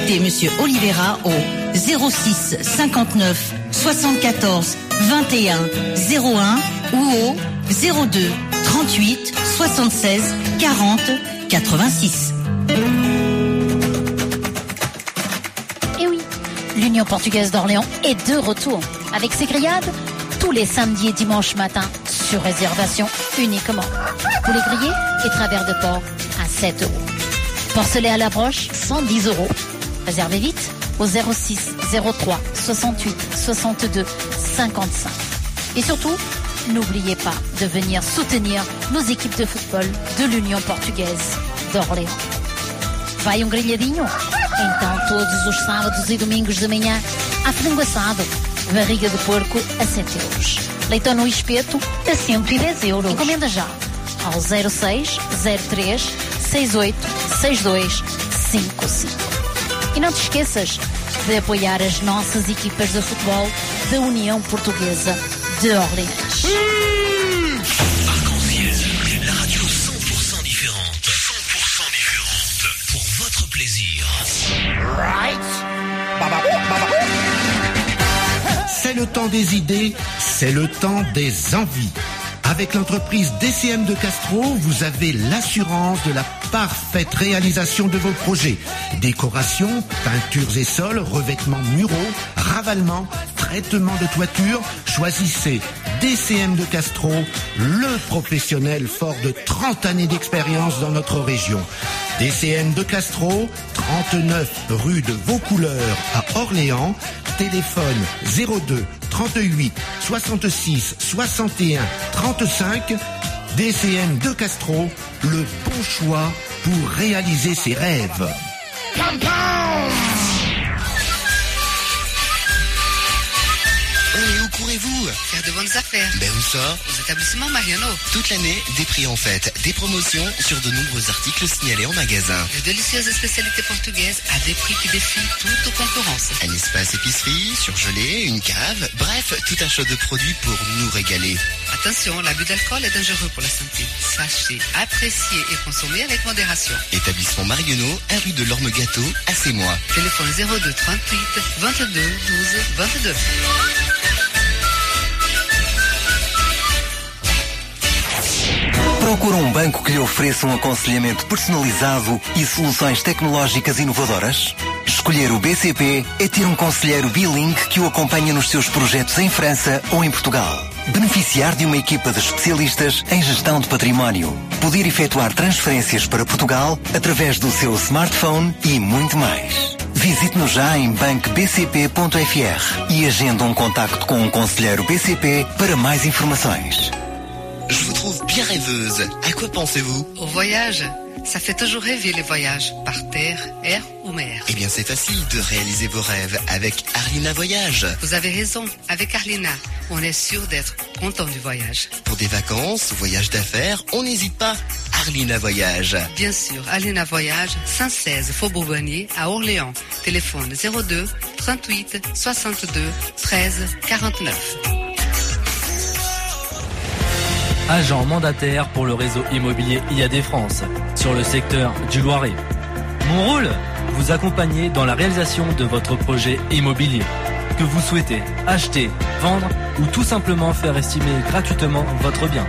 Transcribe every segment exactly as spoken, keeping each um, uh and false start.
Contactez Monsieur Oliveira au zéro six cinquante-neuf soixante-quatorze vingt et un zéro un ou au zéro deux trente-huit soixante-seize quarante quatre-vingt-six. Et oui, l'Union portugaise d'Orléans est de retour avec ses grillades tous les samedis et dimanches matin sur réservation uniquement. Poulet grillé et travers de porc à sept euros. Porcelet à la broche, cent dix euros. Réservez vite au zéro six zéro trois soixante-huit soixante-deux cinquante-cinq. Et surtout, n'oubliez pas de venir soutenir nos équipes de football de l'União Portuguesa d'Orléans. Vai um grelhadinho? Então todos os sábados e domingos de manhã há frango assado, barriga de porco a sete euros. Leitão no espeto a cento e dez euros. Encomenda já ao zero seis zero três seis oito seis dois cinco cinco. E não te esqueças de apoiar as nossas equipas de futebol da União Portuguesa de Orléans. Arc-en-ciel, la radio cent pour cent différente. cent pour cent différente. Pour votre plaisir. Right. C'est le temps des idées, c'est le temps des envies. Avec l'entreprise D C M de Castro, vous avez l'assurance de la parfaite réalisation de vos projets. Décoration, peintures et sols, revêtements muraux, ravalement, traitement de toiture. Choisissez D C M de Castro, le professionnel fort de trente années d'expérience dans notre région. D C M de Castro, trente-neuf rue de Vaucouleurs à Orléans. Téléphone zéro deux trente-huit soixante-six soixante et un trente-cinq. D C M de Castro, le bon choix pour réaliser ses rêves. Et où courez-vous? Faire de bonnes affaires. Ben où ça? Aux établissements Mariano. Toute l'année, des prix en fête, des promotions sur de nombreux articles signalés en magasin. De délicieuses spécialités portugaises à des prix qui défient toute concurrence. Un espace épicerie, surgelé, une cave, bref, tout un choix de produits pour nous régaler. Attention, l'abus d'alcool est dangereux pour la santé. Sachez, apprécier et consommer avec modération. Établissement Mariano, à rue de l'Orme Gâteau, à Sémois. Téléphone zéro deux trente-huit vingt-deux douze vingt-deux. Procura um banco que lhe ofereça um aconselhamento personalizado e soluções tecnológicas inovadoras? Escolher o B C P é ter um conselheiro bilingue que o acompanha nos seus projetos em França ou em Portugal. Beneficiar de uma equipa de especialistas em gestão de património. Poder efetuar transferências para Portugal através do seu smartphone e muito mais. Visite-nos já em banco b c p ponto f r e agenda um contacto com um conselheiro B C P para mais informações. Je vous trouve bien rêveuse. À quoi pensez-vous? Au voyage. Ça fait toujours rêver les voyages, par terre, air ou mer. Eh bien, c'est facile de réaliser vos rêves avec Arlina Voyage. Vous avez raison, avec Arlina, on est sûr d'être content du voyage. Pour des vacances, voyages d'affaires, on n'hésite pas. Arlina Voyage. Bien sûr, Arlina Voyage, cent seize Faubourg Bonnier à Orléans. Téléphone zéro deux trente-huit soixante-deux treize quarante-neuf. Agent mandataire pour le réseau immobilier I A D France, sur le secteur du Loiret. Mon rôle, vous accompagner dans la réalisation de votre projet immobilier. Que vous souhaitez acheter, vendre ou tout simplement faire estimer gratuitement votre bien.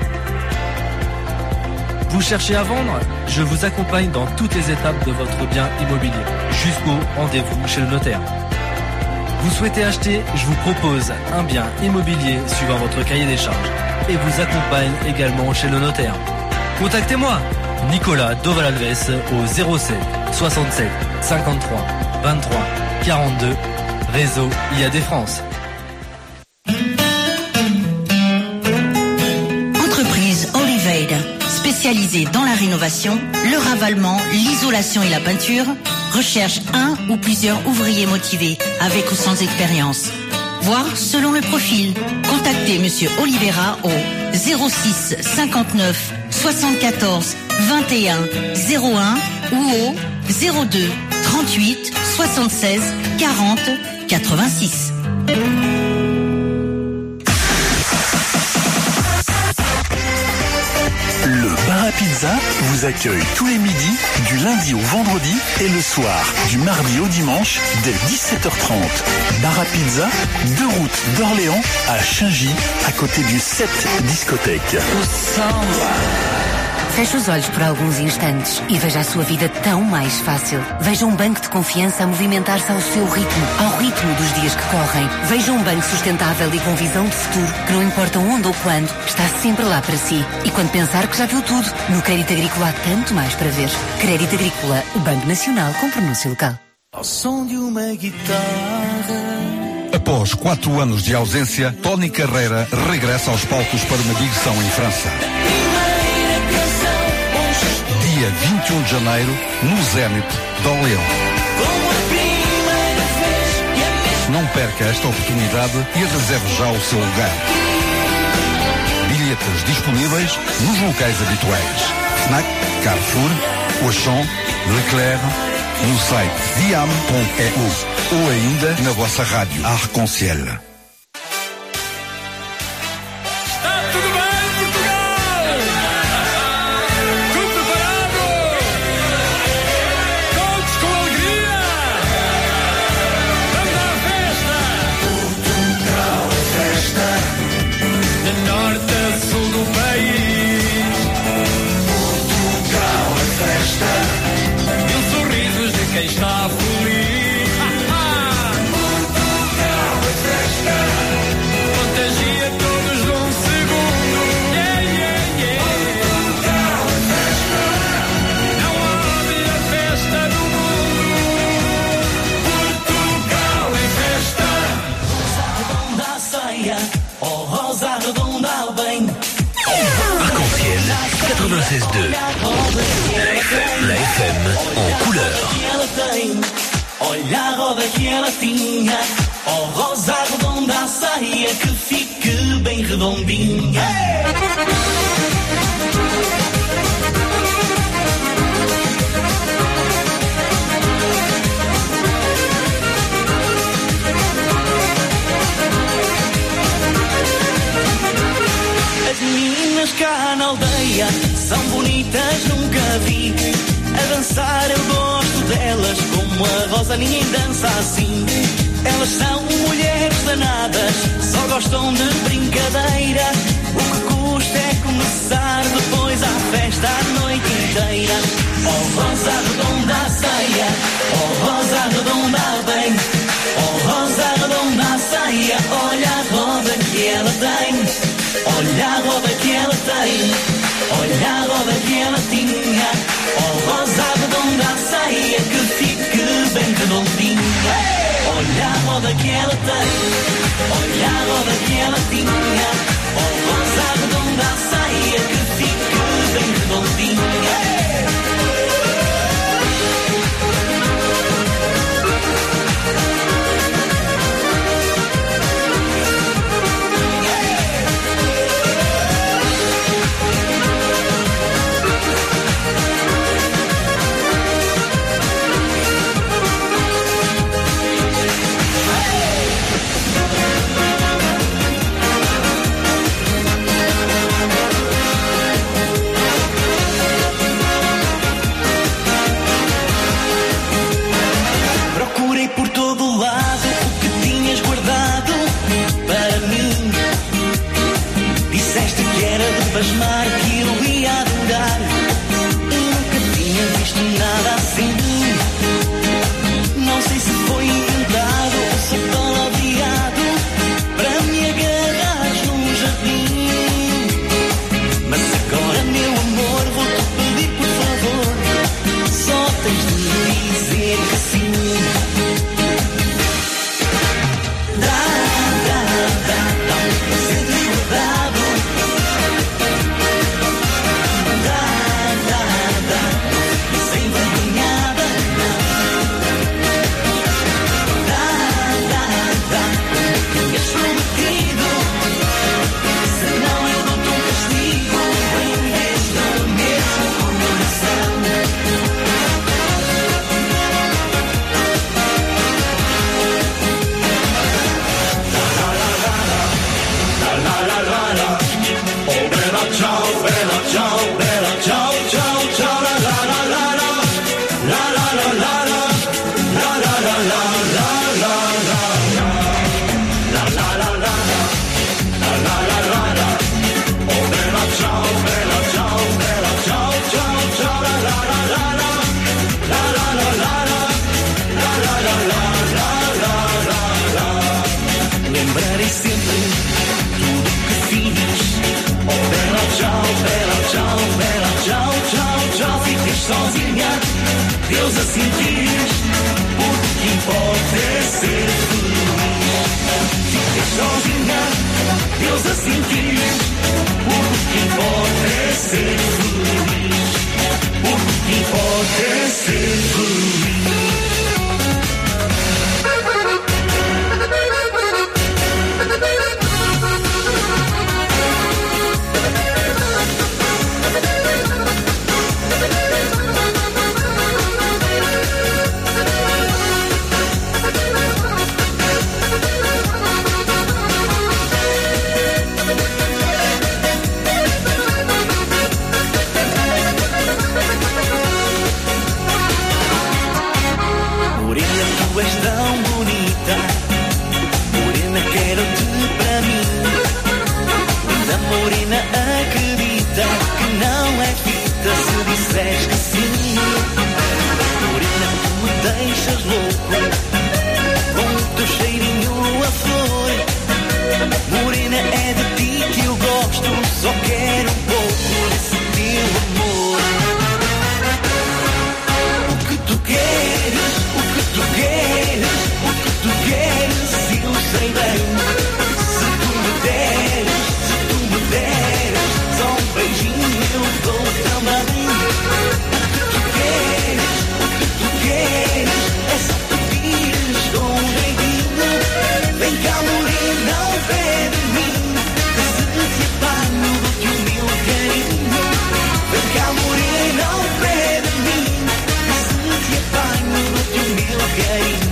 Vous cherchez à vendre? Je vous accompagne dans toutes les étapes de votre bien immobilier, jusqu'au rendez-vous chez le notaire. Vous souhaitez acheter? Je vous propose un bien immobilier suivant votre cahier des charges et vous accompagne également chez le notaire. Contactez-moi, Nicolas Dovalalves au zéro sept soixante-sept cinquante-trois vingt-trois quarante-deux, réseau I A D France. Entreprise Oliveira, spécialisée dans la rénovation, le ravalement, l'isolation et la peinture, recherche un ou plusieurs ouvriers motivés avec ou sans expérience. Voir selon le profil. Contactez Monsieur Oliveira au zéro six cinquante-neuf soixante-quatorze vingt et un zéro un ou au zéro deux trente-huit soixante-seize quarante quatre-vingt-six. Le bar Bar à Pizza vous accueille tous les midis, du lundi au vendredi et le soir, du mardi au dimanche, dès dix-sept heures trente. Bar à Pizza, deux routes d'Orléans à Chaingy, à côté du sept discothèque. Feche os olhos por alguns instantes e veja a sua vida tão mais fácil. Veja um banco de confiança a movimentar-se ao seu ritmo, ao ritmo dos dias que correm. Veja um banco sustentável e com visão de futuro, que não importa onde ou quando, está sempre lá para si. E quando pensar que já viu tudo, no Crédito Agrícola há tanto mais para ver. Crédito Agrícola, o Banco Nacional com pronúncio local. Ao som de uma guitarra. Após quatro anos de ausência, Tony Carreira regressa aos palcos para uma digressão em França. Dia vinte e um de janeiro, no Zénith de Orléans. Não perca esta oportunidade e reserve já o seu lugar. Bilhetes disponíveis nos locais habituais. Fnac, Carrefour, Auchan, Leclerc, no site diam ponto e u ou ainda na vossa rádio Arc-en-Ciel. Quem está feliz, Portugal é festa, contagia todos num segundo. Yeah, yeah, yeah. Portugal é festa, não há melhor festa do mundo. Portugal é festa. Rosa redonda a ceia, oh rosa redonda ao bem. Arc-en-Ciel quatre-vingt-seize deux. La F M, la F M en couleur. Olha a roda que ela tinha, oh rosa redonda a saia, que fique bem redondinha. As meninas cá na aldeia são bonitas, nunca vi. A dançar eu gosto delas, como a rosa ninguém dança assim. Elas são mulheres danadas, só gostam de brincadeira. O que custa é começar depois à festa a noite inteira. Oh rosa redonda a ceia, oh rosa redonda bem. Oh rosa redonda a ceia, olha a roda que ela tem. Olha a roda que ela tem, olha a roda que ela tinha. Oh rosa redonda a saia, que fique bem redondinha. Olha a roda que ela tem, olha a roda que ela tinha. Oh rosa redonda a saia, que fique bem redondinha. Deus assim quis. O que importa é ser feliz. O que importa é ser feliz. Tu és tão bonita, morena, quero-te para mim. Linda morena, acredita que não é fita se disseres que sim. Morena, tu me deixas louco com o teu cheirinho a flor. Morena, é de ti que eu gosto, só quero um pouco desse teu amor. O que tu queres? Tu queres, o que tu queres, se eu sei bem. Se tu me deres, se tu me deres, só um beijinho eu dou também. O que tu queres, o que tu queres, é só pedires com um jeitinho. Vem cá, morena, não pede de mim, que se te apanho do teu meu carinho. Vem cá, morena, não pede de mim, que se te apanho do teu meu carinho.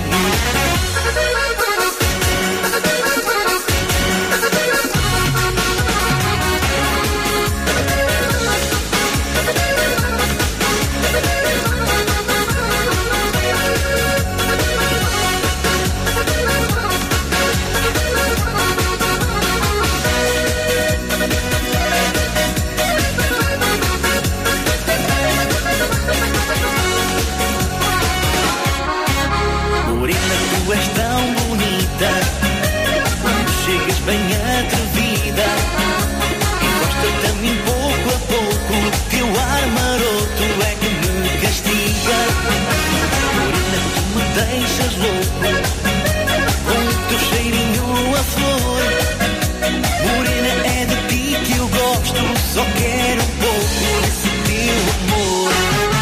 Morena, tu és tão bonita, chegas bem atrevida e gosta de mim pouco a pouco. Teu ar maroto é que me castiga. Morena, tu me deixas louco com o teu cheirinho a flor. Morena, é de ti que eu gosto, só quero um pouco desse teu amor.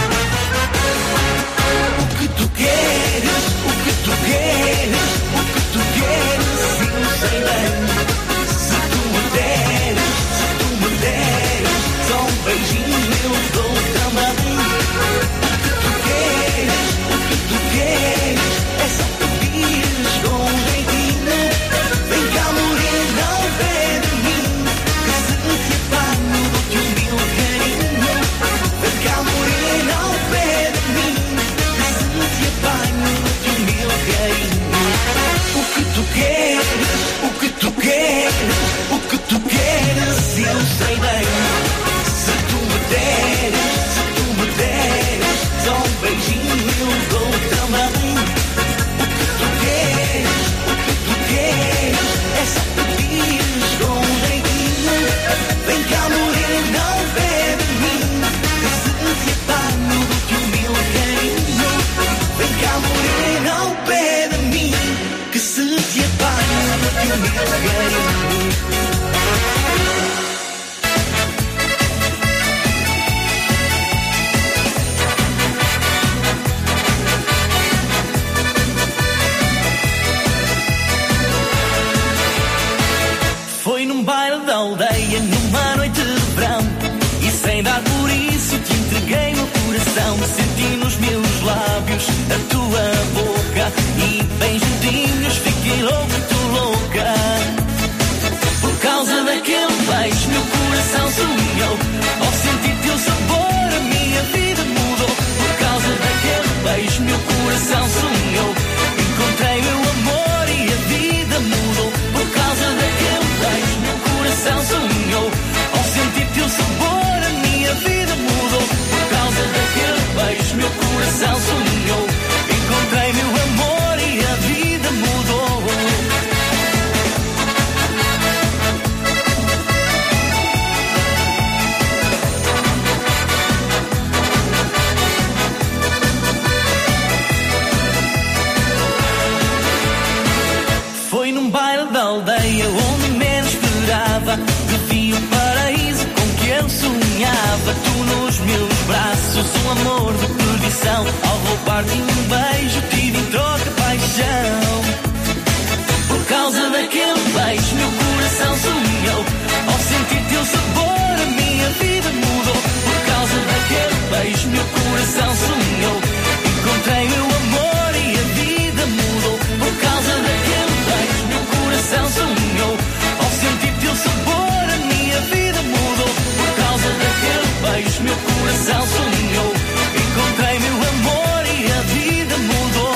O que tu queres? O que tu queres? O que tu queres? Se eu sei bem. Se tu me deres, se tu me deres, só um beijinho eu dou também. O que tu queres? O que tu queres? É só pedires com um jeitinho. Vem cá, morena, não pede de mim, que se te apanho do teu meu carinho. Vem cá, morena, não pede de mim, que se te apanho do teu meu carinho. O que tu queres? O que tu queres? O que tu queres? Eu sei bem. Se tu me deres, se tu me deres, só um beijinho eu dou também. O que tu queres? O que tu queres? É só pedires com um jeitinho. Vem cá, morena, não pede de mim, que se te apanho do teu meu carinho. Vem cá, morena, não pede de mim, que se te apanho do teu meu carinho. Foi num baile da aldeia, numa noite de verão, e sem dar por isso te entreguei meu coração. Senti nos meus lábios a tua boca, e bem juntinhos fiquei louco, tu louca. Por sonhava tu nos meus braços, um amor de perdição. Ao roubar-te um beijo tive em troca paixão. Por causa daquele beijo meu coração sonhou. Ao sentir teu sabor a minha vida mudou. Por causa daquele beijo meu coração sonhou. Encontrei meu amor e a vida mudou. Por causa daquele beijo meu coração sonhou. Ao sentir teu sabor a minha vida mudou. Por causa daquele beijo meu coração sonhou. Encontrei meu amor e a vida mudou.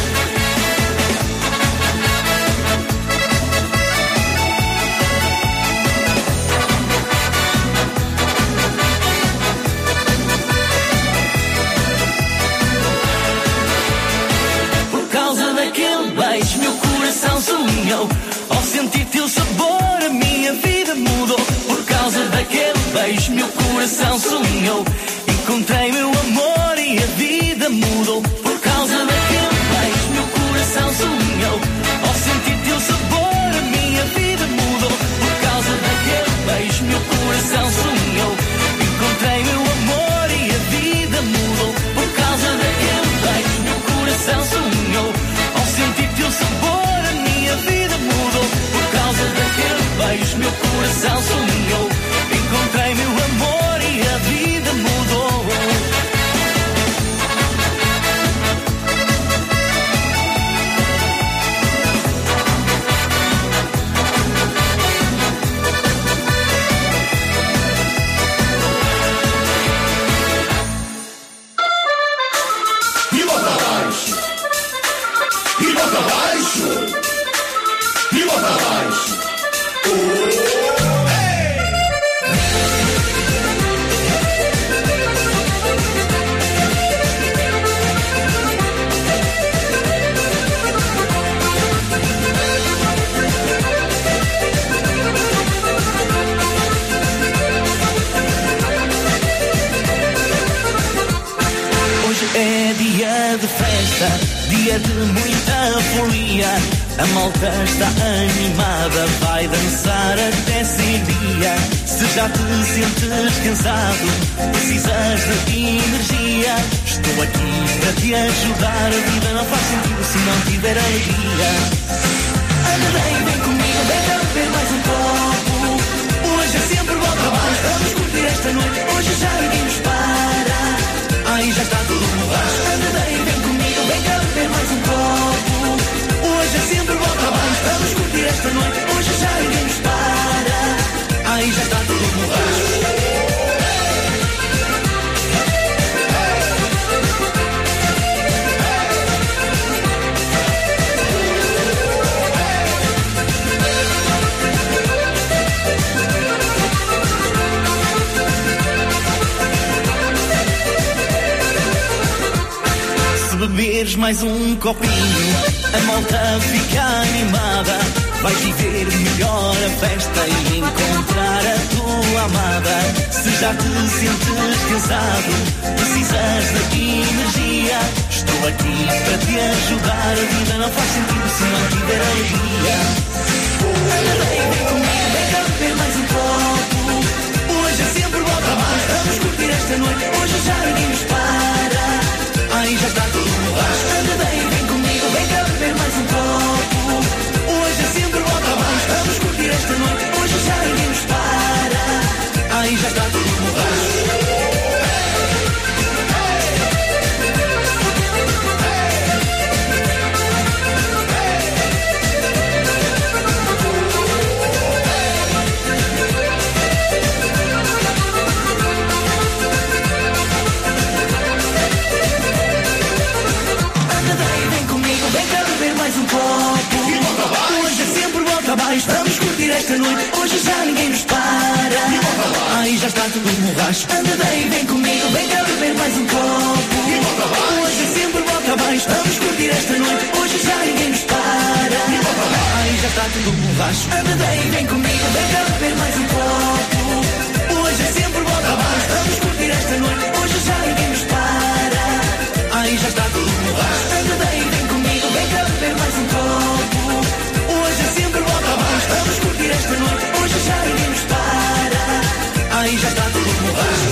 Daquele beijo meu coração sonhou. Ao sentir teu sabor a minha vida mudou. Por causa daquele beijo meu coração sonhou. Encontrei meu amor e a vida mudou. Por causa daquele beijo meu coração sonhou. Ao sentir teu sabor a minha vida mudou. Por causa daquele beijo meu coração sonhou. Encontrei meu amor e a vida mudou. Por causa daquele beijo meu coração sonhou. Ao sentir teu sabor a minha vida mudou. Por causa daquele beijo meu coração sonhou. Encontrei meu amor e a vida mudou. E bota abaixo. E bota abaixo. E bota abaixo. Hoje é dia de festa, dia de muita folia. A malta está animada, vai dançar até ser dia. Se já te sentes cansado, precisas de energia, estou aqui para te ajudar. A vida não faz sentido se não tiver alegria. Anda bem, vem comigo, vem cá beber mais um copo. Hoje é sempre bom trabalho, vamos curtir esta noite. Hoje já ninguém nos para. Aí já está tudo borracho. Anda bem, vem comigo, vem cá beber mais um copo. Hoje é sempre bom trabalho, vamos curtir esta noite. Hoje já ninguém nos para. Aí já está tudo borracho. Beberes mais um copinho, a malta fica animada. Vais viver melhor a festa e encontrar a tua amada. Se já te sentes cansado, precisas de energia, estou aqui para te ajudar. A vida não faz sentido se não tiver alegria. Anda bem, vem comigo, vem cá beber mais um copo. Hoje é sempre bom trabalho, vamos curtir esta noite. Hoje já ninguém nos para. Aí já está tudo borracho. Anda bem, vem comigo, vem cá beber mais um copo. Hoje é sempre bom trabalho, vamos curtir esta noite. Hoje já ninguém nos para. Aí já está tudo borracho. Mais um copo. Hoje é sempre volta abaixo. Vamos curtir esta noite. Hoje já ninguém nos para. Aí já está tudo borracho. Anda bem, vem comigo. Vem cá beber mais um copo. Hoje é sempre volta abaixo. Vamos curtir esta noite. Hoje já ninguém nos para. Aí já está tudo borracho. Anda bem, vem comigo. Vem cá beber mais um copo. Hoje é sempre volta abaixo. Vamos curtir esta noite. Hoje já ninguém nos para. Aí já está tudo borracho. Anda bem, vem comigo. Vem cá beber mais um copo. Hoje é sempre volta abaixo. Vamos curtir esta noite. Hoje já ninguém nos para. Aí já está tudo borracho.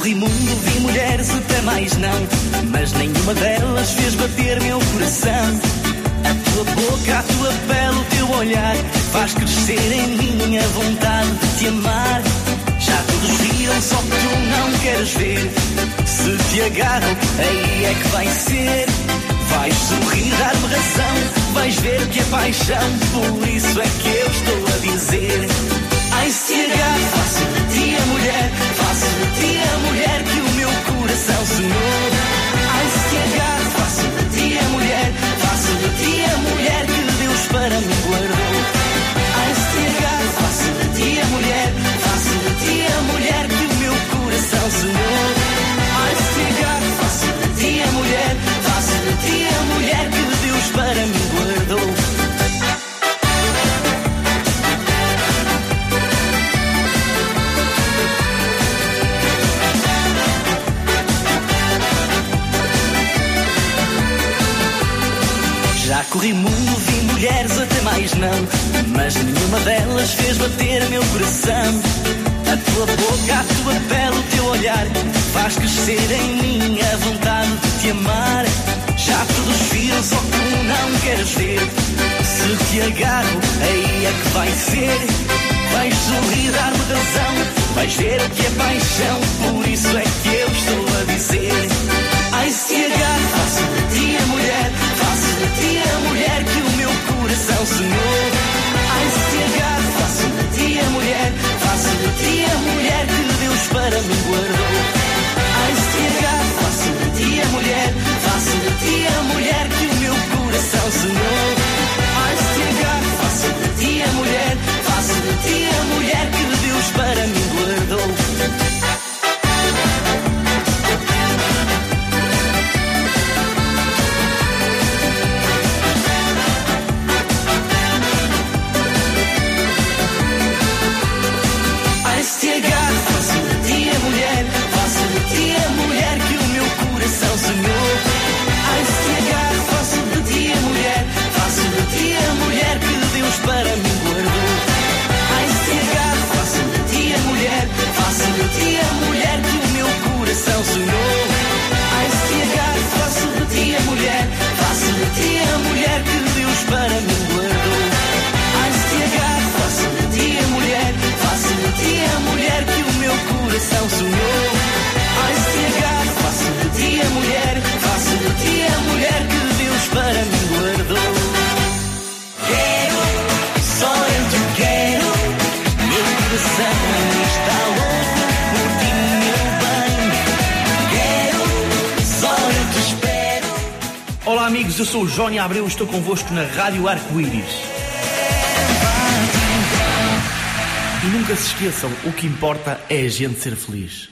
corri mundo, vi mulheres até mais não, mas nenhuma delas fez bater meu coração. A tua boca, a tua pele, o teu olhar faz crescer em mim a vontade de te amar. Já todos viram, só que tu não queres ver. Se te agarro, aí é que vai ser. Vais sorrir, dar-me razão, vais ver que é paixão. Por isso é que eu estou a dizer: ai, se agarro, faço de ti a mulher, faço de ti a mulher que o meu coração sonhou. Ai, se agarro, faço de ti a mulher, faço de ti a mulher que Deus para mim guardou. Ai, se agarro, faço de ti a mulher, faço de ti a mulher que o meu coração sonhou. Ai, se agarro, faço de ti a mulher, faço de ti a mulher que Deus para mim guardou. Já corri mundo, vi mulheres até mais não, mas nenhuma delas fez bater meu coração. A tua boca, a tua pele, o teu olhar faz crescer em mim a vontade de te amar. Já todos viram, só tu não queres ver. Se te agarro, aí é que vai ser. Vais sorrir, dar-me razão, vais ver o que é paixão. Por isso é que eu estou a dizer: ai, se agarro, faço de ti a mulher, faço de ti a mulher que o meu coração sonhou. Ai, se agarro, faço de ti a mulher, faço de ti a mulher que Deus para mim guardou. Ai, se agarro, faço de ti a mulher, faço de ti a mulher que o meu coração sonhou. Ai, se agarro, faço de ti a mulher, faço de ti a mulher que Deus para mim guardou. Para mim guardou. Ai, se agarro, faço de ti a mulher, faço de ti a mulher que o meu coração sonhou. Ai, se agarro, faço de ti a mulher, faço de ti a mulher que Deus para mim guardou. Ai, se agarro, faço de ti a mulher, faço de ti a mulher que o meu coração sonhou. Ai, se agarro, faço de ti a mulher, faço de ti a mulher que Deus para mim guardou. Quero, só eu te quero, meu coração está louco por ti, meu bem. Quero, só eu te espero. Olá amigos, eu sou o Jónio Abreu e estou convosco na Rádio Arco-Íris. E nunca se esqueçam, o que importa é a gente ser feliz.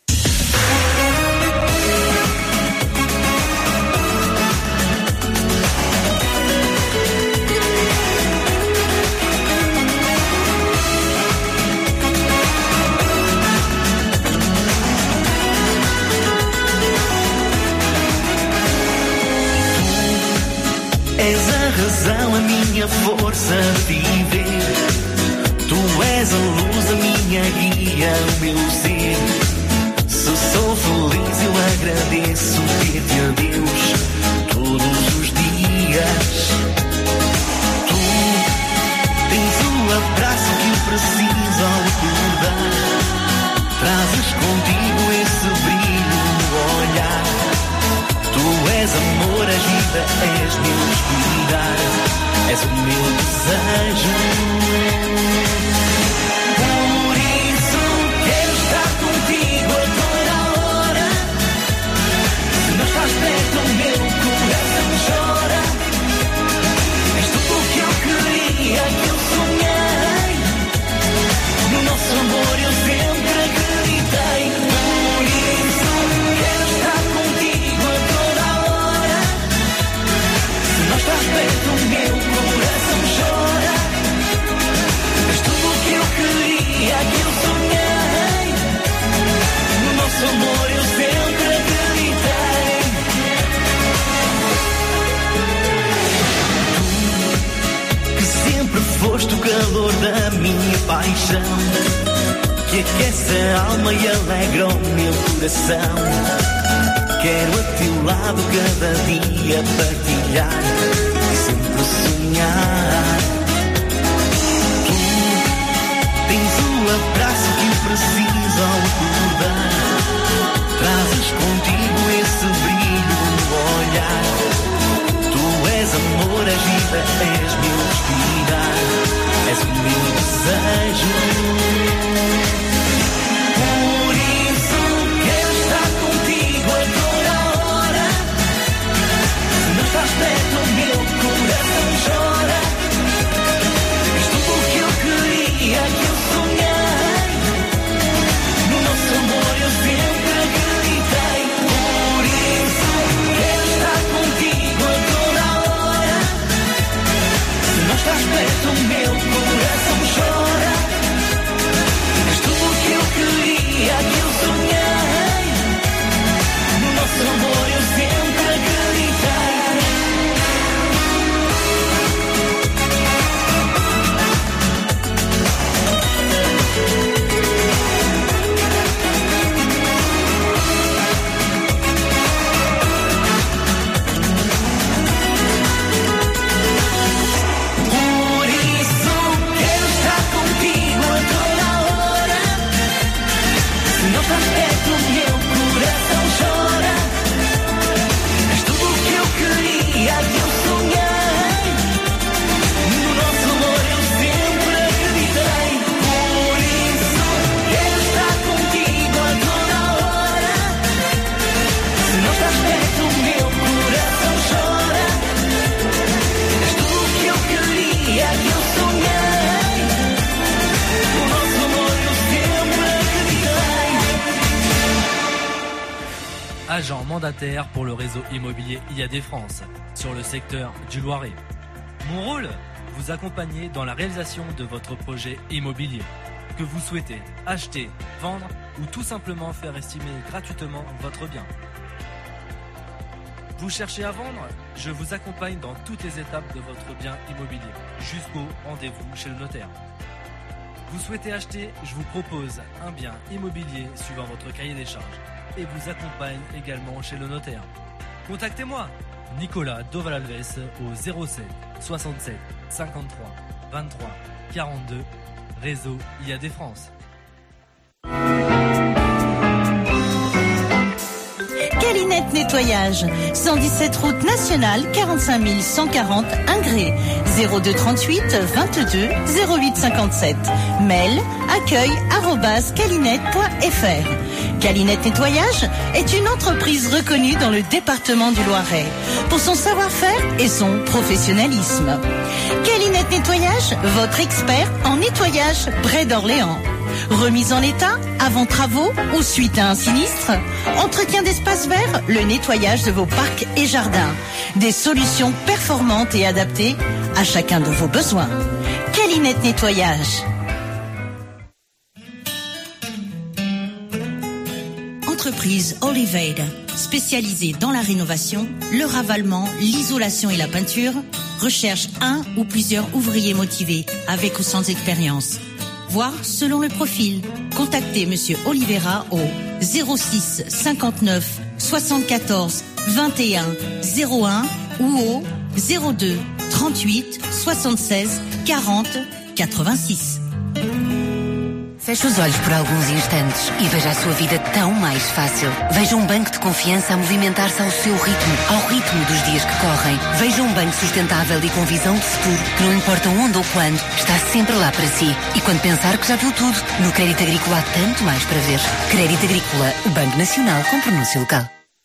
És a razão, a minha força de viver. Tu és a luz, a minha guia, o meu ser. Se sou feliz eu agradeço ter-te a Deus todos os dias. Tu tens o abraço que eu preciso ao acordar. Trazes contigo esse brilho no olhar. Tu és amor, és vida, és meu respirar, és o meu desejo. Por isso quero estar contigo a toda a hora. Se não estás perto, o meu coração chora. És tudo o que eu queria, que eu sonhei. No nosso amor eu sempre acreditei. Por isso quero estar contigo a toda a hora. Se não estás perto, o meu coração chora. És tudo o que eu queria, que eu sonhei. No nosso amor eu sempre acreditei. Tu, que sempre foste o calor da minha paixão. que aquece a alma e alegra o meu coração. Quero a teu lado cada dia partilhar e sempre sonhar. Tu tens o abraço que eu preciso ao acordar. Trazes contigo esse brilho no olhar. Tu és amor, és vida, és meu respirar. És o meu desejo. Por isso quero estar contigo a toda hora. Se não estás perto, o meu coração chora. És tudo o que eu queria, que eu sonhei. No nosso amor eu sempre acreditei. Por isso quero estar contigo a toda hora. Se não estás perto, o meu coração chora. És tudo o que eu queria, que eu sonhei. No nosso amor eu sempre acreditei. Por isso quero estar contigo a toda hora. Se não estás perto, o meu coração chora. És tudo o que eu queria, que eu sonhei. No nosso amor eu sempre acreditei. Por isso quero estar contigo a toda hora. Se não estás perto, o meu coração chora. És tudo o que eu queria, que eu sonhei. No nosso amor eu sempre acreditei. Agent mandataire pour le réseau immobilier I A D France, sur le secteur du Loiret. Mon rôle, vous accompagner dans la réalisation de votre projet immobilier. Que vous souhaitez acheter, vendre ou tout simplement faire estimer gratuitement votre bien. Vous cherchez à vendre? Je vous accompagne dans toutes les étapes de votre bien immobilier, jusqu'au rendez-vous chez le notaire. Vous souhaitez acheter? Je vous propose un bien immobilier suivant votre cahier des charges et vous accompagne également chez le notaire. Contactez-moi, Nicolas Dovalalves au zéro sept soixante-sept cinquante-trois vingt-trois quarante-deux, réseau I A D France. Calinette Nettoyage, cent dix-sept route nationale, quarante-cinq mille cent quarante Ingré, zéro deux trente-huit vingt-deux zéro huit cinquante-sept. Mail accueil arobase calinette point f r. Calinette Nettoyage est une entreprise reconnue dans le département du Loiret pour son savoir-faire et son professionnalisme. Calinette Nettoyage, votre expert en nettoyage près d'Orléans. Remise en état, avant travaux ou suite à un sinistre, entretien d'espaces verts, le nettoyage de vos parcs et jardins. Des solutions performantes et adaptées à chacun de vos besoins. Calinette Nettoyage. Entreprise Oliveira, spécialisée dans la rénovation, le ravalement, l'isolation et la peinture, recherche un ou plusieurs ouvriers motivés avec ou sans expérience. Voir selon le profil. Contactez Monsieur Oliveira au zéro six cinquante-neuf soixante-quatorze vingt et un zéro un ou au zéro deux trente-huit soixante-seize quarante quatre-vingt-six. Feche os olhos por alguns instantes e veja a sua vida tão mais fácil. Veja um banco de confiança a movimentar-se ao seu ritmo, ao ritmo dos dias que correm. Veja um banco sustentável e com visão de futuro, que não importa onde ou quando, está sempre lá para si. E quando pensar que já viu tudo, no Crédito Agrícola há tanto mais para ver. Crédito Agrícola, o Banco Nacional com pronúncia local.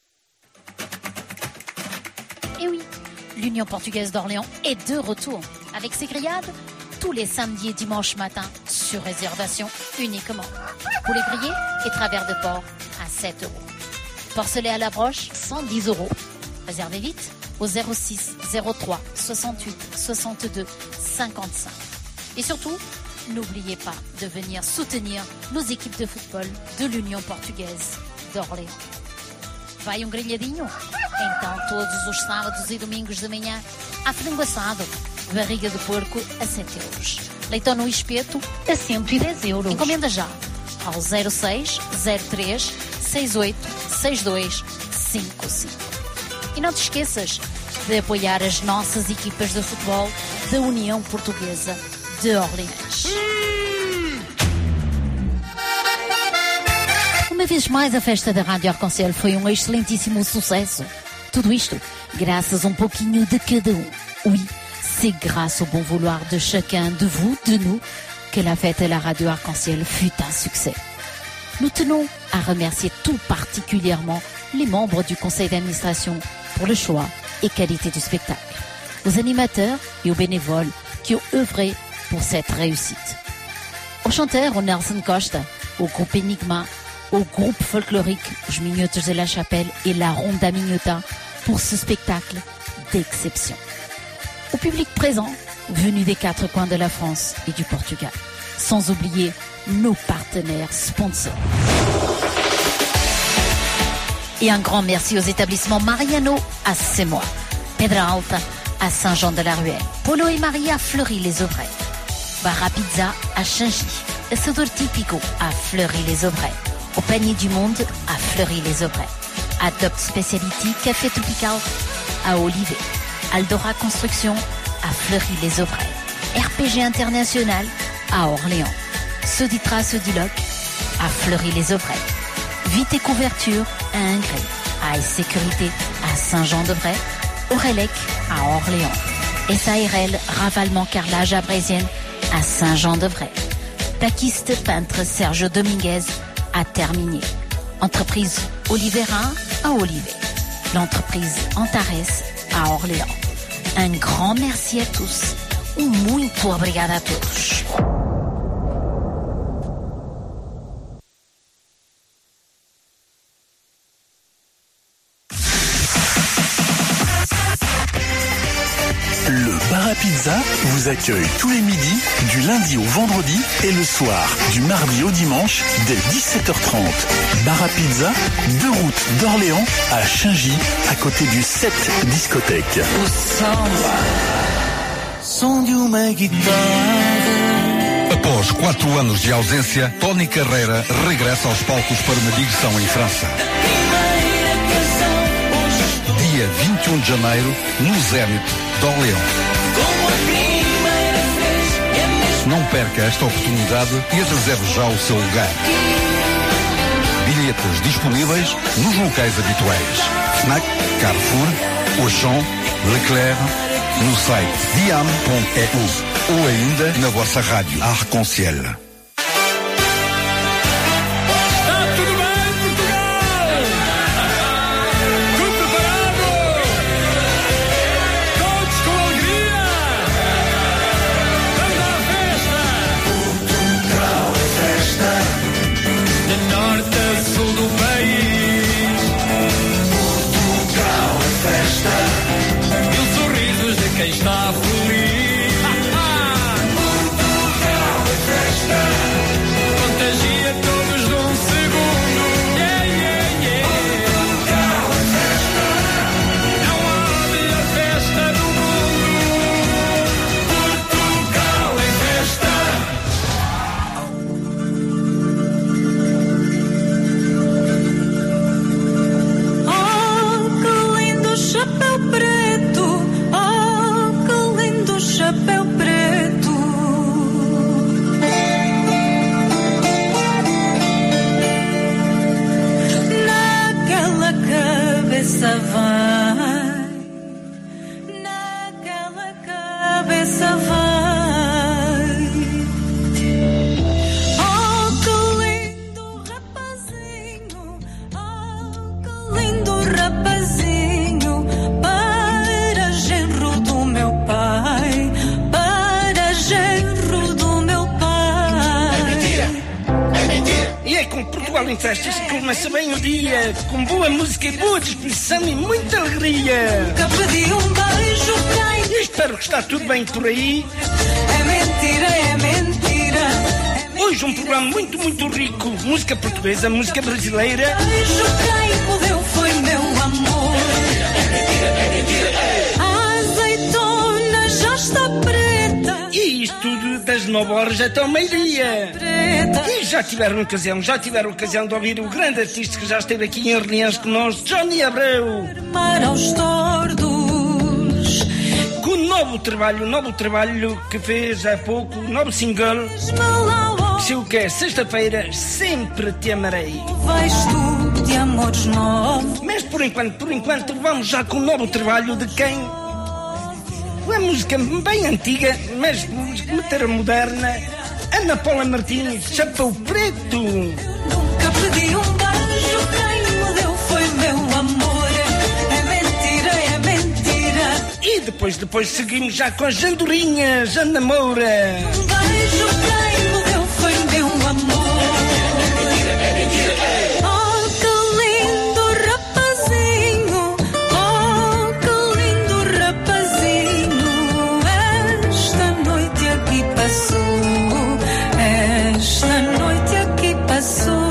Et oui, l'Union portugaise d'Orléans est de retour avec ses grillades tous les samedis et dimanches matin sur réservation uniquement. Poulet grillé et travers de porc à sept euros. Porcelet à la broche, cent dix euros. Réservez vite au zéro six zéro trois soixante-huit soixante-deux cinquante-cinq. Et surtout, n'oubliez pas de venir soutenir nos équipes de football de l'Union portugaise d'Orléans. Vai um grelhadinho? Então todos os sábados e domingos de manhã há frango assado, barriga de porco a sete euros. Leitão no espeto a cento e dez euros. Encomenda já ao zero seis zero três seis oito seis dois cinco cinco. E não te esqueças de apoiar as nossas equipas de futebol da União Portuguesa de Orleans. Uma vez mais, a festa da Rádio Arc-en-Ciel foi um excelentíssimo sucesso. Tudo isto graças a um pouquinho de cada um. Oui, c'est grâce au bon vouloir de chacun de vous, de nous, que la fête à la Radio Arc-en-Ciel fut un succès. Nous tenons à remercier tout particulièrement les membres du conseil d'administration pour le choix et qualité du spectacle, aux animateurs et aux bénévoles qui ont œuvré pour cette réussite. Aux chanteurs, au Nelson Costa, au groupe Enigma, au groupe folklorique Os Minhotos de la Chapelle et la Ronda Minhota pour ce spectacle d'exception. Au public présent, venu des quatre coins de la France et du Portugal, sans oublier nos partenaires sponsors. Et un grand merci aux établissements Mariano à Semois, Pedra Alta à Saint-Jean-de-la-Ruelle, Polo et Maria à Fleury-les-Aubrais, Barra Pizza à Changy, Assador Típico à Fleury-les-Aubrais, Au Panier du Monde à Fleury-les-Aubrais, Adopt Speciality Café Tropical à Olivet, Aldora Construction à Fleury-les-Aubrais, R P G International à Orléans, Soditra Sodiloc à Fleury-les-Aubrais, Vite et Couverture à Ingré, A S Sécurité à Saint-Jean-de-Bray, Aurélec à Orléans, S A R L Ravalement Carrelage à Brésienne à Saint-Jean-de-Bray, Taquiste Peintre Sergio Dominguez à Terminier, Entreprise Oliveira à Olivet, l'entreprise Antares à Orléans. Un grand merci à tous. Um muito obrigada a todos. Le Bar à Pizza vous accueille tous les midis, du lundi au vendredi et le soir, du mardi au dimanche, dès dix-sept heures trente. Bar à Pizza, deux routes d'Orléans à Changy, à côté du sept discothèque. O samba, som de uma guitarra. Após quatro anos de ausência, Tony Carreira regressa aos palcos para uma digressão em França. Dia vinte e um de janeiro, no Zénith de Orléans. Não perca esta oportunidade e reserve já o seu lugar. Bilhetes disponíveis nos locais habituais: Fnac, Carrefour, Auchan, Leclerc, no site diam ponto e u ou ainda na vossa rádio Arc-en-Ciel. Quem está feliz, Portugal é festa, contagia todos num segundo. Yeah, yeah, yeah. Portugal é festa, não há melhor festa do mundo. Portugal é festa. Oh, que lindo chapéu preto. Chapéu preto, naquela cabeça vai, naquela cabeça vai. Oh, que lindo rapazinho, oh, que lindo rapazinho, para genro do meu pai. E é com Portugal em Festas que começa bem o dia, com boa música e boa disposição e muita alegria. Que pedi um beijo, quem? Eu espero que está tudo bem por aí. É mentira, é mentira. Hoje um programa muito, muito rico. Música portuguesa, música brasileira. Beijo, quem morreu foi meu amor. É mentira, é mentira, é. A azeitona já está preta. E isto tudo da das nove horas até ao meio-dia. E já tiveram ocasião, já tiveram ocasião de ouvir o grande artista que já esteve aqui em Orleans conosco, Johnny Abreu. Para os tordos. Com o novo trabalho, o novo trabalho que fez há pouco, o novo single, se o que é sexta-feira, sempre te amarei. Vais tu de amores novos. Mas por enquanto, por enquanto, vamos já com o novo trabalho de quem? Uma música bem antiga, mas música moderna. Ana Paula Martins, Chapéu Preto. Nunca pedi um beijo, quem me deu foi meu amor. É mentira, é mentira. E depois, depois seguimos já com as andorinhas, Ana Moura. Um beijo, quem me deu foi meu amor. É mentira, é mentira, é. Oh, que lindo rapazinho. Oh, que lindo rapazinho. Esta noite aqui passou. Esta noite aqui passou.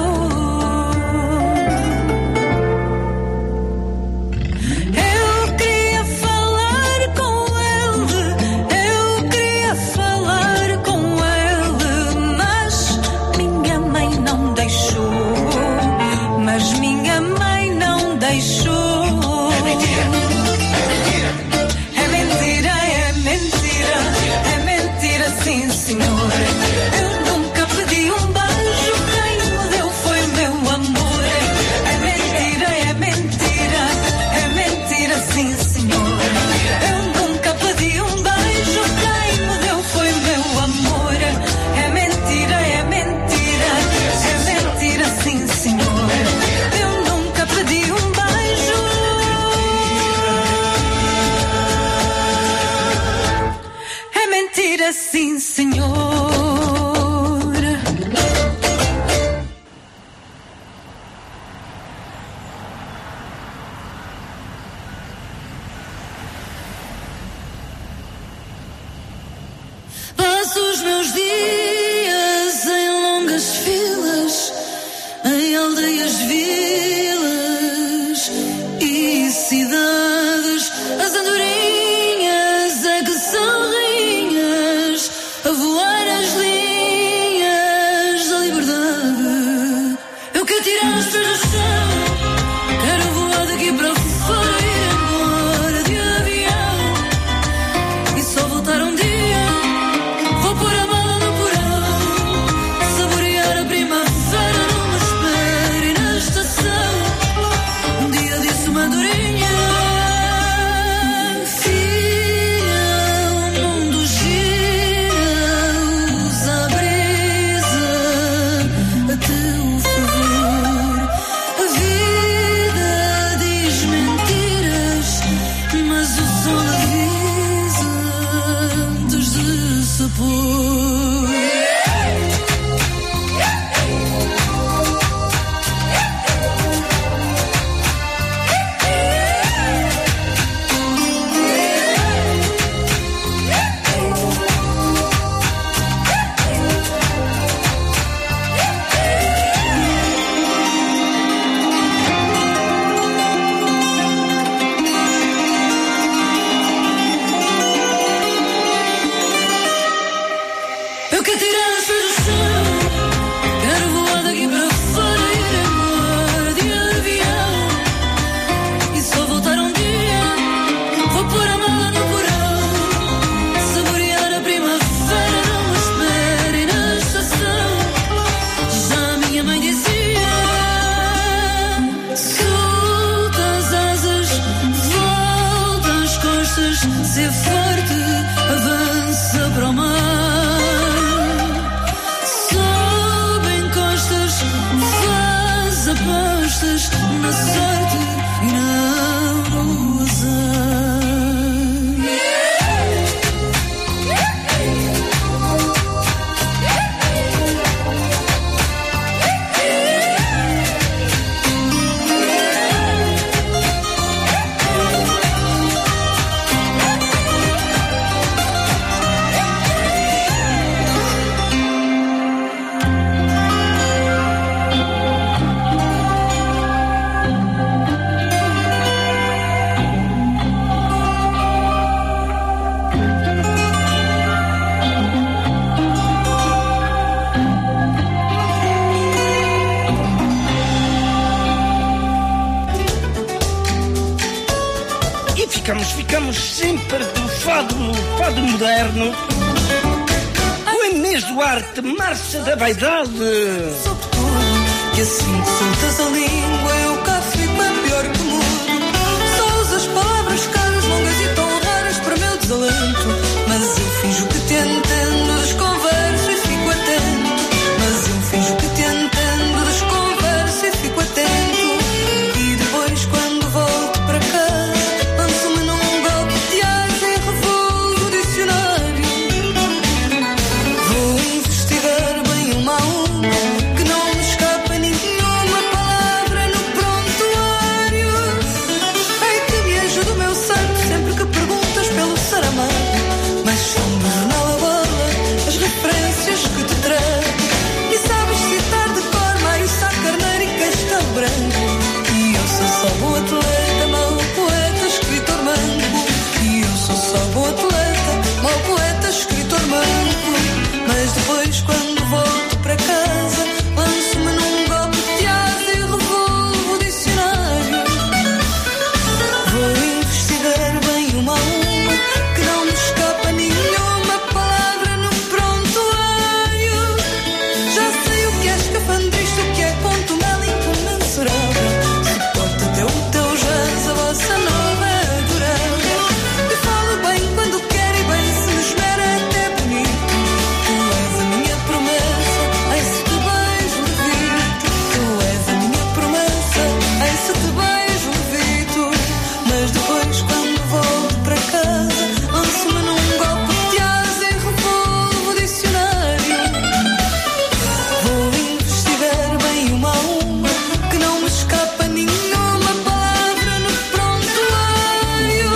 Eu queria falar com ele. Eu queria falar com ele. Mas minha mãe não deixou. Mas minha mãe não deixou. É mentira, é mentira. É mentira, é mentira. É mentira, sim, senhor. Eu nunca pedi um beijo, quem me deu foi meu amor. É mentira, é mentira. É mentira, sim, senhor. Eu nunca pedi um beijo, quem me deu foi meu amor. É mentira, é mentira. É mentira, sim, senhor. Eu nunca pedi um beijo. É mentira, sim, senhor. Passo os meus dias em longas filas, em aldeias, vilas e cidades. As andorinhas é que são rainhas, a voar as linhas da liberdade. Eu quero tirar os pés do chão, quero voar daqui para fora, ir embora de avião e só voltar um dia. Vou pôr a mala no porão, saborear a primavera numa espera e na estação. Um dia disse uma andorinha: filha, o mundo gira, usa a brisa a teu favor. A vida diz mentiras, mas o sol avisa antes de se pôr. Eu quero tirar os pés do chão, quero voar daqui para fora, ir embora de avião e só voltar um dia. Vou pôr a mala no porão, saborear a primavera numa espera e na estação. Já a minha mãe dizia: solta as asas, volta às costas, ser forte, avança para o mar. Apostas na sorte e não usar. falamos sempre do fado, fado moderno. O Inês Duarte, Marcha da Vaidade. E assim que soltas a língua eu cá fico é pior que mudo. Só usas palavras caras, longas e tão raras para meu desalento. Mas eu finjo que te entendo, desconverso e fico atento. Mas eu finjo que te entendo, desconverso e fico atento. E depois quando volto para casa lanço-me num golpe de asa e revolvo o dicionário. Vou investigar bem uma a uma, que não me escapa nenhuma palavra no prontuário. Ei, que viajo do meu santo sempre que perguntas pelo Saramago. Mas são do jornal A Bola as referências que te trago. E sabes citar de cor Mário Sá Carneiro e Castelo Branco. E eu sou só bom atleta, mau poeta, escritor manco. E eu sou só bom atleta, mau poeta, escritor manco. Mas depois quando volto para casa lanço-me num golpe de asa e revolvo o dicionário. Vou investigar bem uma a uma, que não me escapa nenhuma palavra no prontuário. Já sei o que é escafandrista, o que é ponto mel incomensurável. Suporta teu, teu jazz, a vossa nova é adorável. E falo bem quando quero e bem se me esmera é até bonito. Tu és a minha promessa, ai se te beijo levito. Tu és a minha promessa, ai se te beijo levito. Mas depois quando volto para casa lanço-me num golpe de asa e revolvo o dicionário. Vou investigar bem uma a uma, que não me escapa nenhuma palavra no prontuário.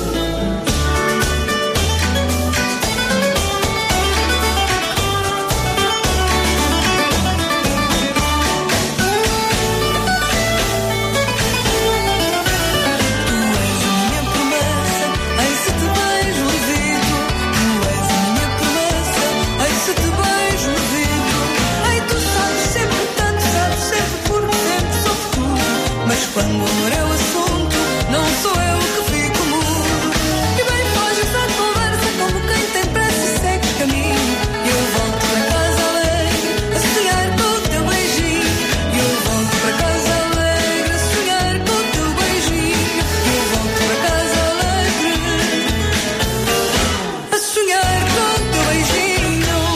Tu és a minha promessa, ai se te beijo levito. Tu és a minha promessa, ai se te beijo levito. Ai tu sabes sempre tanto, sabes sempre porque sempre soube tudo. Mas quando o amor é o assunto, não sou eu que fico mudo. E bem foges à conversa como quem tem pressa e segue caminho. E eu volto para casa alegre a sonhar com o teu beijinho. E eu volto para casa alegre a sonhar com o teu beijinho. E eu volto para casa alegre a sonhar com o teu beijinho.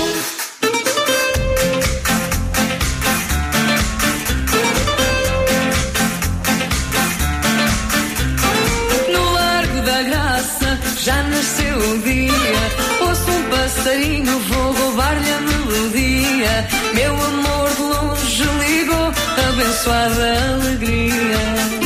No Largo da Graça já nasceu o dia. Ouço um passarinho, vou roubar-lhe a melodia. Meu amor de longe ligou, abençoada alegria.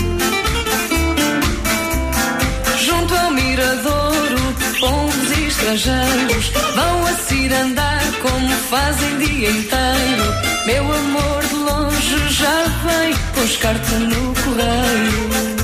Junto ao miradouro, pombos e estrangeiros vão a cirandar como fazem dia inteiro. Meu amor de longe já vem pôs carta no correio.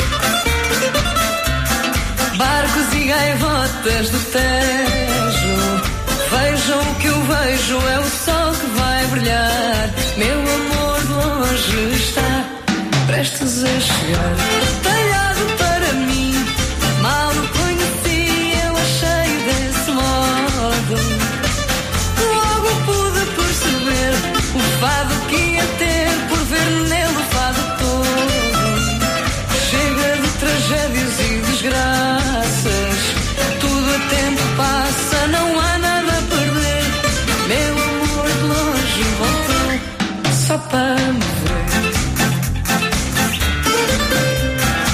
Barcos e gaivotas do Tejo, vejam o que eu vejo, é o sol que vai brilhar. Meu amor de longe está prestes a chegar. Talhado para mim, mal o conheci, eu achei desse modo. Logo pude perceber o fado que ia ter por ver nele o fado todo. Chega de tragédias e desgraças, tudo a tempo passa, não há nada a perder. Meu amor de longe voltou só para me ver.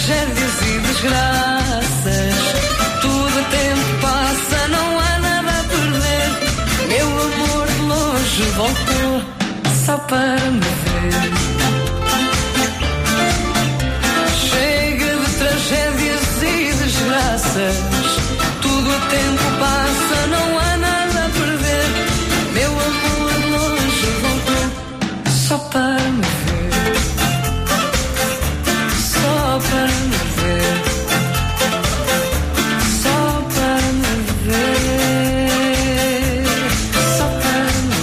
tragédias e desgraças. Tudo o tempo passa, não há nada a perder. Meu amor de longe voltou só para me ver. Chega de tragédias e desgraças. Tudo o tempo passa, não há nada a perder. Meu amor de longe voltou só para me ver. Só para me ver. Só para me ver. Só para me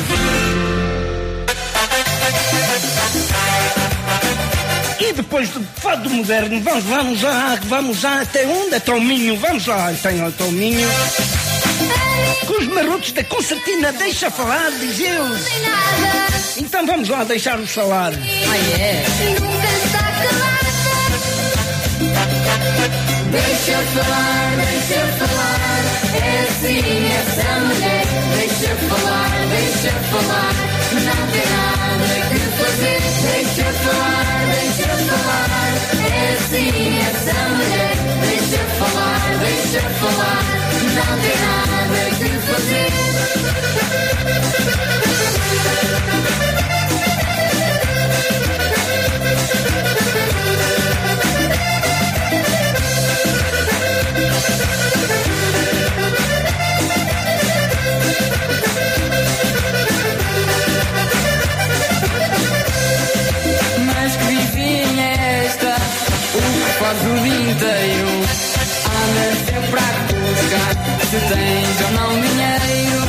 ver. E depois do fado moderno, vamos, vamos lá, vamos lá, até onde? Até o Minho, vamos lá, tem até o Minho. Com os marotos da concertina, deixa falar, diz eles. Então vamos lá deixar-os falar. Ah, é? Nunca está calada. Deixa falar, deixa falar. É assim essa mulher. Deixa falar, deixa falar. Não tem nada que fazer. Deixa falar, deixa falar. É assim essa mulher. Deixa falar, deixa falar. Não tem nada que fazer. Mas que vivinha é esta, o que faz o dia inteiro? Anda sempre a buscar se tens ou não dinheiro.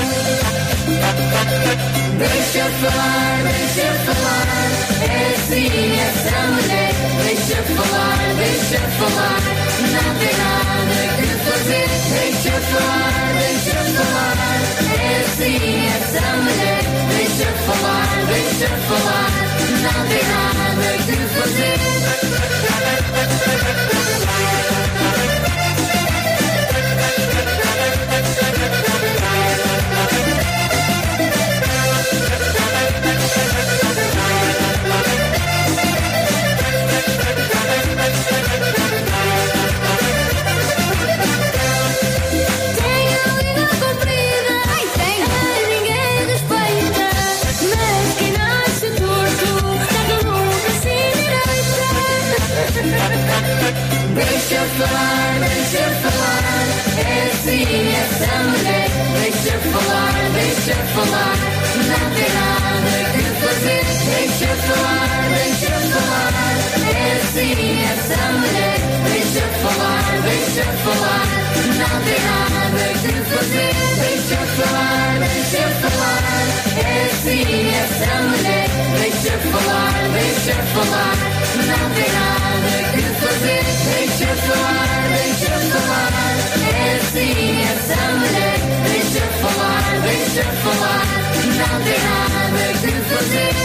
Deixa falar, deixa falar. É assim essa mulher. Deixa falar, deixa falar. Não tem nada que fazer. Deixa falar, deixa falar. É assim essa mulher. Deixa falar, deixa falar. Não tem nada que fazer. Deixa falar, deixa falar. É assim essa mulher. Deixa falar, deixa falar. Não tem nada que fazer. Deixa falar, deixa falar. É assim essa mulher. Deixa falar, deixa falar. Não tem nada que fazer. Deixa falar, deixa falar. É assim essa mulher. Deixa falar, deixa falar. Não tem nada que fazer. Deixa falar, deixa falar. É assim essa mulher. Deixa falar, deixa falar. Não tem nada que fazer.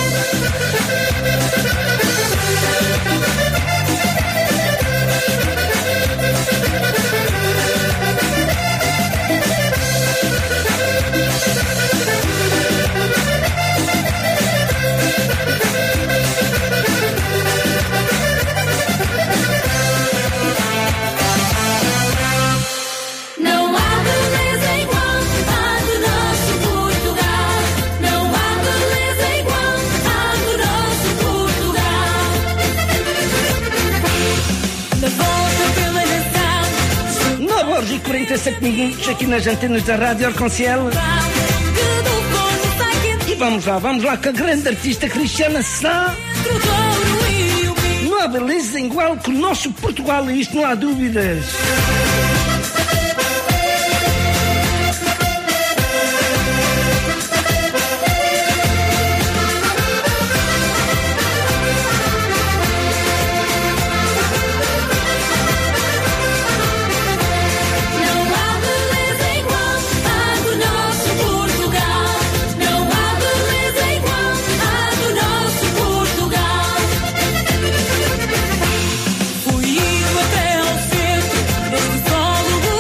E quarenta e sete minutos aqui nas antenas da Rádio Arconciel. E vamos lá, vamos lá com a grande artista Cristiana Sá. Não há beleza igual que o nosso Portugal, isto não há dúvidas. Fui indo até ao centro deste solo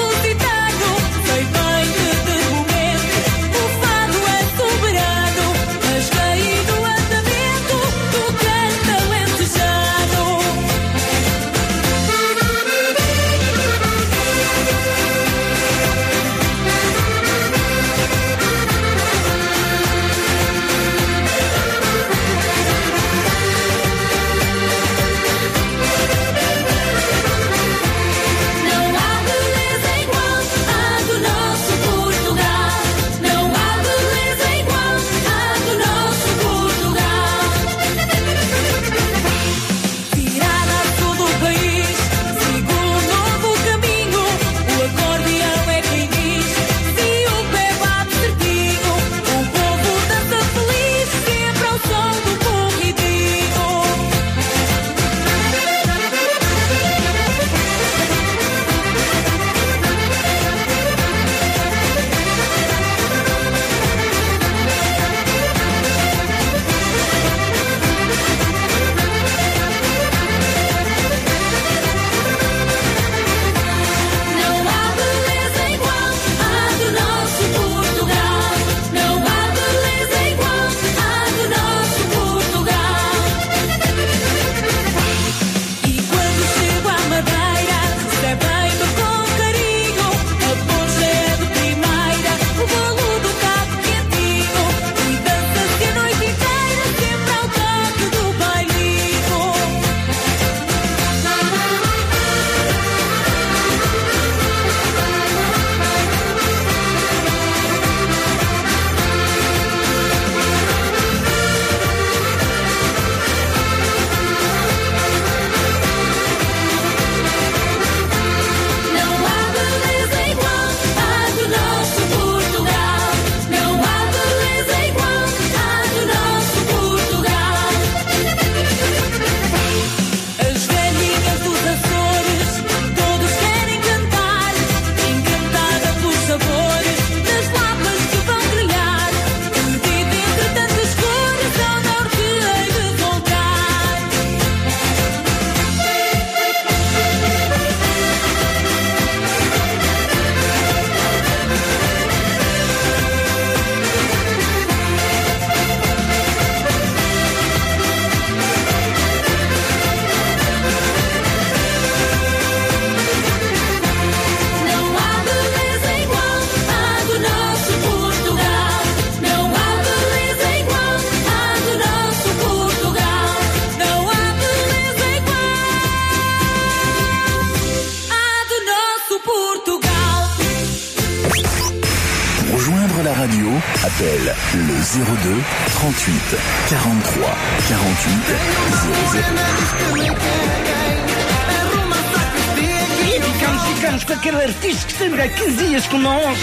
radio, appelle le zéro deux trente-huit quarante-trois quarante-huit zéro zéro. E ficamos, ficamos com aquele artista que esteve há quinze dias com nós.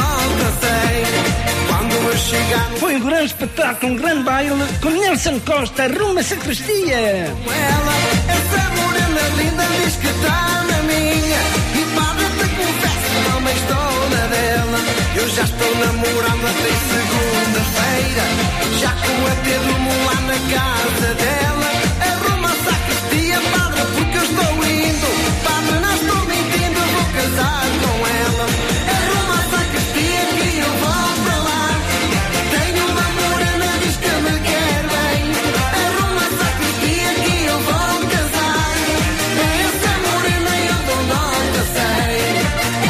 Foi um grande espetáculo, um grande baile com Nelson Costa, Ruma Sacristia. Essa morena linda diz que está na minha. E padre, te confesso, não me estou na dela. Eu já estou namorando até segunda-feira. Já com a T do lá na casa dela. Arruma a sacristia, padre, porque eu estou indo. Padre, não estou mentindo, vou casar com ela. Arruma a sacristia que eu vou para lá. Tenho uma morena, diz que me quer bem. Arruma a sacristia que eu vou casar. Essa morena eu dou nota sei.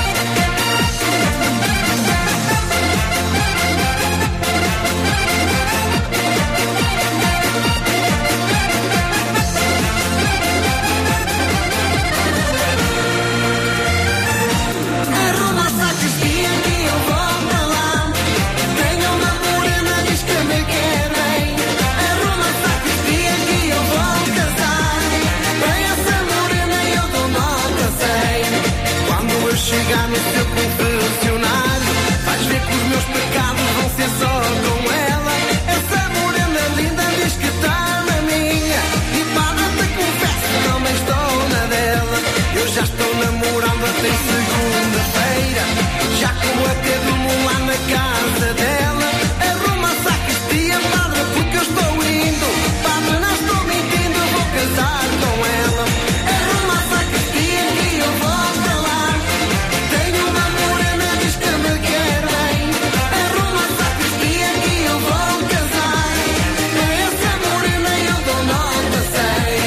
Arruma a sacristia que eu vou para lá. Tenho uma morena, diz que me quer bem. Arruma a sacristia que eu vou casar. Bem, essa morena eu dou nota sei. Quando eu chegar no seu confessionário, vais ver que os meus pecados vão ser só com ela. Essa morena linda diz que está na minha. E padre, te confesso, não me estou na dela. Eu já estou namorando até segunda-feira. Já com a T do lá na casa dela. Arruma a sacristia, padre, porque eu estou indo. Padre, não estou mentindo, vou casar com ela. Arruma a sacristia que eu vou para lá. Tenho uma morena, diz que me quer bem. Arruma a sacristia que eu vou casar. Essa morena eu dou nota sei.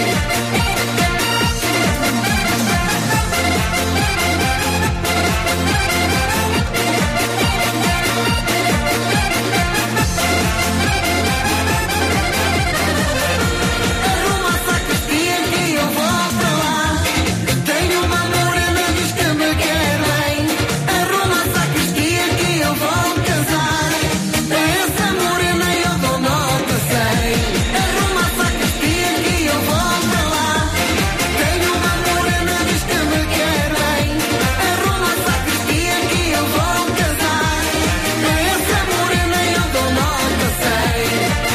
Arruma a sacristia que eu vou para lá. Tenho uma morena, diz que me quer bem. Arruma a sacristia que eu vou casar. Essa morena eu dou nota sei. Arruma a sacristia que eu vou para lá. Tenho uma morena, diz que me quer bem. Arruma a sacristia que eu vou casar. Essa morena eu dou nota sei.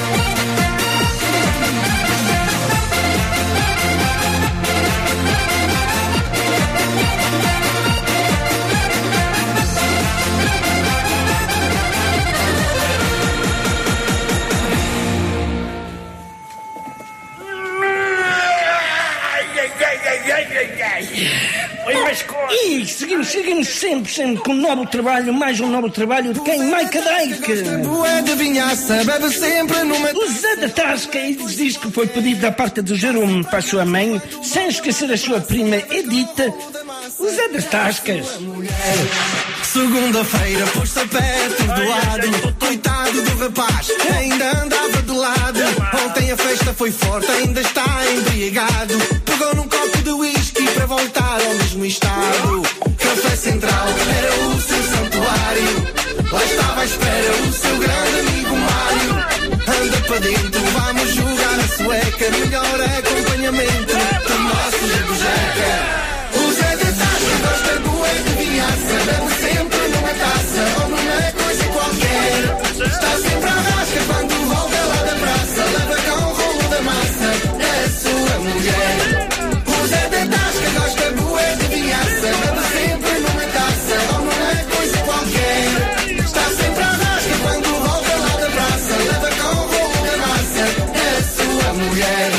Oi, mas e seguimos, seguimos sempre, sempre com um novo trabalho, mais um novo trabalho de quem? Maica Dake. É de vinhaça, bebe sempre numa. O Zé da Tasca diz que foi pedido da parte do Jerome para a sua mãe, sem esquecer a sua prima Edita. O Zé das Tascas. Segunda-feira pôs-se a pé todo lado. Coitado do rapaz, ainda andava de lado. Ontem a festa foi forte, ainda está embriagado. Pegou num copo de whisky para voltar ao mesmo estado. Café Central era o seu santuário. Lá estava à espera o seu grande amigo Mário. Anda para dentro, vamos jogar a sueca. Melhor acompanhamento do nosso Jabujeca. O Zé de Tasca gosta bué de vinhaça. Bebe sempre numa taça ou numa coisa qualquer. Está sempre à rasca quando volta lá da praça. Leva com o rolo da massa a sua mulher. O Zé de Tasca gosta bué de vinhaça. Bebe sempre numa taça ou numa coisa qualquer. Está sempre à rasca quando volta lá da praça. Leva com o rolo da massa a sua mulher.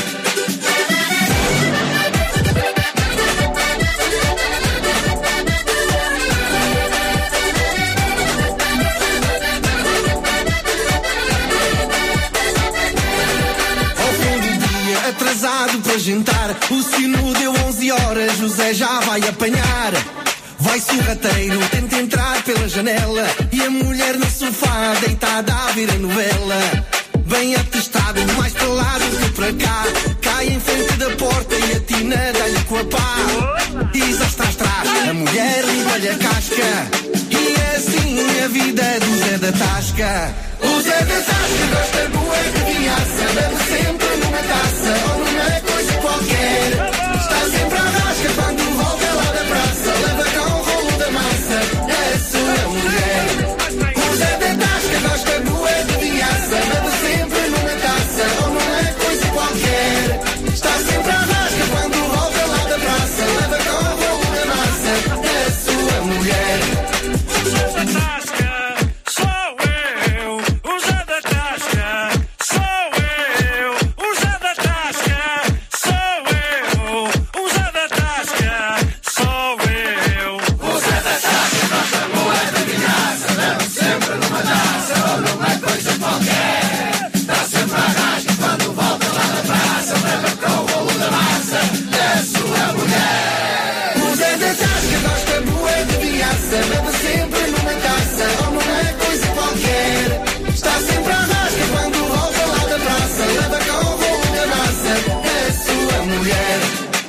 Atrasado para jantar, o sino deu onze horas, José já vai apanhar. Vai sorrateiro, tenta entrar pela janela e a mulher no sofá deitada a ver a novela. Bem atestado, mais para lá do que para cá, cai em frente da porta e a tina dá-lhe com a pá. E já está atrás, a mulher limpa-lhe a casca e a assim a vida do Zé da Tasca. O Zé da Tasca gosta boa de vinhaça, bebe sempre numa taça ou numa coisa qualquer. Está sempre à rasca quando volta lá da praça, leva com o rolo da massa a sua mulher. O Zé da Tasca gosta boa de vinhaça, bebe sempre numa taça ou numa coisa qualquer. Está sempre à rasca quando volta lá da praça, leva com o rolo da massa a sua mulher. O Zé da Tasca sou eu, o Zé da Tasca sou eu, o Zé da Tasca sou eu, o Zé da Tasca sou eu. O Zé da Tasca gosta boa de vinhaça, bebe sempre numa taça ou numa coisa qualquer. Está sempre à rasca quando volta lá da praça, leva com o rolo da massa a sua mulher. O Zé da Tasca gosta boa de vinhaça, bebe sempre numa taça ou numa coisa qualquer. Está sempre à rasca quando volta lá da praça, leva com o rolo da massa a sua mulher.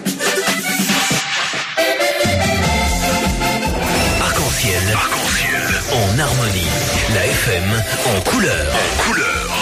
Arc-en-ciel. Arc-en-ciel. En harmonie. La F M en couleur. En couleur.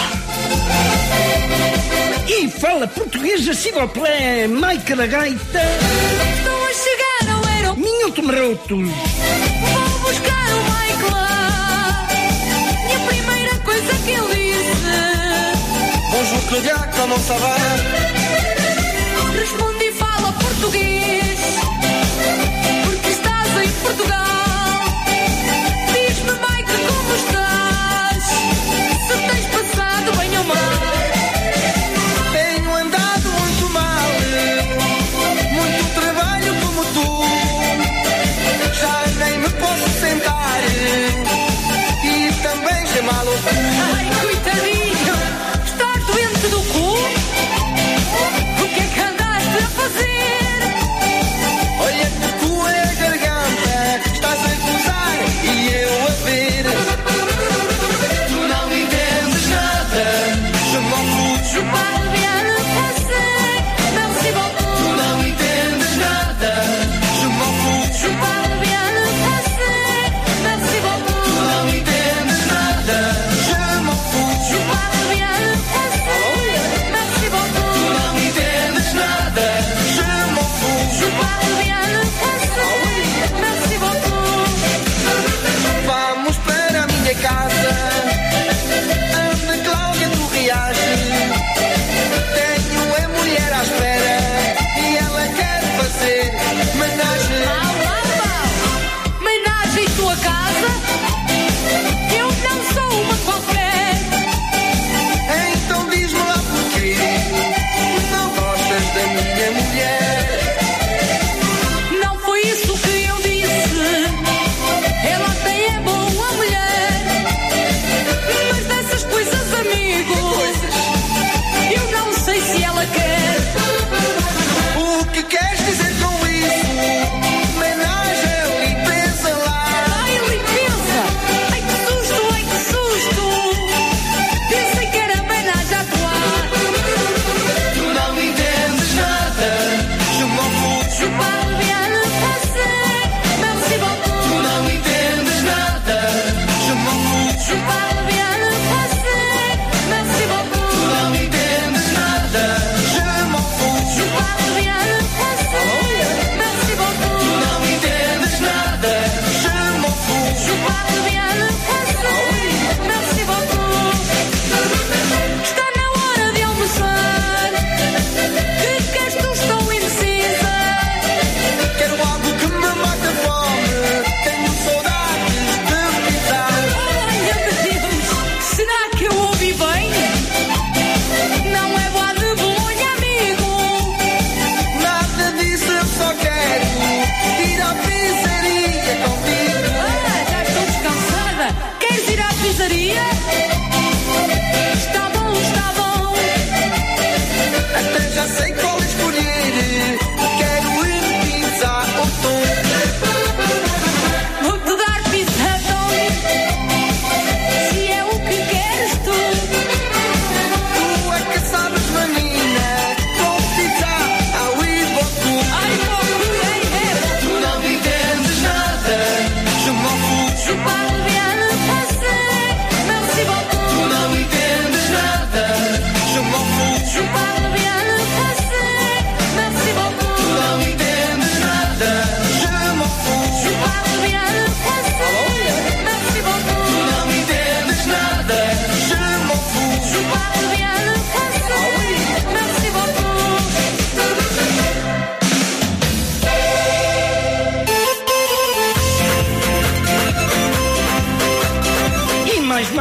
E fala português assim ao plé, Maica da Gaita. Estou a chegar ao aeroporto. Minuto Marotos. Vou buscar o Mike lá. E a primeira coisa que ele disse: Bonjour Claudia, comment ça va? responde e fala português. Porque estás em Portugal. Diz-me, Mike, como estás? Se tens passado bem ou mal. Tenho andado muito mal, muito trabalho como tu. Já nem me posso sentar e também sei mal o cu. Ai, coitadinho, estás doente do cu? O que é que andaste a fazer?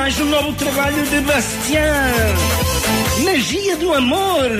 mais um novo trabalho de Bastian. Magia do amor.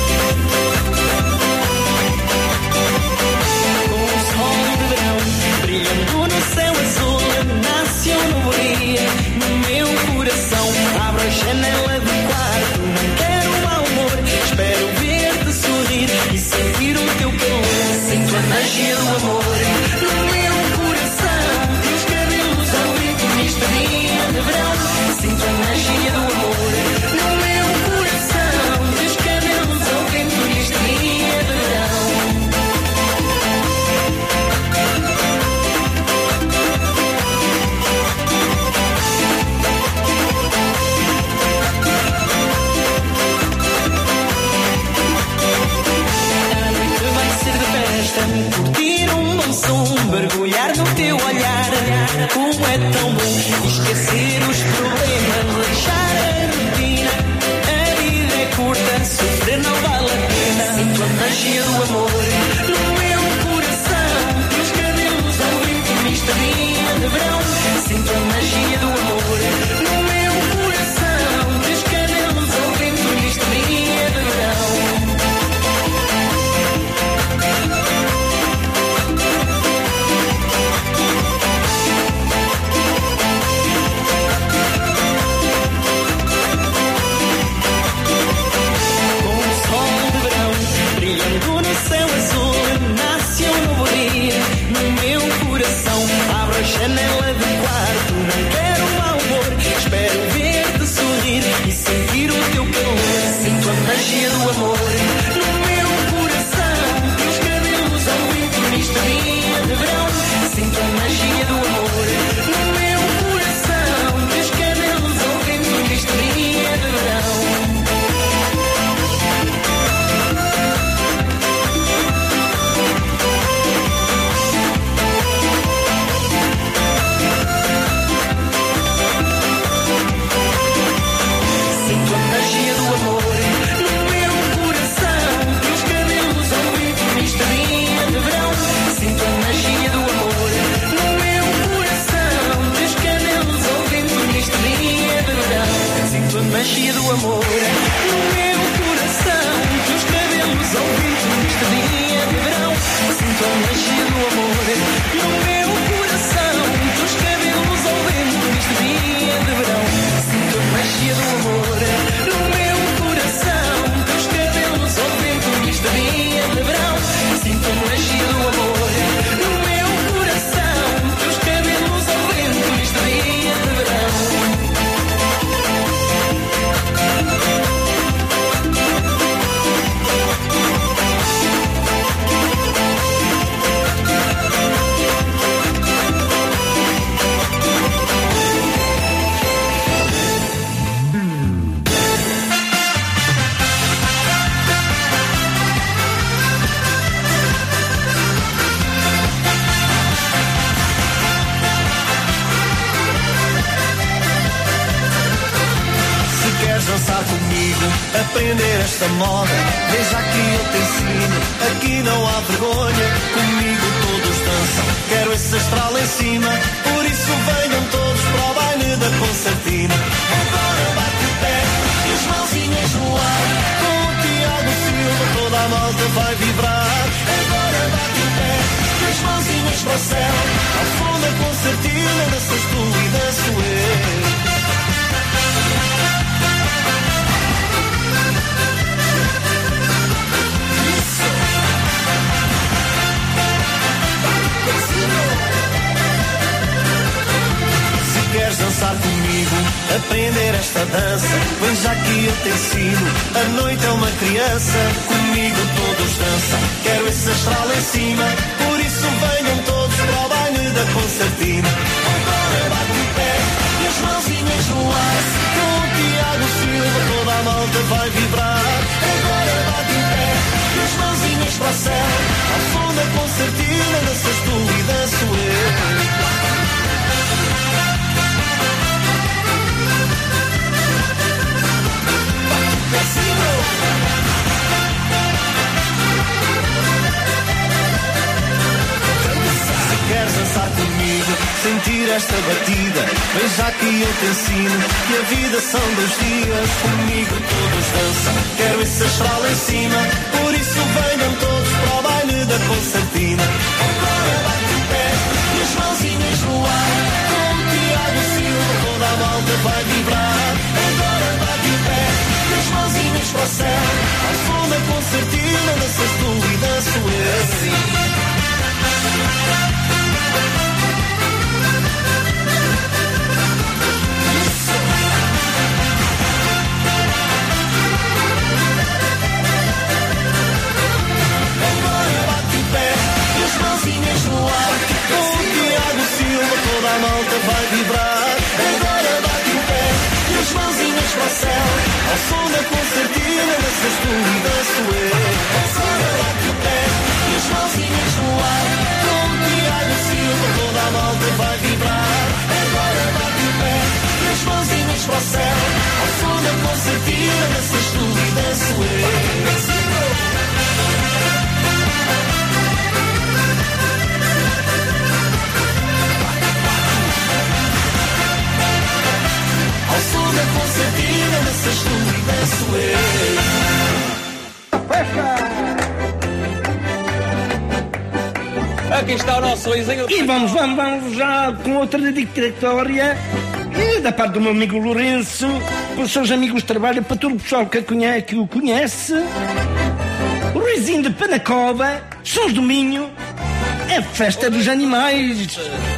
Com o sol de verão brilhando no céu azul, nasce um novo dia no meu coração. Abro a janela do quarto, não quero mau humor. Espero ver-te sorrir e sentir o teu calor. Sinto a magia do amor no meu coração. Teus cabelos ao vento neste dia de verão. Sinto a magia do amor no meu coração. Teus cabelos ao vento neste dia de verão. Curtir um bom som, mergulhar no teu olhar. Como é tão bom esquecer os problemas, deixar a rotina. A vida é curta, sofrer não vale a pena. Sinto a magia do amor no meu coração. Teus cabelos ao vento neste dia de verão. Sinto a magia do amor no meu coração. Teus cabelos ao vento neste dia de verão. Céu azul, nasce um novo dia no meu coração. Abro a janela do quarto, não quero mau humor. Espero ver-te sorrir e sentir o teu calor. Sinto a magia do amor no meu coração. Teus cabelos ao vento neste dia de verão. Sinto a magia do amor no meu coração. Teus cabelos ao vento neste dia de verão. Magia do amor no meu coração. Teus cabelos ao vento neste dia de verão. Sinto a magia do amor no meu coração. Teus cabelos ao vento neste dia de verão. Sinto a magia do amor no meu coração. Teus cabelos ao vento neste dia de verão. Sinto a magia do amor no meu coração. Teus cabelos ao vento neste dia de verão. Dançar comigo, aprender esta moda. Veja aqui eu te ensino, aqui não há vergonha. Comigo todos dançam, quero esse astral em cima. Por isso venham todos para o baile da concertina. Agora bate o pé e as mãozinhas no ar. Com o Tiago Silva toda a malta vai vibrar. Agora bate o pé e as mãozinhas para o céu. Ao som da concertina, danças tu e danço eu. Se queres dançar comigo, aprender esta dança, vem já que eu te ensino. A noite é uma criança, comigo todos dançam. Quero esse astral em cima, por isso venham todos para o baile da concertina. Agora bate o pé e as mãozinhas no ar. Com o Tiago Silva toda a malta vai vibrar. Agora bate o pé e as mãozinhas para o céu. Ao som da concertina, danças tu e danço eu. Se queres dançar comigo, sentir esta batida. Vem já que eu te ensino que a vida são dois dias. Comigo todos dançam, quero esse astral em cima. Por isso venham todos para o baile da concertina. Agora bate o pé e as mãozinhas no ar. Com o Tiago Silva toda a malta vai vibrar. Agora bate o pé e as mãozinhas para o céu. Ao som da concertina danças tu e danço eu. Toda a malta vai vibrar. Agora bate o pé e as mãozinhas para o céu. Ao som da concertina danças tu e danço eu. Agora bate o pé e as mãozinhas no ar. Com o Tiago Silva toda a malta vai vibrar. Agora bate o pé e as mãozinhas para o céu. Ao som da concertina danças tu e danço eu. Ao som da concertina danças tu e danço eu. Aqui está o nosso Luizinho. E vamos, vamos, vamos já com outra dedicatória. E da parte do meu amigo Lourenço, para os seus amigos de trabalho, para todo o pessoal que, conhece, que o conhece. O Ruizinho de Penacova, Sons do Minho, é festa dos animais.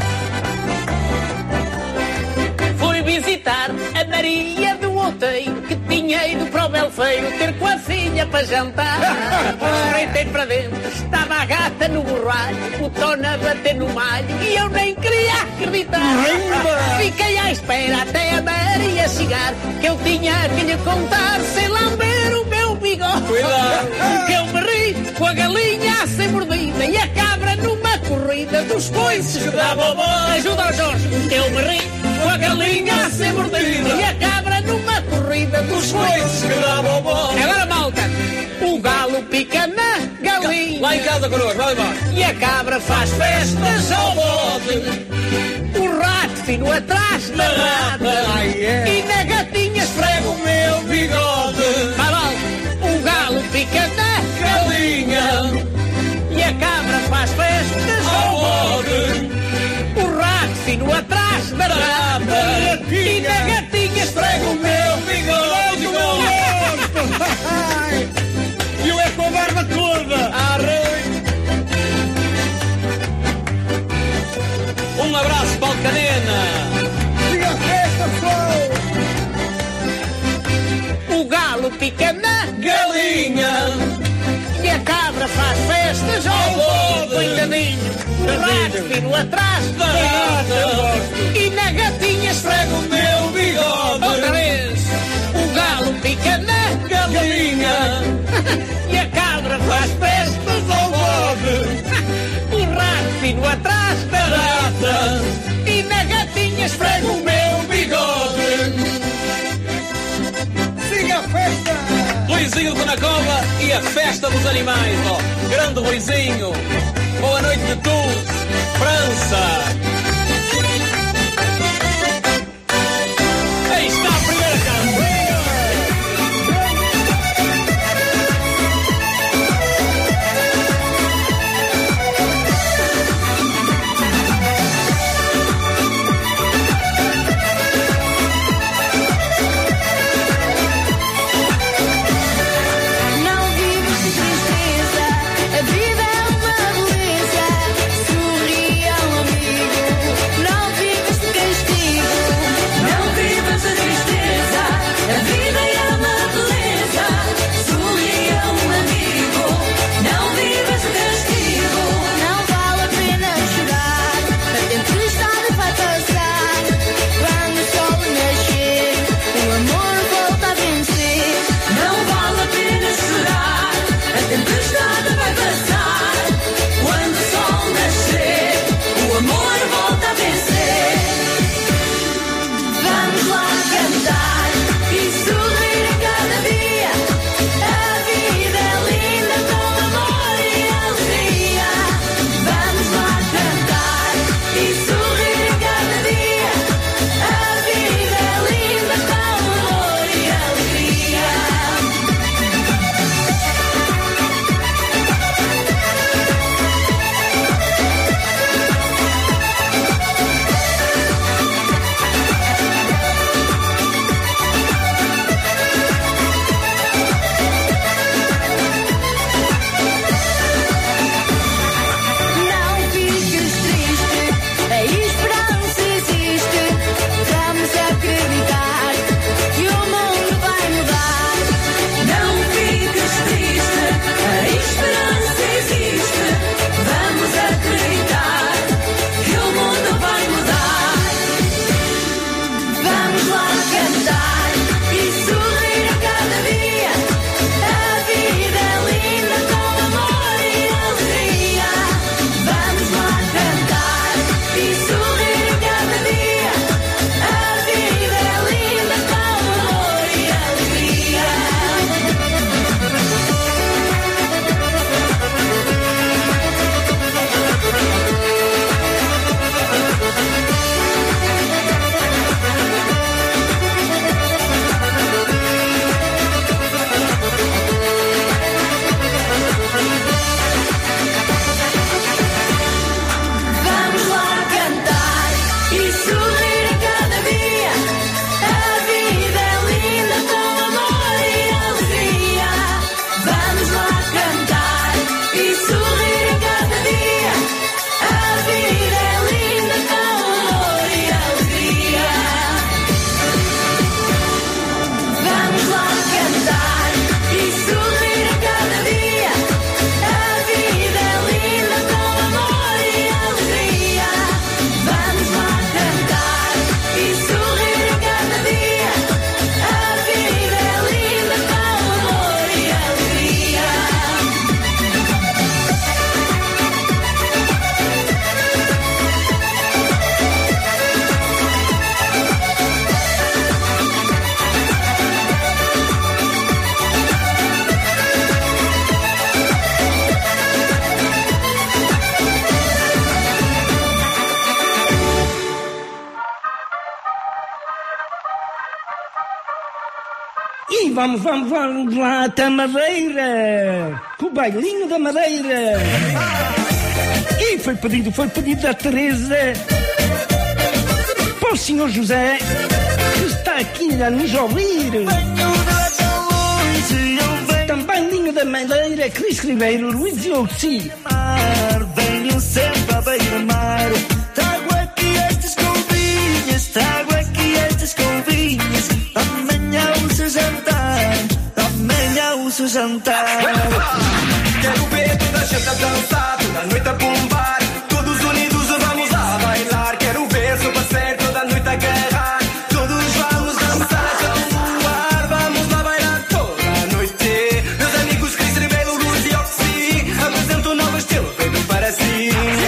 Fui visitar a Maria do Outeiro, que tinha ido para o Belfeiro ter com a filha para jantar. Espreitei para dentro, estava a gata no borralho, o tono a bater no malho e eu nem queria acreditar. Fiquei à espera até a Maria chegar, que eu tinha que lhe contar sem lamber o meu bigode. Cuidado. Que eu me ri com a galinha a ser mordida e a cabra numa corrida dos coices que dá bobó. Ajuda ao Jorge. Eu me ri com a galinha a ser mordida e a cabra numa corrida dos coices que dá bobó. Agora, malta, o galo pica na galinha. Lá em casa connosco, vai embora. E a cabra faz festas ao bode. O rato fino atrás da rata. E na gatinha esfrega o meu bigode. Vai, malta, o galo pica na galinha. E a cabra faz festas ao bode. O rato fino atrás da rata. E na gatinha esfrega o meu bigode. E eu é com a barba toda. Arroi. Um abraço para o Canena. Siga a festa, pessoal. O galo pica na galinha. E a cabra faz festas ao bode. Coitadinho. O rato fino atrás da rata. E na gatinha esfrega o meu bigode. Outra vez. O galo pica na galinha. E a cabra faz festas ao bode. O rato fino atrás da rata. E na gatinha esfrega o meu bigode. Siga a festa. Luizinho de Penacova e a festa dos animais, ó. Grande Luizinho. Boa noite de todos. França. Aí está a primeira canção. Não vives de tristeza, a vida é uma beleza. E vamos, vamos, vamos lá até a Madeira, com o bailinho da Madeira. E foi pedido, foi pedido da Teresa para o senhor José, que está aqui a nos ouvir. Também Linho da Madeira, Cris Ribeiro, Luís Diogo Si. Venho sempre à beira-mar. Trago aqui estas couvinhas, trago aqui estas couvinhas. Amanhã o seu jantar, amanhã o seu jantar. Quero ver toda a gente a dançar, toda a noite a bombar. Todos unidos vamos lá bailar. Quero ver seu parceiro toda a noite a agarrar. Todos vamos dançar com o ar, vamos lá bailar toda a noite. Meus amigos Cris Rebelo, Luz e Oxy, apresento um novo estilo feito para si.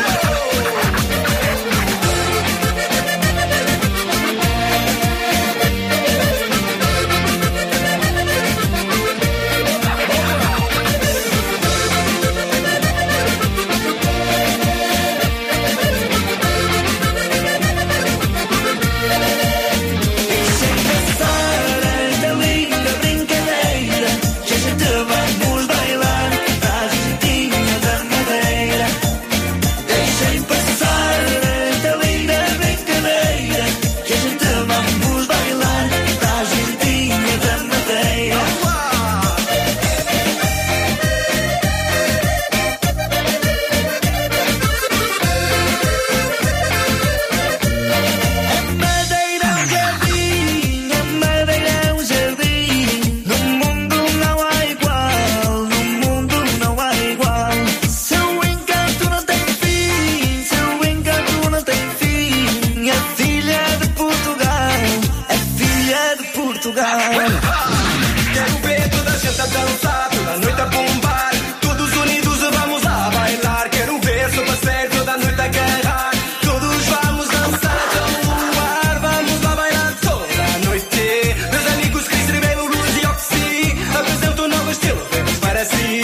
Quero ver toda a gente a dançar, toda a noite a bombar. Todos unidos vamos lá bailar. Quero ver seu parceiro toda a noite a agarrar. Todos vamos dançar com o ar, vamos lá bailar toda a noite. Meus amigos Cris Rebelo, Luz e Oxy, apresento um novo estilo feito para si.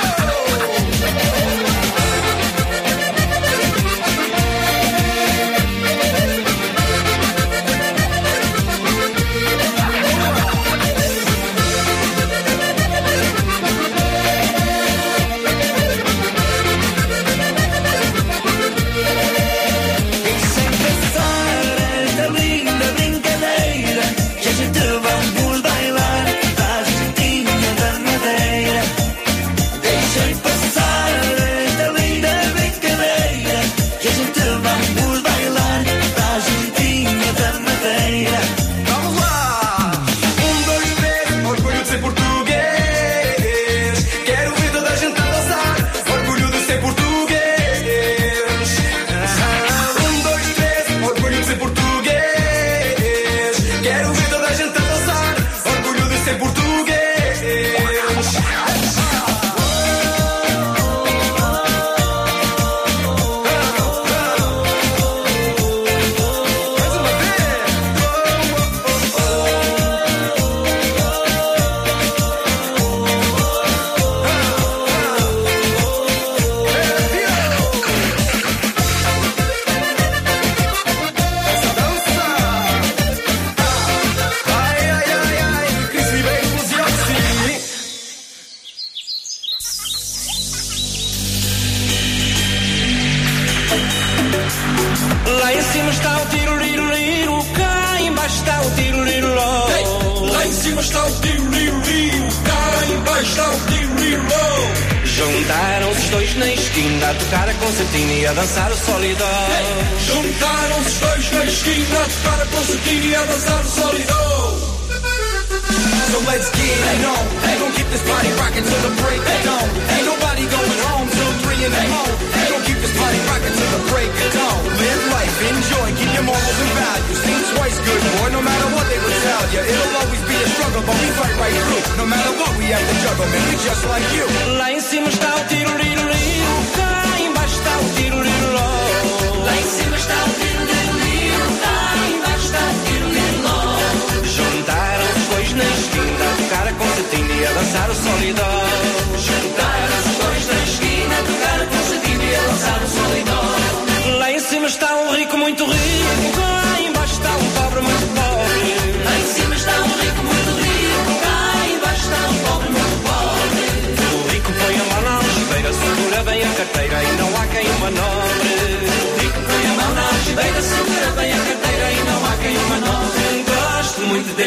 Lá em cima está o tiro-liro-liro, cá embaixo está o tiro-liro-ló. Hey, lá em cima está o tiro-liro-liro, cá embaixo está o tiro-liro-ló. Juntaram-se os dois na esquina a tocar a concertina e a dançar o solidó. Hey, juntaram-se os dois na esquina a tocar a concertina e a dançar o solidó. So let's get it on. Hey, gon' keep this party rockin' till the break of dawn. Ain't nobody going home till three in the morning. Hey, gon' keep this party rockin' till the break of dawn. Live life, enjoy, keep your morals and values. Think twice, good boy, no matter what they would tell you. It'll always be a struggle, but we fight right through. No matter what we have to juggle, man, we just like you. Lá em cima está o tiro-liro-liro, cá embaixo está o tiro-liro-ló. Lá em cima está o tiro-liro-liro, cá embaixo está o tiro-liro-ló. Juntaram-se os dois na esquina a tocar a concertina e a dançar o solidó. Juntaram-se os dois na esquina a tocar a concertina e a dançar o solidó. Lá em cima está um rico muito rico, cá embaixo está um pobre muito pobre. Lá em cima está um rico muito rico, cá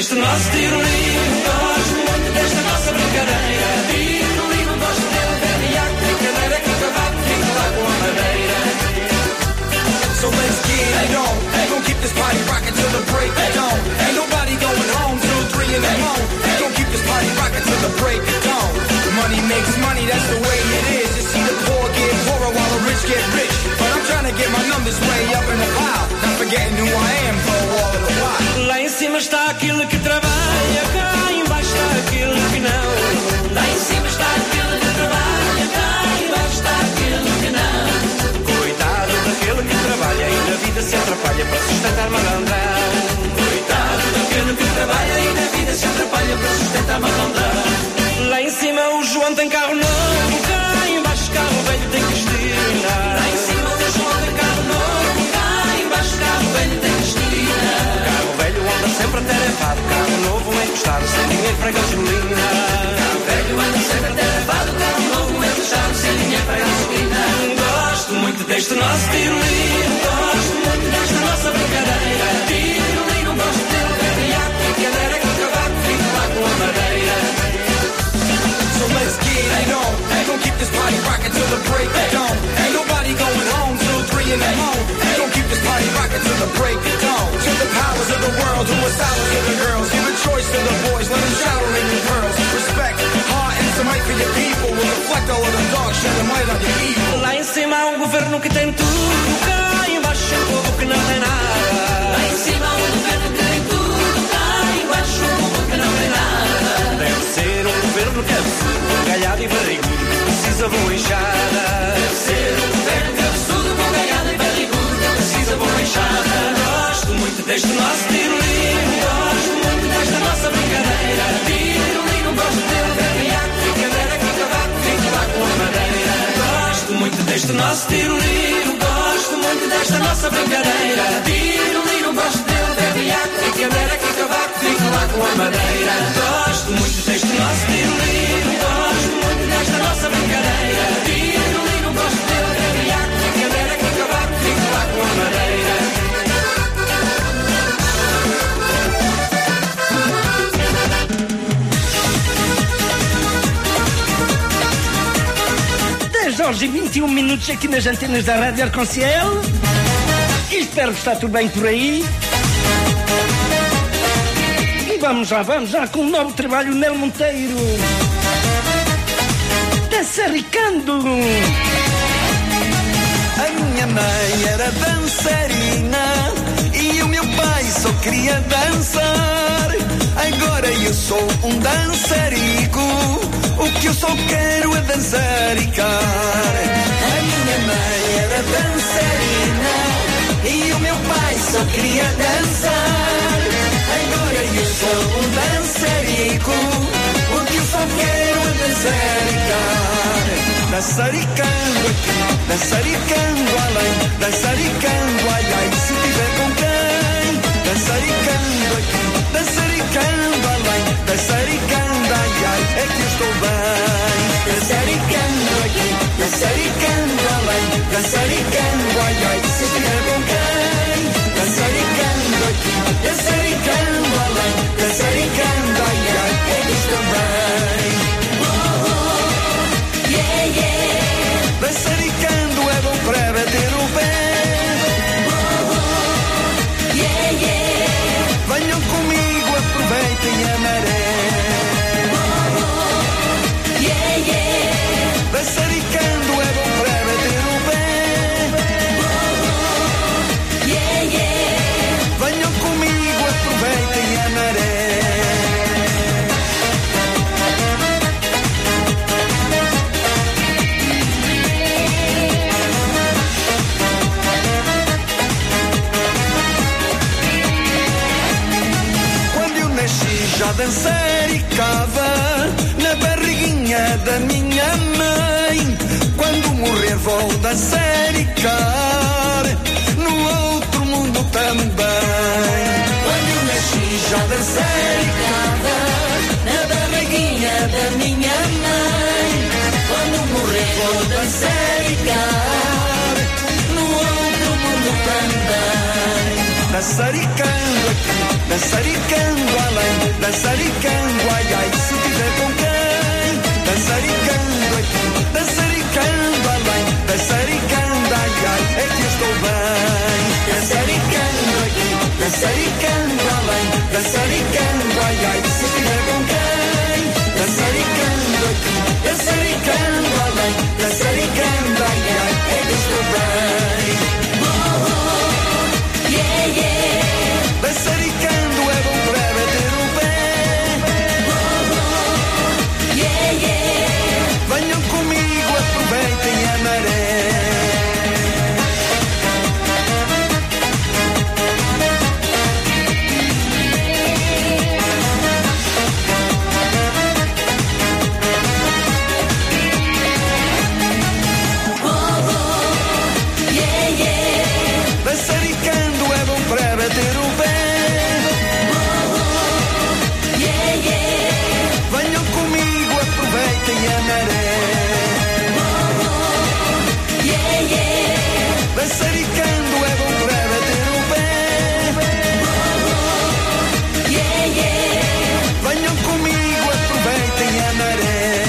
deste nosso tiro livre, gosto muito desta nossa brincadeira. Tiro livre, gosto dele, bebe água, brincadeira que o cavaco fica lá com a madeira. So let's get it on. Ain't gon' keep this party rockin' till the break of dawn. Ain't nobody going home till three in the morning. Ain't gon' keep this party rockin' till the break of dawn. Money makes money, that's the way it is. You see the poor get poorer while the rich get rich. But I'm trying to get my numbers way up in the pile. Not forgetting who I am for all of the while. Lá em cima está aquele que trabalha, cá embaixo está aquele que não. Lá em cima está aquele que trabalha, cá embaixo está aquele que não. Coitado daquele que trabalha e na vida se atrapalha para sustentar malandrão. Coitado daquele que trabalha e na vida se atrapalha para sustentar malandrão. Lá em cima o João tem carro novo, cá embaixo carro velho tem que estirar. Lá em cima o João tem carro novo, cá embaixo carro velho tem que estirar. Carro velho anda sempre atarefado, carro novo encostado, sem ninguém para gasolina. Carro velho anda sempre atarefado, carro novo encostado, sem ninguém para gasolina. Gosto muito deste nosso tiro livre, gosto muito desta nossa brincadeira. Tiro livre, gosto dele, bebe água, brincadeira que o cavaco fica lá com a madeira. So let's get it on. Ain't gon' keep this party rockin' till the break of dawn. Ain't nobody going home till three in the morning. Ain't gon' keep this party rockin' till the break of dawn. To the powers of the world who are silent to the girls. Give a choice to the boys, let them shower in your pearls. Respect, heart and some might for your people. Will reflect all of the dark, shed the light on your evil. Lá em cima há um governo que tem tudo, cá embaixo é o povo que não tem nada. Lá em cima há um governo que tem tudo, cá embaixo é o povo que não tem nada. Deve ser um governo que é absurdo, galhado e barrigudo, que precisa boa enxada. Deve ser um governo que é absurdo, bom galhado e barrigudo, que precisa boa enxada. Gosto muito deste nosso tiro livre, gosto muito desta nossa brincadeira. Tiro livre, gosto dele, bebe água, brincadeira que o cavaco fica lá com a madeira. Gosto muito deste nosso tiro livre, gosto muito desta nossa brincadeira. Tiro livre, gosto dele, bebe água, brincadeira que o cavaco fica lá com a madeira. Gosto muito deste nosso tiro livre, gosto muito desta nossa brincadeira. Tiro livre, gosto dele, bebe água, brincadeira que o cavaco fica lá com a madeira. dez horas e vinte e um minutos aqui nas antenas da Rádio Arconciel. Espero que está tudo bem por aí. E vamos lá, vamos lá com um novo trabalho, Nel Monteiro. Dançaricando. A minha mãe era dançarina e o meu pai só queria dançar. Agora eu sou um dançarico, o que eu só quero é dançaricar. A minha mãe era dançarina e o meu pai só queria dançar. Agora eu sou um dançarico, o que eu só quero é dançaricar. Dançaricando aqui, dançaricando além, dançaricando ai ai, se tiver com quem. Dançaricando aqui, dançaricando além, dançaricando ai ai, é que eu estou bem. Dançaricando aqui, dançaricando além, dançaricando ai ai, se tiver com quem. Dançaricando aqui, dançaricando além, dançaricando ai ai, é que eu estou bem. Yeah, yeah. Dançaricando é bom para bater o pé. Oh, oh, yeah, yeah. Venham comigo, aproveitem a maré. Oh, oh, yeah, yeah. Dançaricando é bom para bater o pé. Oh, oh, yeah, yeah. Venham comigo, aproveitem a maré. Já dançaricava na barriguinha da minha mãe. Quando morrer vou dançaricar no outro mundo também. Quando eu nasci já dançaricava na barriguinha da minha mãe. Quando morrer vou dançaricar no outro mundo também. dançaricando aqui, dançaricando além, dançaricando ai ai, se tiver com quem, dançaricando aqui, dançaricando além, dançaricando ai ai, é que estou bem, dançaricando aqui, dançaricando além, dançaricando ai ai, se tiver com quem, dançaricando aqui, dançaricando além, dançaricando ai ai, é que estou bem. Yeah, yeah. Dançaricando é bom para bater o pé. Oh, oh, yeah, yeah. Venham comigo, aproveitem a maré. Oh, oh, yeah, yeah. Dançaricando é bom para bater o pé. Oh, oh, yeah, yeah. Venham comigo, aproveitem a maré. Oh, oh, yeah, yeah. Dançaricando é bom para bater o pé. Oh, oh, yeah, yeah. Venham comigo, aproveitem a maré.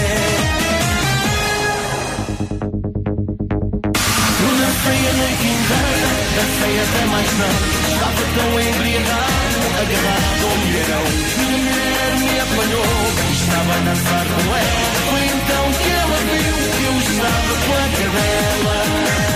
Eu dancei a noite inteira, dancei até mais não. Estava tão embriagado, agarrado ao mulherão. Minha mulher me apanhou, estava a dançar com ela. Foi então que ela viu que eu estava com a cadela.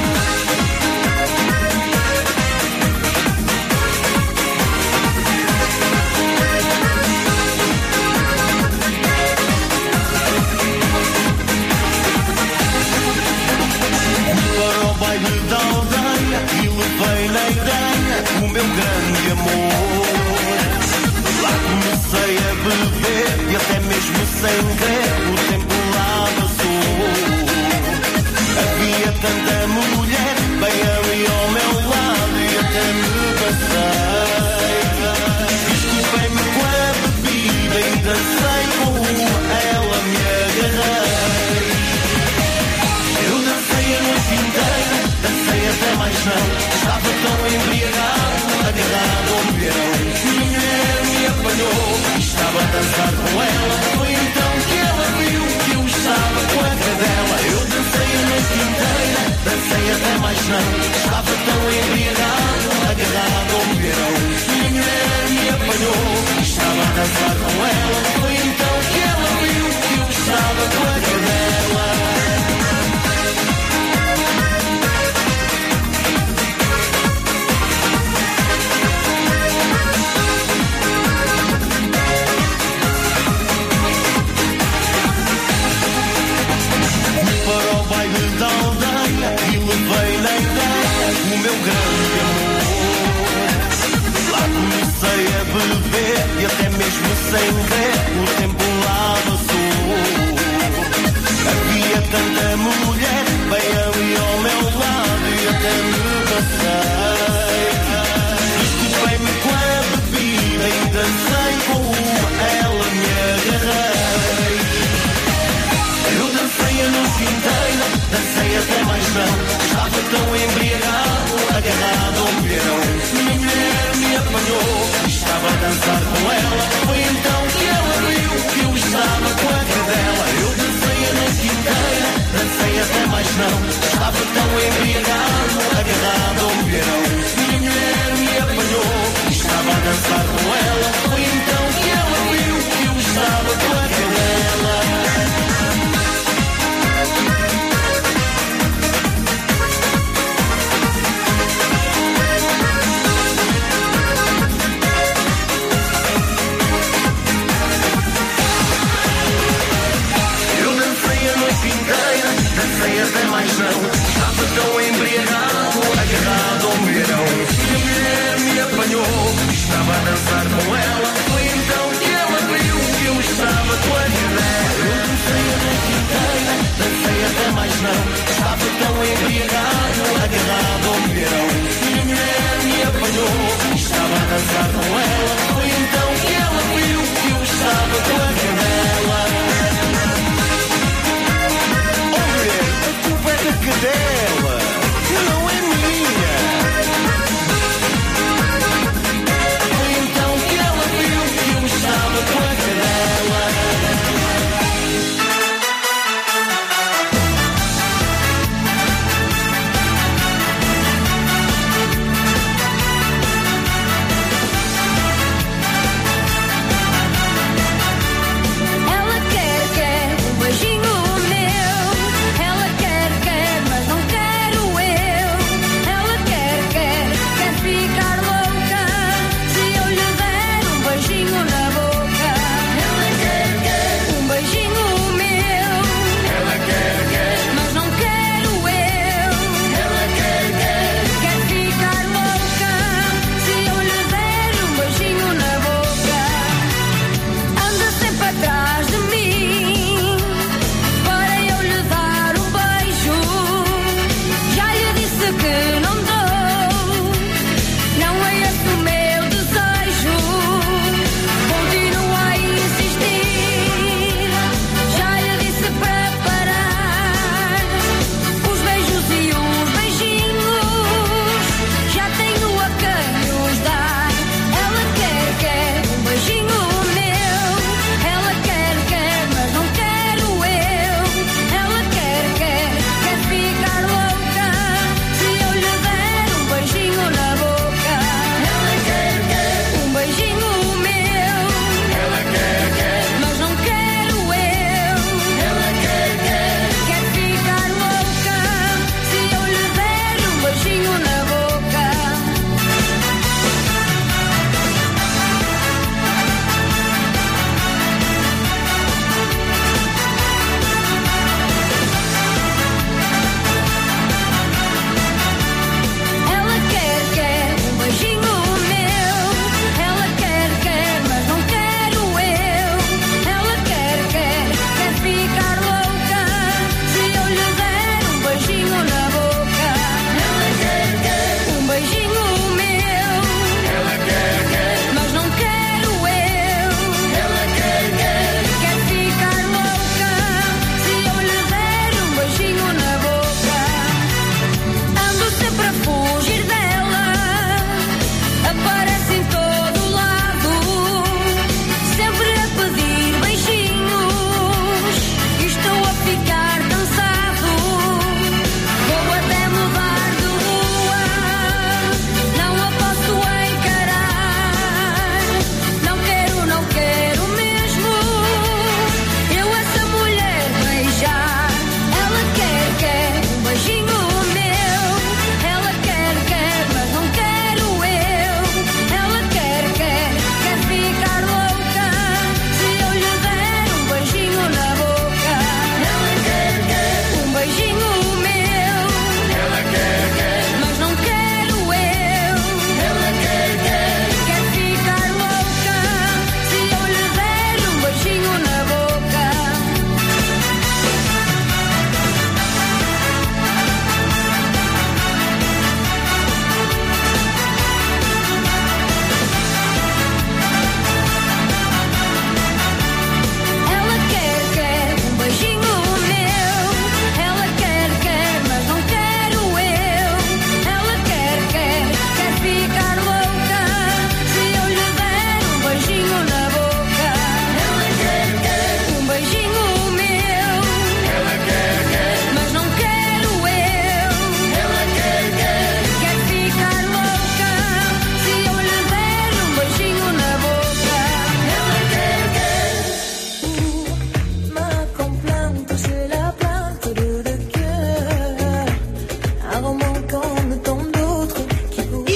Para o baile da aldeia e levei na ideia o meu grande amor. Lá comecei a beber e até mesmo sem querer o tempo lá passou. Havia tanta mulher bem ali ao meu lado e até me passei. Desculpei-me com a bebida e dancei com uma, a ela me agarrei. Eu dancei a noite inteira, dancei até mais não. Estava tão embriagado, agarrado ao mulherão. Minha mulher me apanhou, estava a dançar com ela. Foi então que ela viu que eu estava com a cadela. Eu dancei a noite inteira, dancei até mais não. Estava tão embriagado, agarrado ao mulherão. Minha mulher me apanhou, estava a dançar com ela. Foi então que ela viu que eu estava com a cadela. Para o baile da aldeia e levei na ideia o meu grande amor. Lá comecei a beber e até mesmo sem ver o tempo lá passou. Havia tanta mulher bem ali ao meu lado e até me passei. Desculpei-me com a bebida e dancei com uma, ela me agarrei. Eu dancei a noite inteira, dancei até mais não. Estava tão embriagado, agarrado ao mulherão. Minha mulher me apanhou, estava a dançar com ela. Foi então que ela viu que eu estava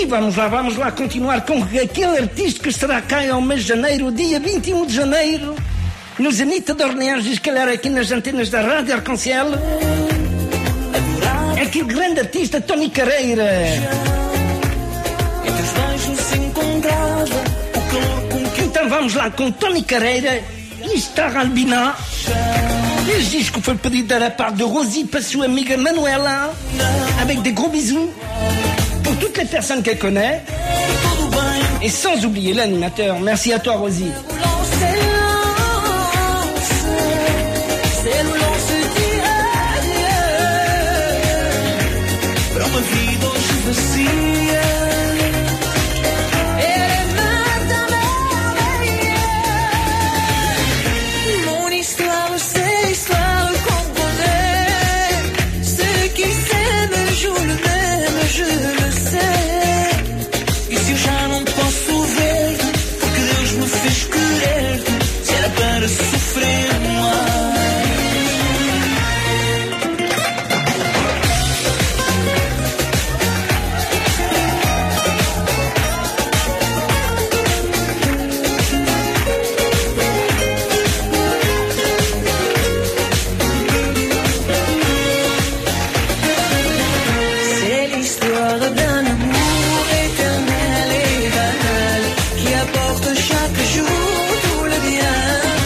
vamos lá, vamos lá continuar com aquele artista que estará cá ao mês de janeiro, dia vinte e um de janeiro, no Zenita de Orleans, diz que ele era aqui nas antenas da Rádio Arconciel. Aquele grande artista Tony Carreira. Entre os beijos se encontrava o calor com que... Então vamos lá com Tony Carreira e Star Albina. Esse disco foi pedido da part de Rosie para sua amiga Manuela, avec des gros bisous pour toutes les personnes qu'elle connaît, et sans oublier l'animateur. Merci à toi, Rosie. C'est le lance diário para uma vida hoje vazia. Para sofrer c'est l'histoire d'un amour éternel et banal qui apporte chaque jour tout le bien.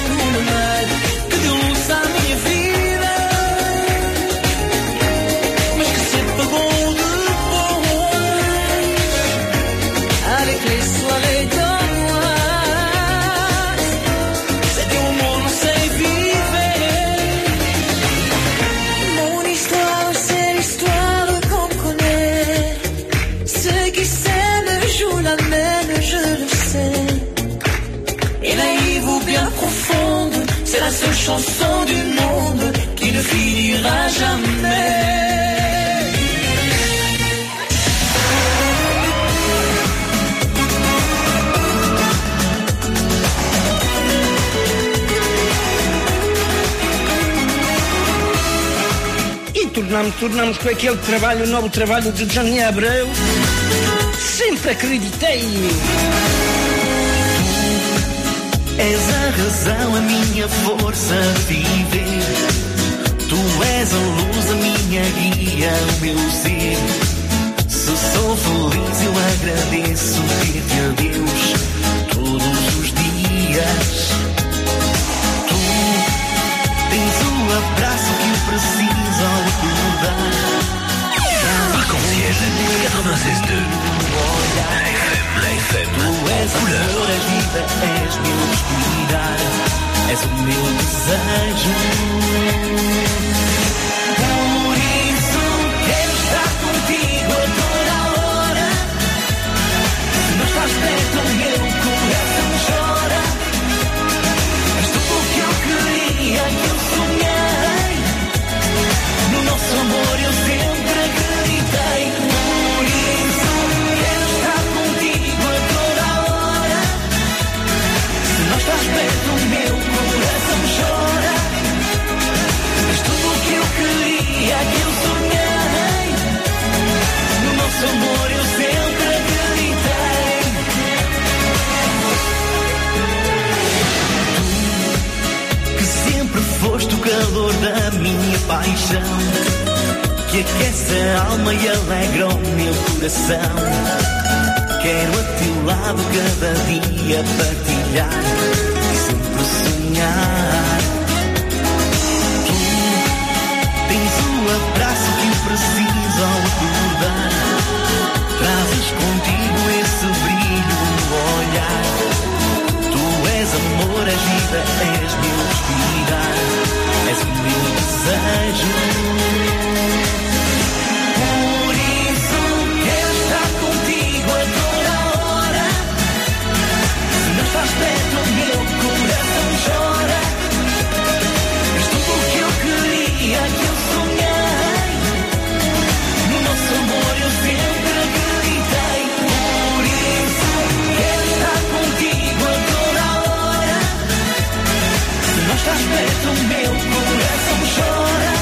C'est la seule chanson du monde qui ne finira jamais. E tornamos, tornamos com aquele trabalho, o novo trabalho de Johnny Abreu. Sempre acreditei. És a razão, a minha força a viver. Tu és a luz, a minha guia, o meu ser. Se sou feliz eu agradeço dir-te a Deus todos os dias. Tu tens o abraço que eu preciso ao acordar. Arc-en-ciel quatre-vingt-seize deux. La F M, tu és amor, a vida, és meu respirar, és o meu desejo. Por isso quero estar contigo a toda a hora. Se não estás perto, o meu coração chora. És tudo o que eu queria, que eu sonhei. No nosso amor eu sempre acreditei. Por isso quero estar contigo a toda a hora. Se não estás perto, o meu coração chora. És tudo o que eu queria, que eu sonhei. No nosso amor eu sempre acreditei. Tu, que sempre foste o calor da minha paixão, que aquece a alma e alegra o meu coração. Quero a teu lado cada dia partilhar e sempre sonhar. Tu tens o abraço que eu preciso ao acordar. Trazes contigo esse brilho no olhar. Tu és amor, és vida, és meu respirar, és o meu desejo. Por isso quero estar contigo a toda a hora. Se não estás perto, o meu coração chora. És tudo o que eu queria, que eu sonhei. No nosso amor eu sempre acreditei. Por isso quero estar contigo a toda a hora. Se não estás perto, o meu coração chora.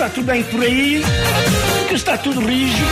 está tudo bem por aí? Que está tudo rijo?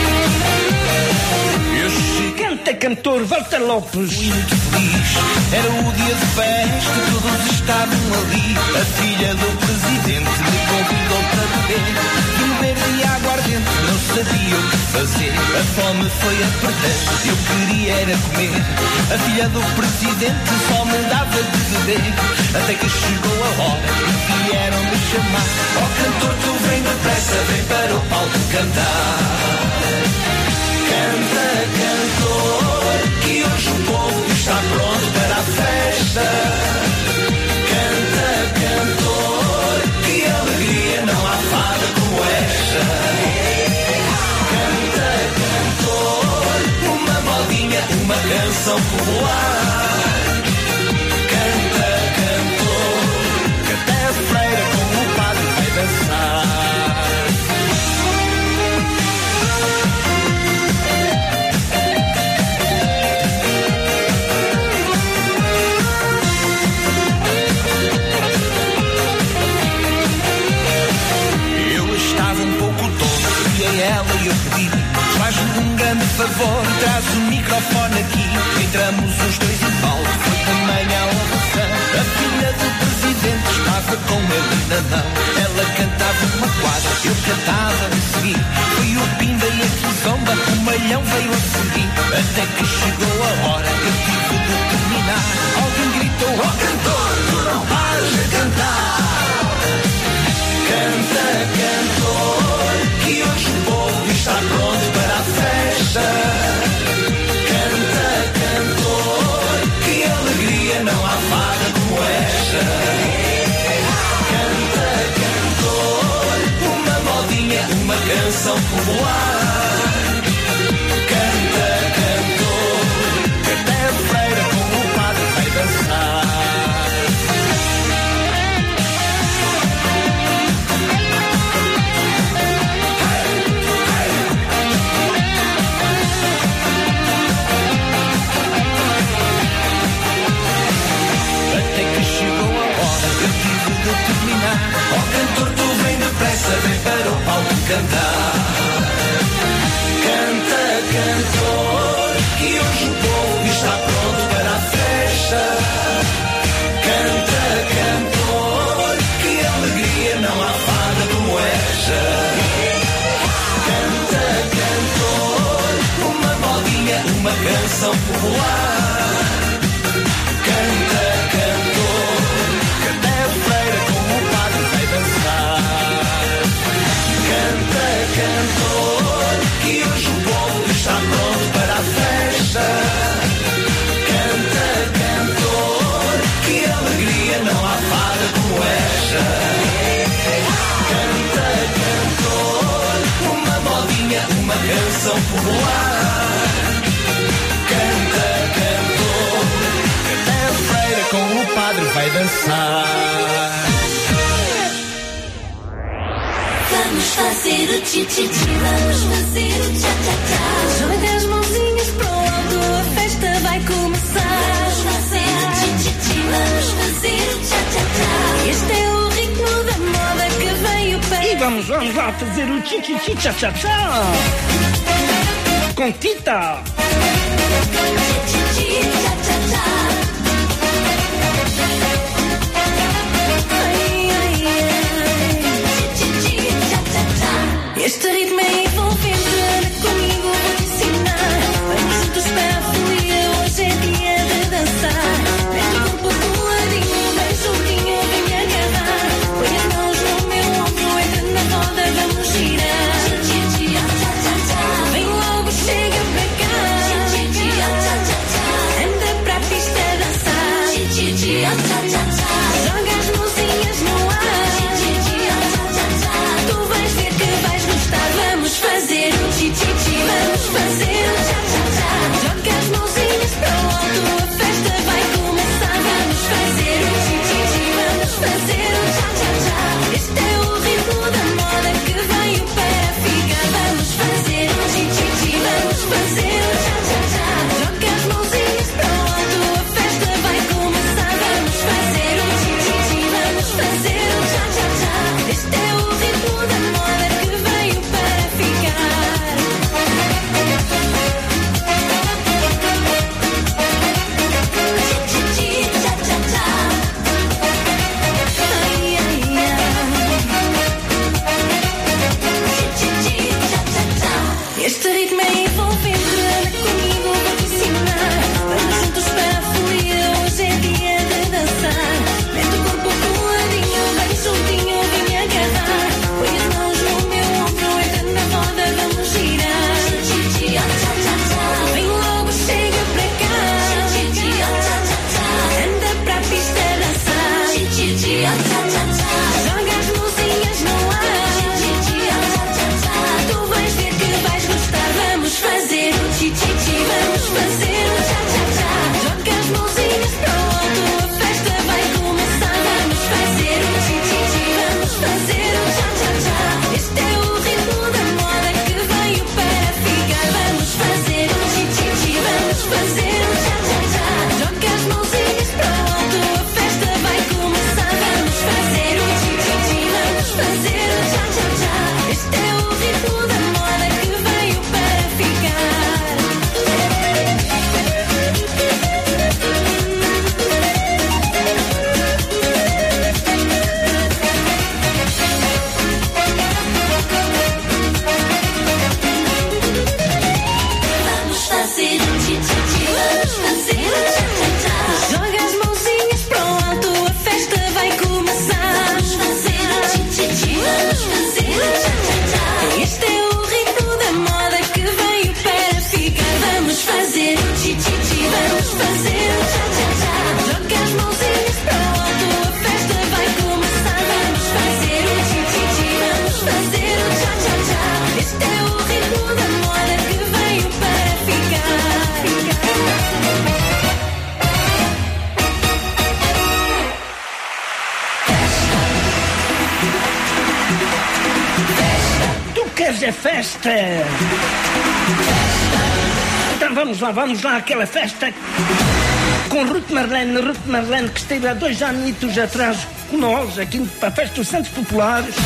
Canta, cantor, Walter Lopes. Muito feliz, era o dia de festa, todos estavam ali. A filha do presidente me convidou para beber. De um verde e aguardente, não sabia o que fazer. A fome foi apertando, eu queria era comer. A filha do presidente só me dava de beber. Até que chegou a hora e vieram me chamar. Ó oh, cantor, tu vem depressa, vem para o palco cantar. Canta, cantor, que hoje o povo está pronto para a festa. Canta, cantor, que alegria, não há fada como esta. Canta, cantor, uma modinha, uma canção popular. Canta, cantor, que até a freira com o padre vai dançar. Ela e eu pedi, faz-me um grande favor, traz o microfone aqui. Entramos os dois em palco, foi também a ovação. A filha do presidente estava com ele na mão. Ela cantava uma quadra, eu cantava a seguir. Foi o Pimba e a Kizomba, o Malhão veio a seguir. Até que chegou a hora, eu tive de terminar. Alguém gritou, ó oh, cantor, tu não pares de cantar. Canta, cantor, que hoje o povo está pronto para a festa. Canta, cantor, que alegria, não há fada como esta. Canta, cantor, uma modinha, uma canção popular. Canta, cantor, que até a freira com o padre vai dançar. Ó oh, cantor, tu vem depressa, vem para o palco cantar. Canta, cantor, que hoje o povo está pronto para a festa. Canta, cantor, que alegria, não há fada como esta. Canta, cantor, uma modinha, uma canção popular. Canta, cantor, que até a freira com o padre vai dançar. Canta, cantor, que hoje o povo está pronto para a festa. Canta, cantor, que alegria, não há fada como esta. Canta, cantor, uma modinha, uma canção popular. Canta, cantor, que até a freira com o padre vai dançar. Vamos fazer o tchi-tchi-tchi, vamos fazer o tcha-tcha-tcha. Joga as mãozinhas pro alto, a festa vai começar. Vamos fazer o tchi-tchi-tchi, vamos fazer o tcha-tcha-tcha. Este é o ritmo da moda que veio para... E vamos, vamos lá fazer o tchi-tchi-tchi, tcha-tcha-tcha. Com Tita. Tchi-tchi-tchi, tcha-tcha-tcha. Este ritmo é envolvente, anda comigo, vou te ensinar. Vamos juntos para a folia, hoje é dia de dançar. Mete o corpo coladinho, bem juntinho, vem me agarrar. Põe as mãos no meu ombro, entra na roda, vamos girar. Vem logo, chega para cá. hoje é festa. Então vamos lá, vamos lá àquela festa com Ruth Marlene, Ruth Marlene que esteve há dois anitos atrás com nós aqui para a festa dos Santos Populares.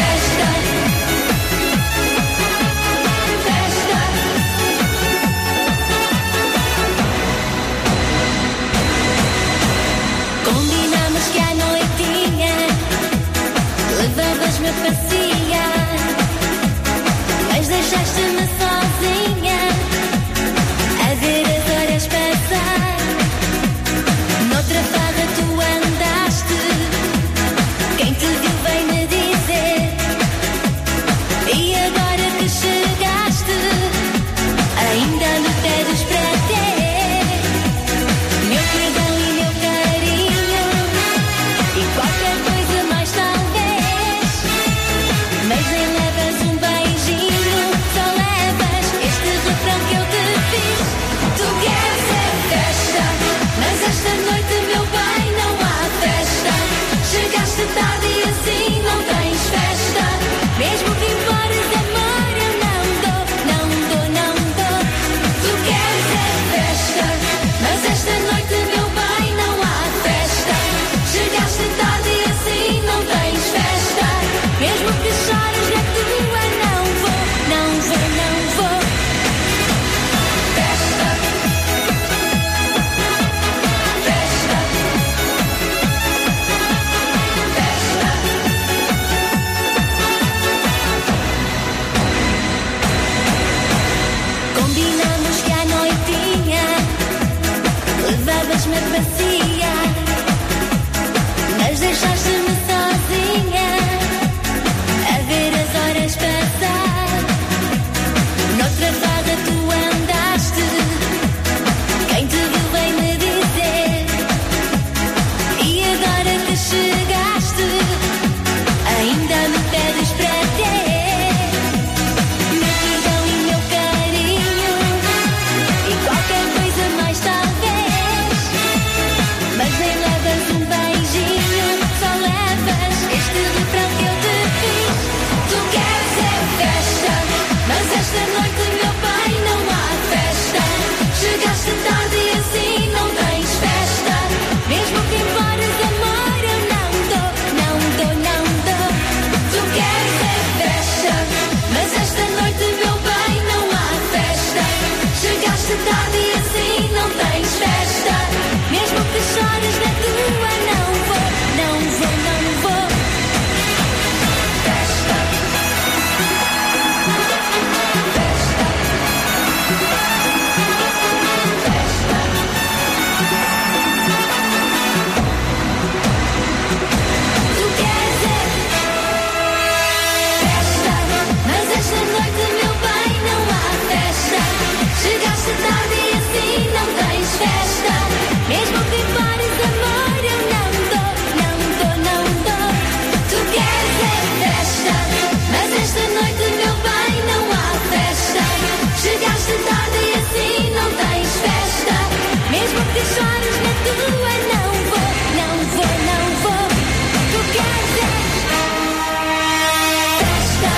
Combinamos que à noitinha levavas-me a passear, mas deixaste-me sozinha a ver as horas passar. Noutra farra tu andaste, quem te viu vem me dizer. E agora que chegaste, ainda me pedes para ter meu perdão e meu carinho e qualquer coisa mais talvez. Mas nem levas um beijinho, só levas este refrão que eu te fiz. Tu queres é festa, mas esta noite, meu bem, não há festa. Chegaste tarde e assim não tens festa. Mesmo que implores amor, eu não dou, não dou, não dou. Tu queres é festa, mas esta noite, meu bem, não há festa. Chegaste tarde e assim não tens festa. Mesmo que chores na tua, não vou, não vou, não vou. Festa, festa, festa. Combinamos que à noitinha levavas-me a passear, mas deixaste-me sozinha a ver as horas passar. Noutra farra tu andaste, quem te viu vem me dizer. E agora que chegaste, ainda me pedes para ter meu perdão e meu carinho e qualquer coisa mais talvez. Mas nem levas um beijinho, só levas este refrão que eu te fiz. Tu queres é festa, mas esta noite, meu bem, não há festa. Chegaste tarde e assim não tens festa. Mesmo que implores amor, eu não dou, não dou, não dou. Tu queres é festa, mas esta noite, meu bem, não há festa. Chegaste tarde e assim não tens festa. Mesmo que chores na tua, não vou, não vou, não vou. Festa, festa, festa. Tu queres é festa, mas esta noite, meu bem, não há festa. Chegaste tarde e assim não tens festa. Mesmo que pares amor, eu não dou, não dou, não dou. Tu queres é festa, mas esta noite, meu bem, não há festa. Chegaste tarde e assim não tens festa. Mesmo que chores na tua, não vou, não vou, não vou. Tu queres é festa.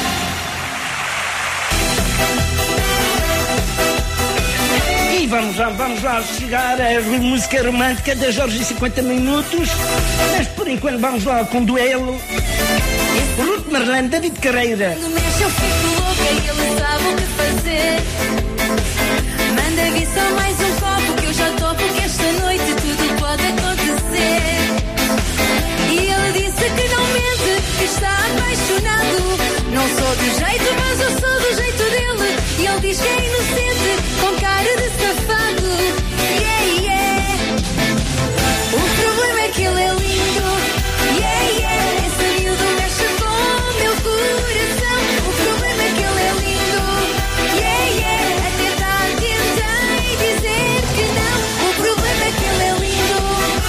E vamos lá, vamos lá chegar à música romântica da Jorge cinquenta minutos. Mas por enquanto vamos lá com duelo. Ruth Marlene, David Carreira. No mexe eu fico louca e ele sabe o que fazer. Manda vir só mais um copo que eu já topo, que esta noite tudo pode acontecer. E ele disse que não mente, que está apaixonado. Não sou do jeito, mas eu sou do jeito dele. E ele diz que é inocente, com cara de safado. Yeah, yeah. O problema é que ele é lindo. Yeah, yeah. Esse miúdo mexe com o meu coração. O problema é que ele é lindo. Yeah, yeah. Até tá tentei dizer que não. O problema é que ele é lindo.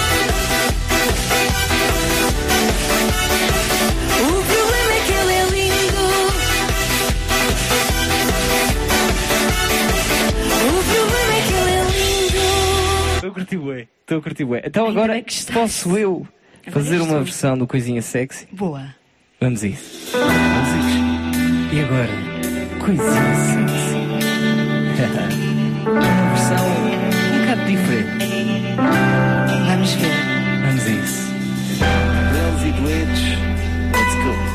O problema é que ele é lindo. O problema é que ele é lindo. Estou a curtir bué, estou a curtir bué. Então agora posso eu fazer uma versão do Coisinha Sexy? Boa. Vamos a isso. Vamos a isso. E agora, coisinha sexy. Uma versão um bocado diferente. Vamos ver. Vamos a isso. Duelos e duetos. Let's go.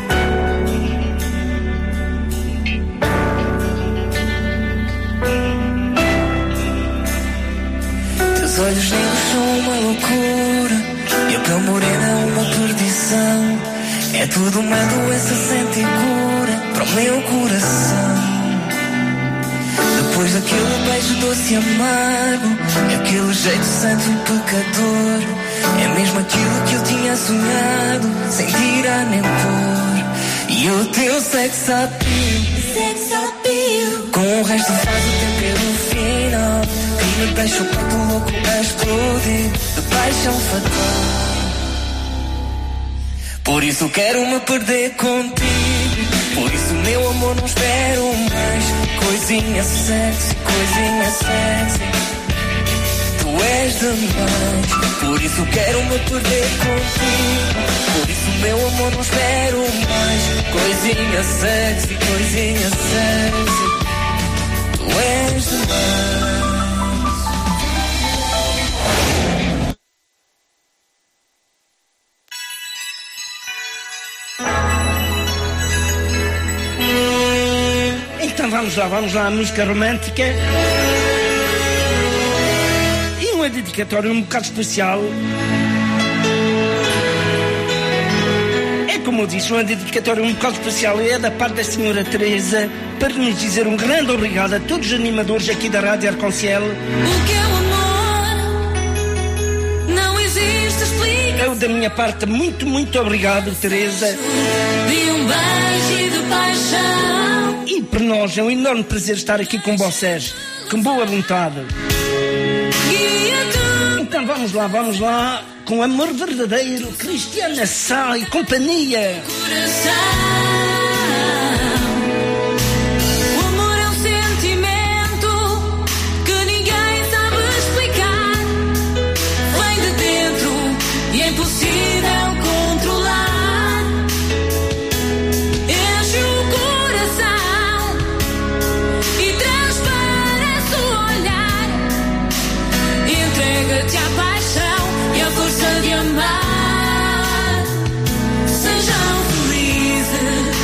Teus olhos negros são uma loucura e a pele morena é uma perdição. É tudo uma doença sem ter cura para o meu coração. Depois daquele beijo doce e amargo, é aquele jeito santo e pecador. É mesmo aquilo que eu tinha sonhado, sem tirar nem pôr. E o teu sex appeal, sex appeal, com o resto faz o tempero final, que me deixa o peito louco a explodir de paixão fatal. Por isso quero me perder contigo, por isso meu amor não espero mais. Coisinha sexy, coisinha sexy, tu és demais. Por isso quero me perder contigo, por isso meu amor não espero mais. Coisinha sexy, coisinha sexy, tu és demais. Então vamos lá, vamos lá, a música romântica. E uma dedicatória um bocado especial. É como eu disse, uma dedicatória um bocado especial. É da parte da senhora Teresa, para nos dizer um grande obrigado a todos os animadores aqui da Rádio Arconciel. O que é o amor? Não existe explicação. Eu da minha parte, muito, muito obrigado, Teresa. De um beijo e de paixão. E para nós é um enorme prazer estar aqui com vocês, com boa vontade. Então vamos lá, vamos lá, com amor verdadeiro, Cristiana Sá e companhia. O amor é um sentimento que ninguém sabe explicar. Vem de dentro e é impossível controlar. Enche o coração e transparece o olhar. Entrega-te à paixão e à força de amar. Sejam felizes.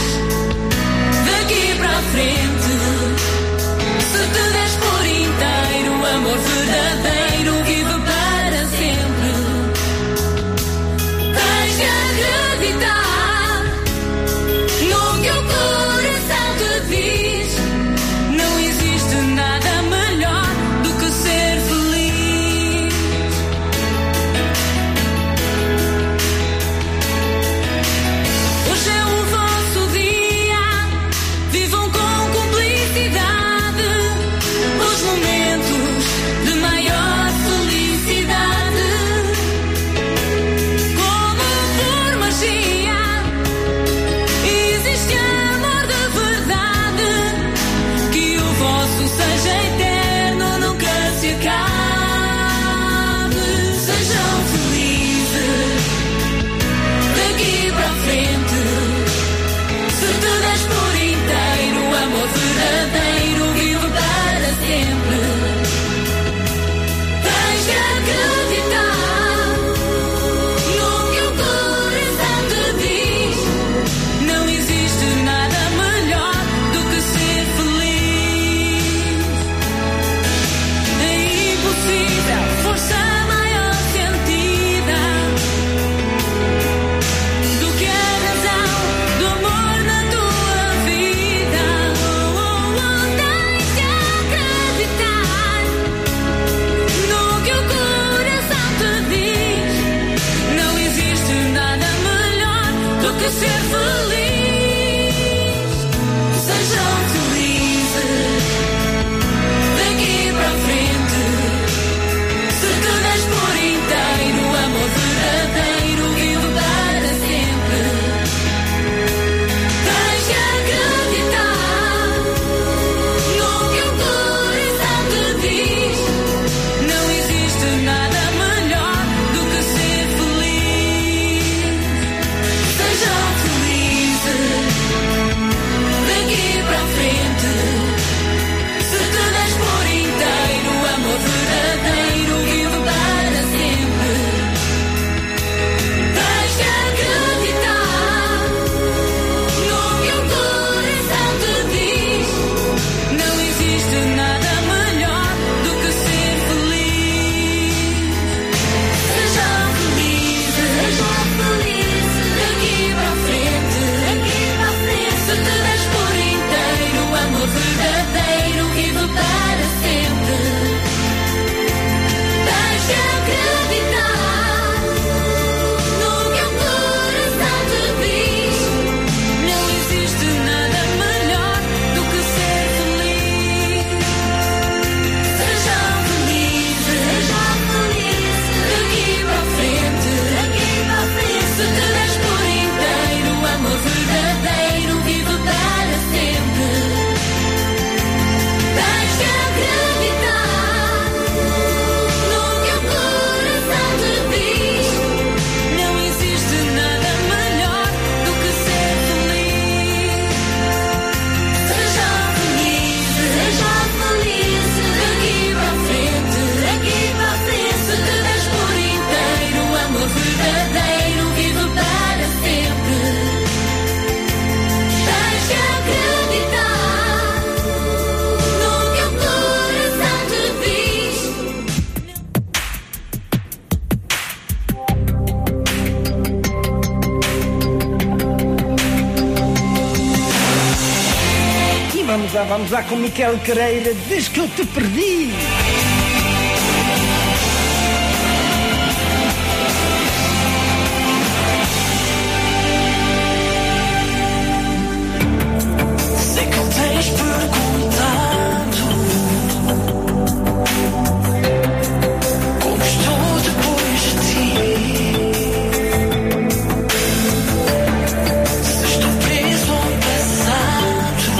vamos lá, vamos lá com Miquel Careira, desde que eu te perdi. Sei que tens perguntado como estou depois de ti. Se estou preso ao passado,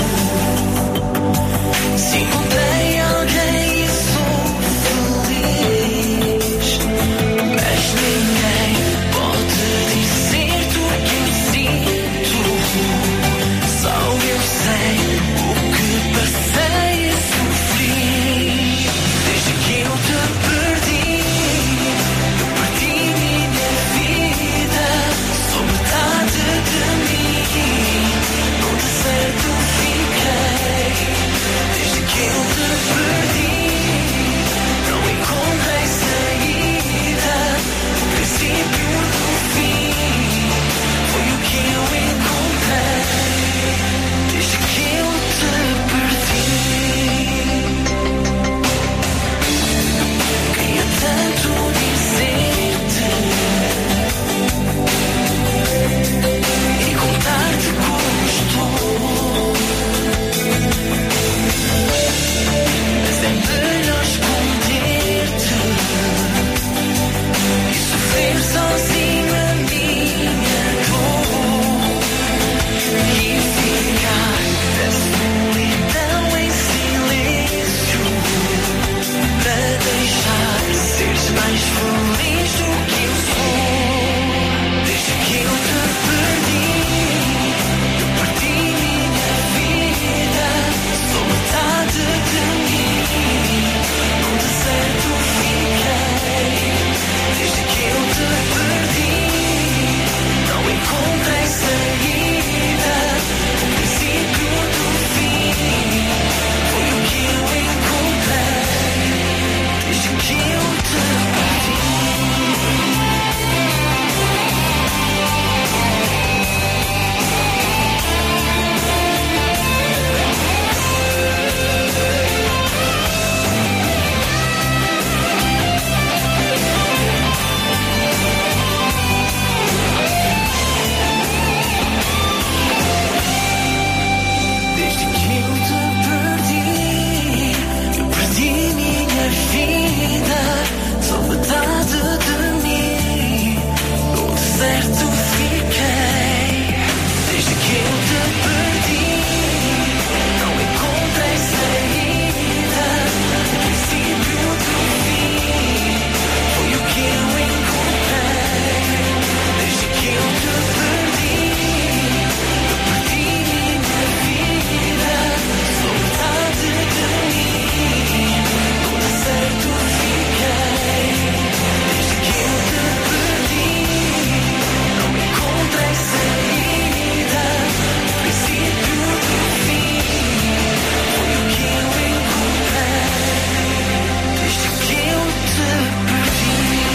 se encontrei alguém e sou feliz, mas ninguém pode dizer-te o que eu sinto. Só eu sei o que passei a sofrer. Desde que eu te perdi, eu perdi minha vida. Sou metade de mim, no deserto fiquei. Desde que eu te perdi, não encontrei saída. O princípio do fim foi o que eu encontrei. Desde que eu te perdi, queria tanto dizer-te e contar-te como estou, mas é melhor esconder-te e sofrer sozinho a minha dor e ficar da solidão em silêncio, para deixar seres mais feliz do que eu sou. Desde que eu te perdi, eu perdi minha vida. Sou metade de mim, no deserto fiquei. Desde que eu te perdi, não encontrei saída. O princípio do fim foi o que eu encontrei. Desde que eu te perdi. Desde que eu te perdi, eu perdi minha vida. Sou metade de mim, no deserto fiquei. Desde que eu te perdi, não encontrei saída. O princípio do fim foi o que eu encontrei. Desde que eu te perdi, eu perdi minha vida. Sou metade de mim, no deserto fiquei. Desde que eu te perdi, não encontrei saída. O princípio do fim foi o que eu encontrei. Desde que eu te perdi.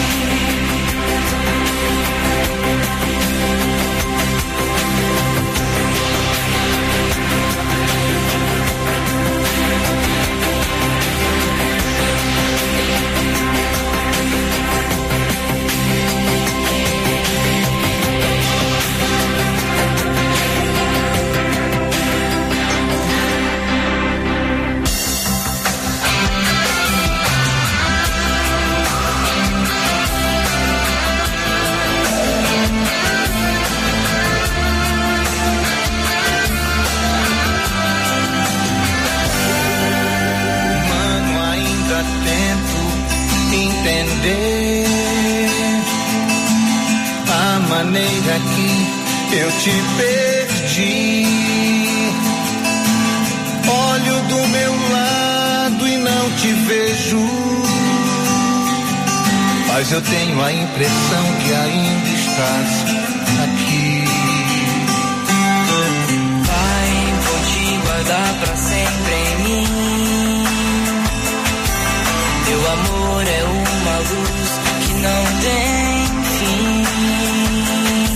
Mano, ainda tento entender a maneira que eu te perdi. Olho do meu lado e não te vejo, mas eu tenho a impressão que ainda estás aqui. Pai, vou te guardar pra sempre em mim. Teu amor é uma luz que não tem fim.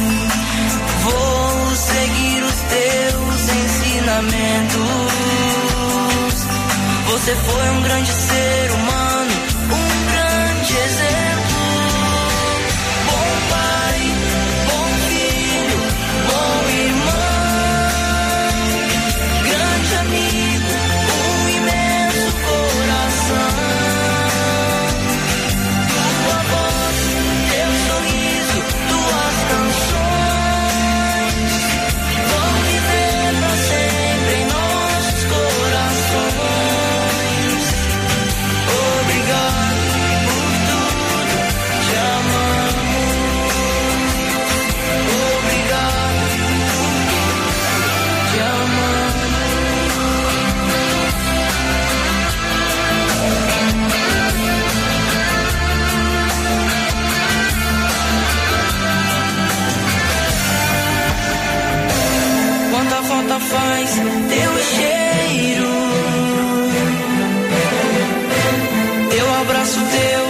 Vou seguir os teus ensinamentos falta faz teu cheiro. Eu abraço teu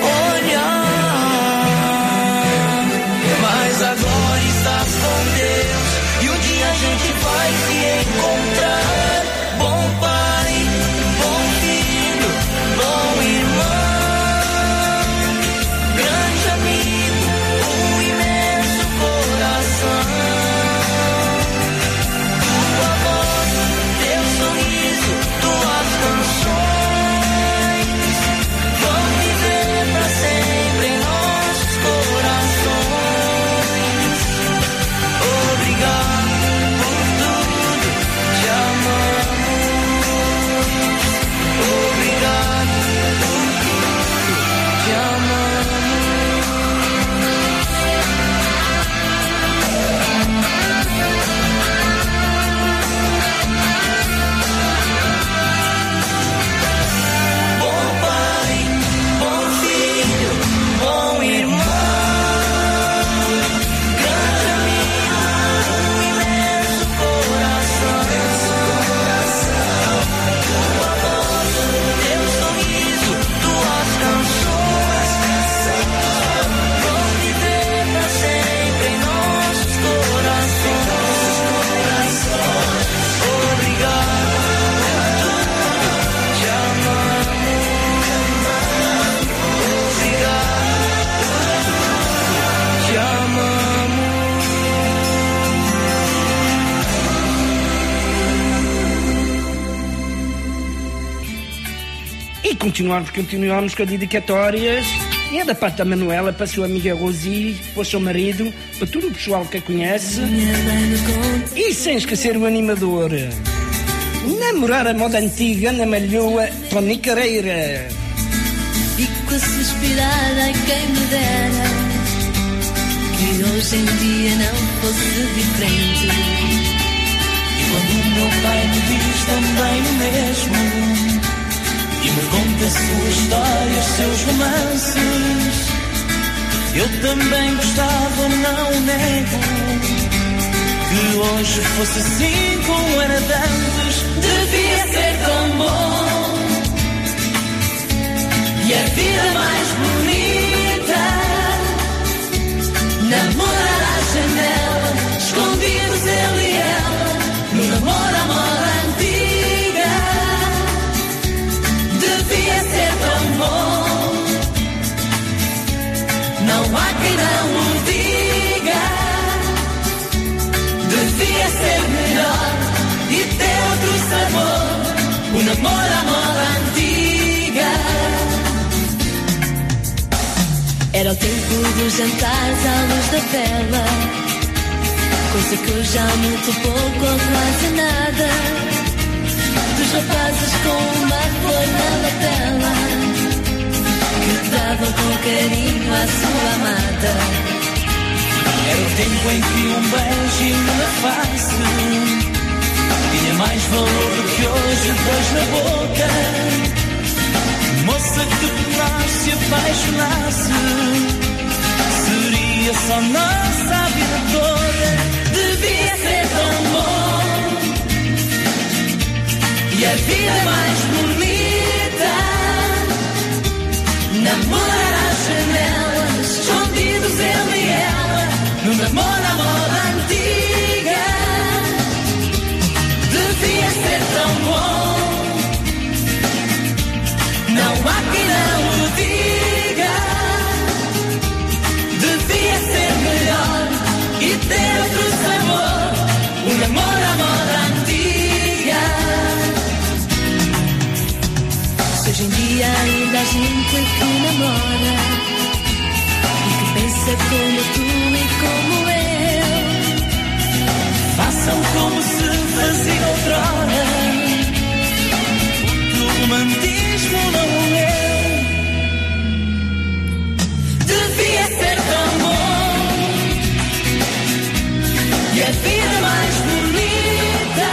olhar, mas agora estás com Deus e um dia a gente vai se encontrar. Bom pai, bom filho, bom irmão, grande amigo, um imenso coração. Tua voz, teu sorriso, tuas canções vão viver pra sempre em nossos corações. Obrigado por tudo, te amamos. Obrigado por tudo, te amamos. Bom pai, bom filho, bom irmão, grande amigo, um imenso coração. Tua voz, teu sorriso, tuas canções vão viver pra sempre em nossos corações. Obrigado por tudo, te amamos. Obrigado por tudo, te amamos. E continuamos, continuamos com as dedicatórias. E é da parte da Manuela para a sua amiga Rosi, para o seu marido, para todo o pessoal que a conhece. E sem esquecer o animador. Namorar a moda antiga na Malhoa, Tony Careira. Fico a suspirar, ai quem me dera que hoje em dia não fosse diferente. E quando o meu pai me diz também o mesmo e me conta a sua história, os seus romances, eu também gostava, não nego, que hoje fosse assim como era de antes. Devia ser tão bom e a vida mais bonita. Namorar à janela, escondidos ele e ela, no namoro à moda antiga. Devia ser tão bom, não há quem não o diga. Devia ser melhor e ter outro sabor, o namoro à moda antiga. Era o tempo dos jantares à luz da vela, coisa que hoje há muito pouco ou quase nada. Dos rapazes com uma flor na lapela, que davam com carinho à sua amada. Era o tempo em que um beijinho na face tinha mais valor do que hoje dois na boca. Moça que por nós se apaixonasse, seria só nossa a vida toda. Devia ser tão bom e a vida mais bonita. Namorar à janela, escondidos ele e ela, no namoro à moda antiga. Devia ser tão bom, não há quem não o diga. Devia ser melhor e ter outro sabor, o namoro à moda antiga. Se hoje em dia ainda há gente que namora e que pensa como tu e como eu, Façam como se fazia outrora, o romantismo não morreu. devia ser tão bom e a vida mais bonita.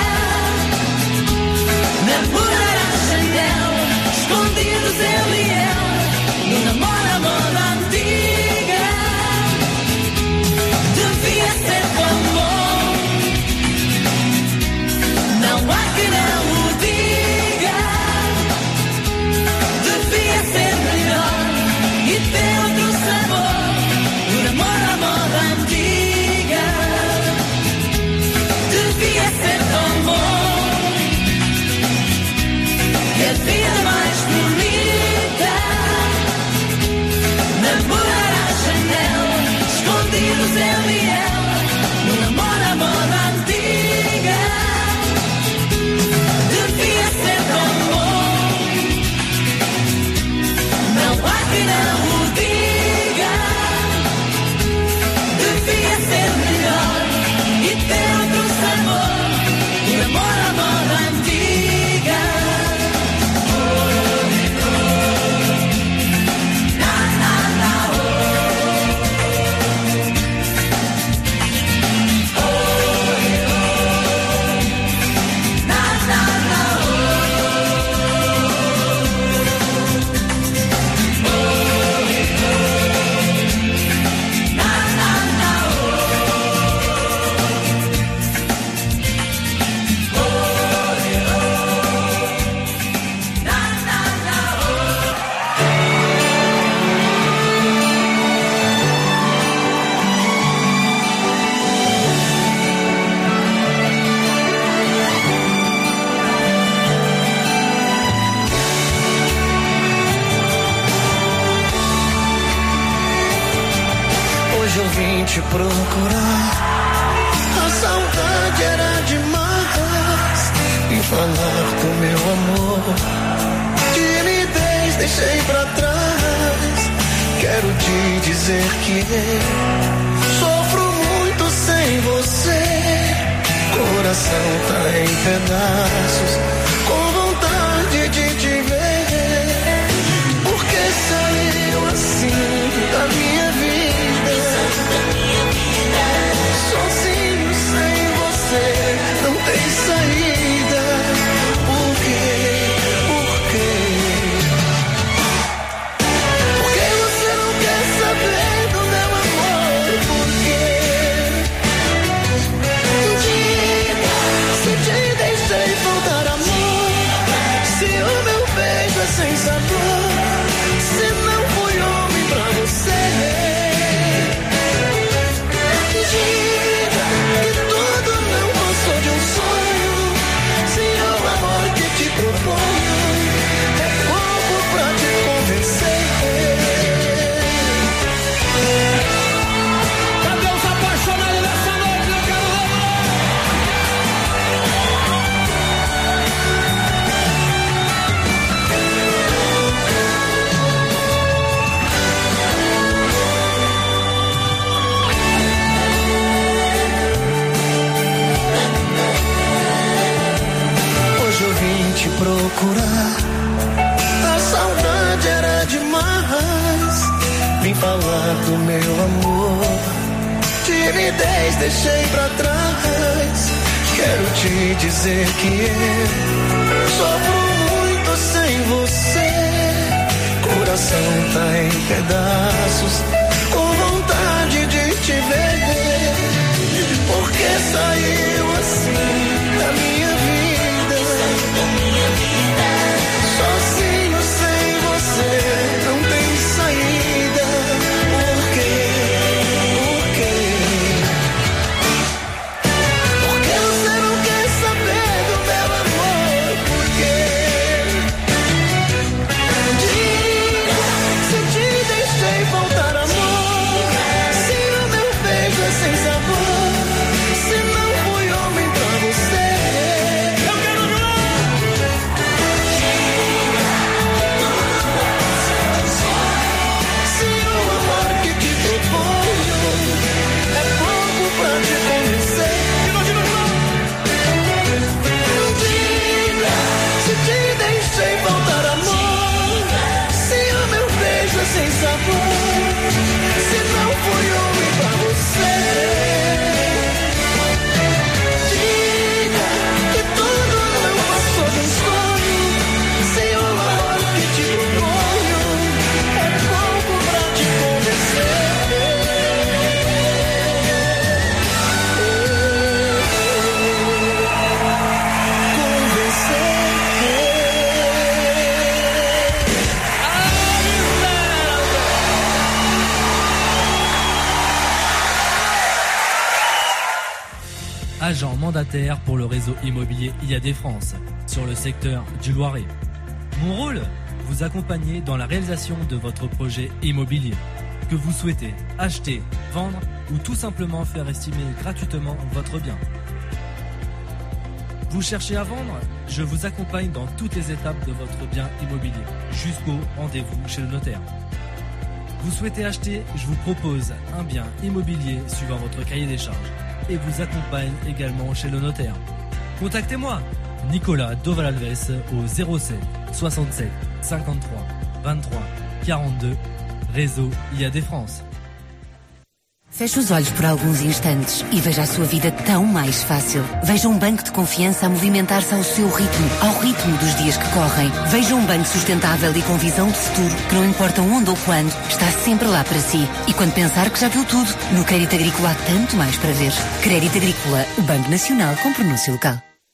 Namorar à janela, escondidos ele e ela, no namoro à moda antiga. Devia ser tão bom, eu vim te procurar. A saudade era demais. Vim falar do meu amor. Timidez deixei pra trás. Quero te dizer que eu sofro muito sem você. Coração tá em pedaços, com vontade de te ver. Por que saiu assim da minha vida? Sozinho sem você, não tem saída. Por quê? Por quê? Por que você não quer saber do meu amor? Por quê? Se te deixei faltar amor, se o meu beijo é sem sabor, se não fui homem pra você, diga que tudo não passou de um sonho. Se o amor que te proponho é pouco pra te convencer. Cadê os apaixonados dessa noite? Eu quero Hoje eu vim te procurar. A saudade era demais. Vim falar do meu amor. Timidez deixei pra trás. Quero te dizer que eu sofro muito sem você. Coração tá em pedaços, com vontade de te ver. Por que saiu assim da minha vida? Sozinho sem você, não tem saída. Por quê? Por quê? Por que você não quer saber do meu amor? Por quê? Diga se te deixei faltar amor, se o meu beijo é sem sabor, se não fui homem pra você. Eu quero se o amor que te proponho é pouco pra te convencer. Diga se te deixei faltar amor, se o meu beijo é sem sabor, se não fui homem pra você. Diga que tudo não passou de um sonho. Se o amor que te proponho é pouco pra te convencer. Agent mandataire pour le réseau immobilier I A D France, sur le secteur du Loiret. Mon rôle, vous accompagner dans la réalisation de votre projet immobilier, que vous souhaitez acheter, vendre ou tout simplement faire estimer gratuitement votre bien. Vous cherchez à vendre? Je vous accompagne dans toutes les étapes de votre bien immobilier, jusqu'au rendez-vous chez le notaire. Vous souhaitez acheter? Je vous propose un bien immobilier suivant votre cahier des charges et vous accompagne également chez le notaire. Contactez-moi, Nicolas Dovalalves, au zéro sept soixante-sept cinquante-trois vingt-trois quarante-deux, réseau I A D France. Feche os olhos por alguns instantes e veja a sua vida tão mais fácil. Veja um banco de confiança a movimentar-se ao seu ritmo, ao ritmo dos dias que correm. Veja um banco sustentável e com visão de futuro, que não importa onde ou quando, está sempre lá para si. E quando pensar que já viu tudo, no Crédito Agrícola há tanto mais para ver. Crédito Agrícola, o Banco Nacional com pronúncia local.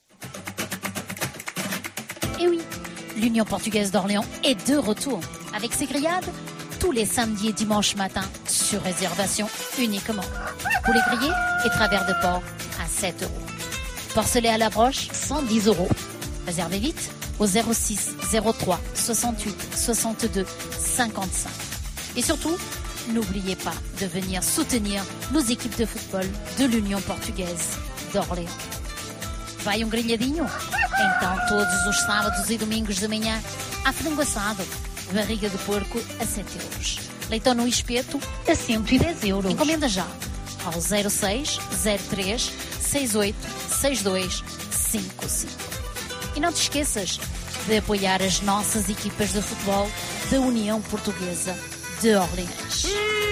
Et oui, l'Union portugaise d'Orléans est de retour avec ses grillades tous les samedis et dimanches matin sur réservation uniquement. Poulet grillé et travers de porc à sept euros. Porcelet à la broche, cent dix euros. Réservez vite au zéro six zéro trois soixante-huit soixante-deux cinquante-cinq. Et surtout, n'oubliez pas de venir soutenir nos équipes de football de l'União Portuguesa de Orléans. Vai um grelhadinho? Então todos os sábados e domingos de manhã há frango assado, barriga de porco a sete euros. Leitão no espeto a cento e dez euros. Encomenda já ao zero seis zero três seis oito seis dois cinco cinco. E não te esqueças de apoiar as nossas equipas de futebol da União Portuguesa de Orleans.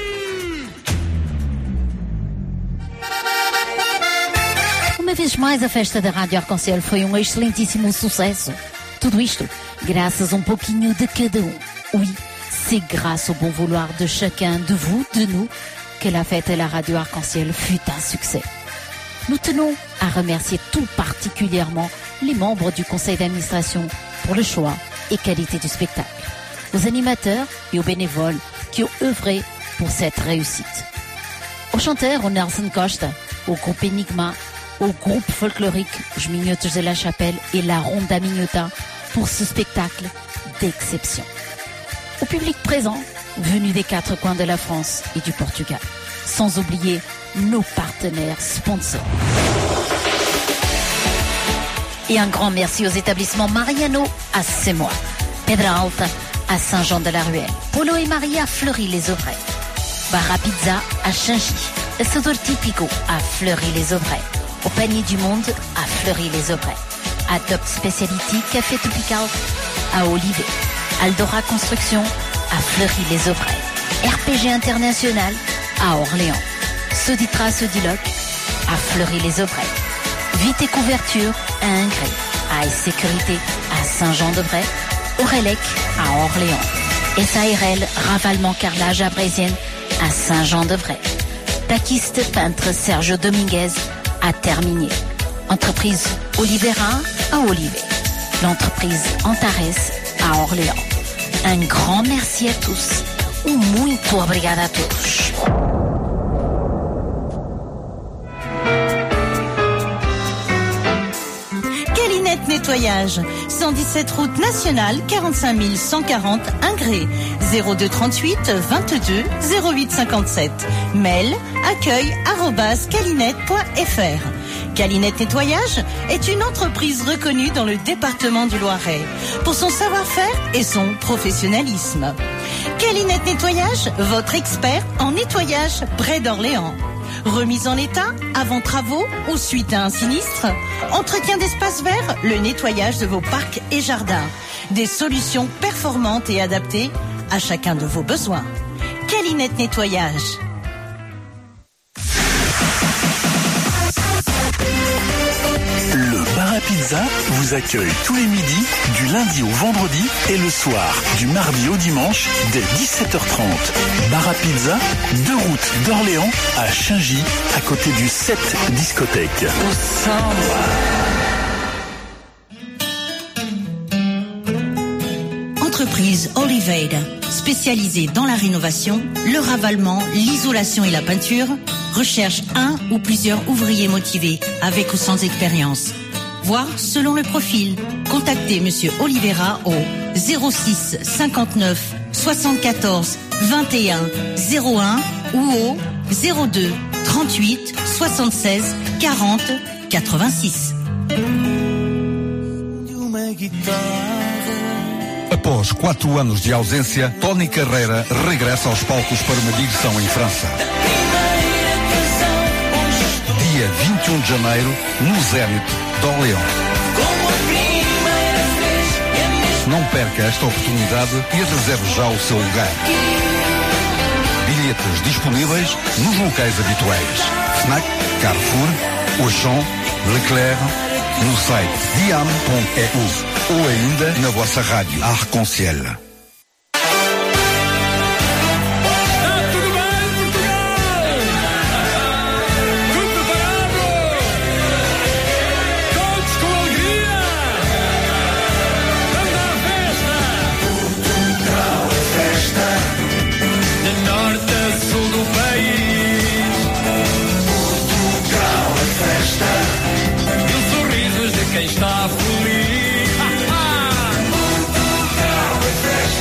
Uma vez mais, a festa da Rádio Arconcel foi um excelentíssimo sucesso. Tudo isto graças a um pouquinho de cada um. Oui, c'est grâce au bon vouloir de chacun de vous, de nous, que la fête à la Radio Arc-en-Ciel fut un succès. Nous tenons à remercier tout particulièrement les membres du conseil d'administration pour le choix et qualité du spectacle, aux animateurs et aux bénévoles qui ont œuvré pour cette réussite. Aux chanteurs, au Nelson Costa, au groupe Enigma, au groupe folklorique Os Minhotos de la Chapelle et la Ronda Minhota pour ce spectacle d'exception. Au public présent, venu des quatre coins de la France et du Portugal, sans oublier nos partenaires sponsors. Et un grand merci aux établissements Mariano à Semois, Pedra Alta à Saint-Jean-de-la-Ruelle, Polo et Maria à Fleury-les-Aubrais, Barra Pizza à Changy, Assador Típico à Fleury-les-Aubrais, au Panier du Monde à Fleury-les-Aubrais, Adopt Speciality Café Tropical à Olivet, Aldora Construction à Fleury-les-Aubrais, R P G International à Orléans, Soditra Sodiloc à Fleury-les-Aubrais, Vite et Couverture à Ingré, Aïe Sécurité à Saint-Jean-de-Bray, Aurélec à Orléans, S A R L Ravalement Carrelage à Brésienne à Saint-Jean-de-Bray, Taquiste Peintre Sergio Dominguez à Terminier, Entreprise Olivera à Olivet, l'entreprise Antares à Orléans. Un grand merci à tous. Um muito obrigada a todos. Calinette Nettoyage, cent dix-sept route nationale, quarante-cinq mille cent quarante Ingré, zéro deux trente-huit vingt-deux zéro huit cinquante-sept. Mail accueil arobase calinette point f r. Calinette Nettoyage est une entreprise reconnue dans le département du Loiret pour son savoir-faire et son professionnalisme. Calinette Nettoyage, votre expert en nettoyage près d'Orléans. Remise en état, avant travaux ou suite à un sinistre, entretien d'espaces verts, le nettoyage de vos parcs et jardins. Des solutions performantes et adaptées à chacun de vos besoins. Calinette Nettoyage. Le Bar à Pizza vous accueille tous les midis, du lundi au vendredi et le soir, du mardi au dimanche, dès dix-sept heures trente. Bar à Pizza, deux routes d'Orléans à Changy, à côté du sept discothèque. Entreprise Oliveira, spécialisée dans la rénovation, le ravalement, l'isolation et la peinture, recherche un ou plusieurs ouvriers motivés avec ou sans expérience. Voir selon le profil. Contactez Monsieur Oliveira au zéro six cinquante-neuf soixante-quatorze vingt et un zéro un ou au zéro deux trente-huit soixante-seize quarante quatre-vingt-six. Após quatro anos de ausência, Tony Carreira regressa aos palcos para uma digressão em França. Dia vinte e um de janeiro, no Zénith de Orléans. Não perca esta oportunidade e reserve já o seu lugar. Bilhetes disponíveis nos locais habituais: Fnac, Carrefour, Auchan, Leclerc, no site diam ponto e u ou ainda na vossa rádio Arc-en-Ciel. Quem está feliz. Portugal é festa.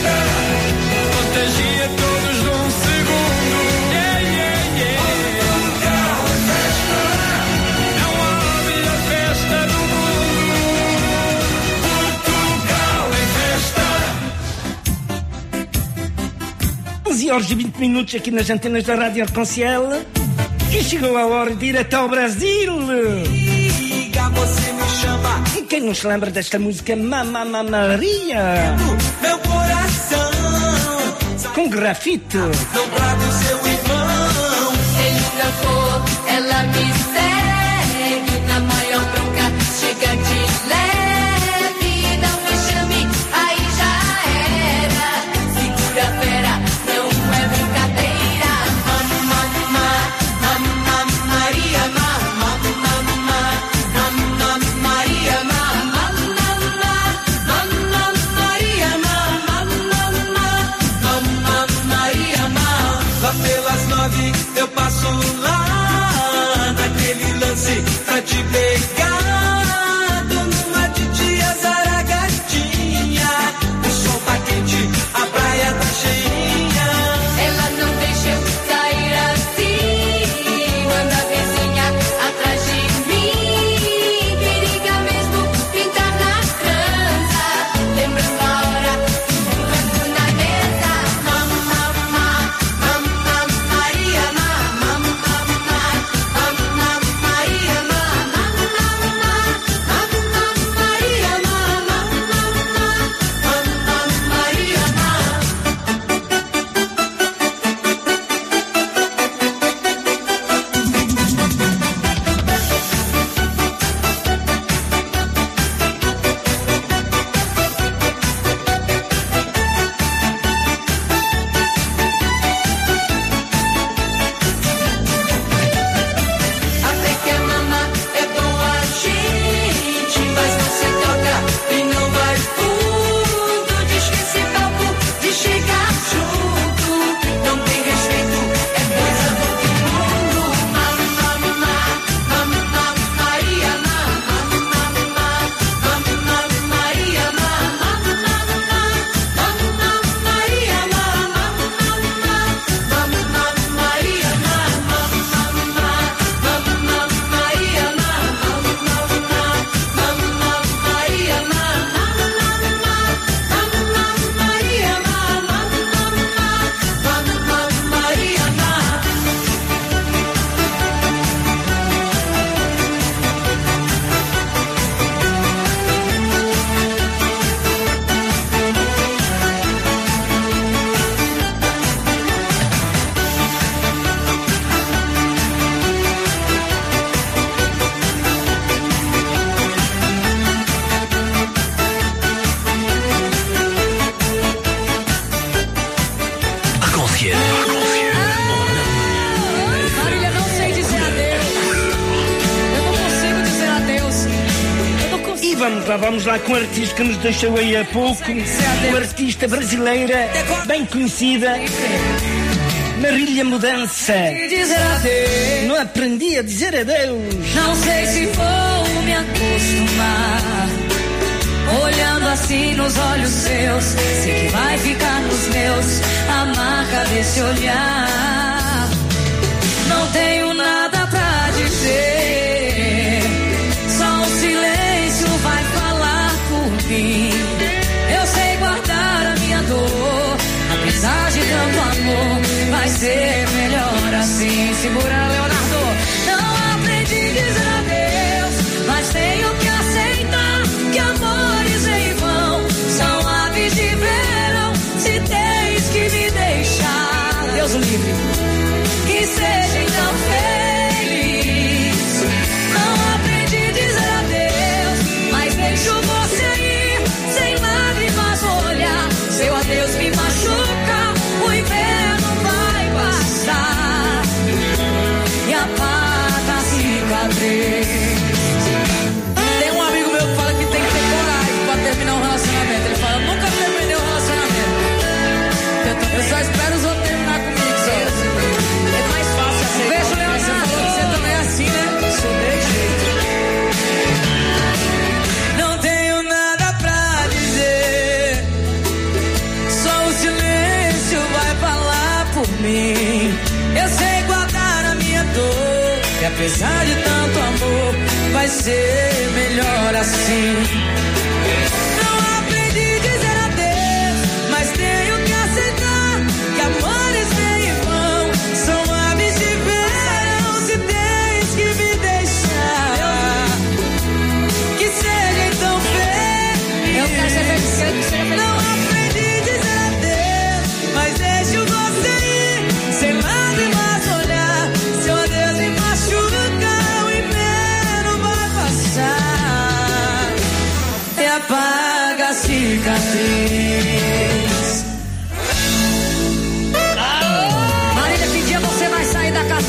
horas e vinte minutos aqui nas antenas da Rádio Arconciel. E chegou a hora de ir até ao Brasil. Liga, você me chama. E quem não se lembra desta música Mamma Maria? Meu coração. Com grafite. Não trago seu irmão. Ele trancou, ela me segue. Na maior bronca, chega de leve. Não me chame, aí já era. Segura a fera, não é brincadeira. Mamma, mamma Maria, mamma, mamma, mamma Maria, mamma, mamma, mamma Maria, mamma, mamma, mamma Maria, mamma. Lá pelas nove eu passo lá naquele lance pra te pegar. Tô numa de tia Zaragatinha. O sol tá quente, a praia tá cheinha. Ela não deixa eu sair assim. Manda a vizinha atrás de mim. Periga mesmo pintar na trança. Lembrando a hora do rango na mesa. Mamma, mamma Maria, mamma, mamma Maria, mamma, mamma Maria, mamma, mamma Maria, mamma. Até que a mamã é boa gente, mas não se toca e não vai fundo. Diz que esse papo de chegar junto não tem respeito, é coisa do outro mundo. Mamma, mamma Maria, mamma, mamma Maria, mamma, mamma Maria, mamma, mamma Maria, mamma, Mamma Maria, mamma, mamma Maria, mamma, mamma Maria, mamma, mamma Maria, mamma. Arc-en-ciel. Marília, não sei dizer adeus. Eu não consigo dizer adeus. Eu não consigo. E vamos lá, vamos lá com o artista que nos deixou aí há pouco. Uma artista brasileira, bem conhecida. Marília Mudança. Dizer adeus. Não aprendi a dizer adeus. Não sei se vou me acostumar. Olhando assim nos olhos seus, sei que vai ficar nos meus a marca desse olhar. Não tenho nada pra dizer, só o silêncio vai falar por mim. Eu sei guardar a minha dor, apesar de tanto amor, vai ser melhor assim. Segura, Leonardo. Não aprendi a dizer adeus, mas tenho que aceitar que amores em vão são aves de verão. Se tens que me deixar, Deus o livre, que seja então feliz. Não aprendi a dizer adeus, mas deixo você ir sem lágrimas no olhar. Seu adeus me machuca, o inverno vai passar e apaga a cicatriz. Tem um amigo meu que fala que tem que ter coragem pra terminar um relacionamento. Ele fala, eu nunca terminei um relacionamento. Eu, tô- eu só espero os outros terminar comigo, só. É mais fácil assim. Veja, Leonardo, você falou que você também é assim, né? Sou desse jeito. Não tenho nada pra dizer, só o silêncio vai falar por mim. Eu sei guardar a minha dor, e apesar de tanto amor, vai ser melhor assim. Não aprendi a dizer adeus, mas tenho que aceitar que amores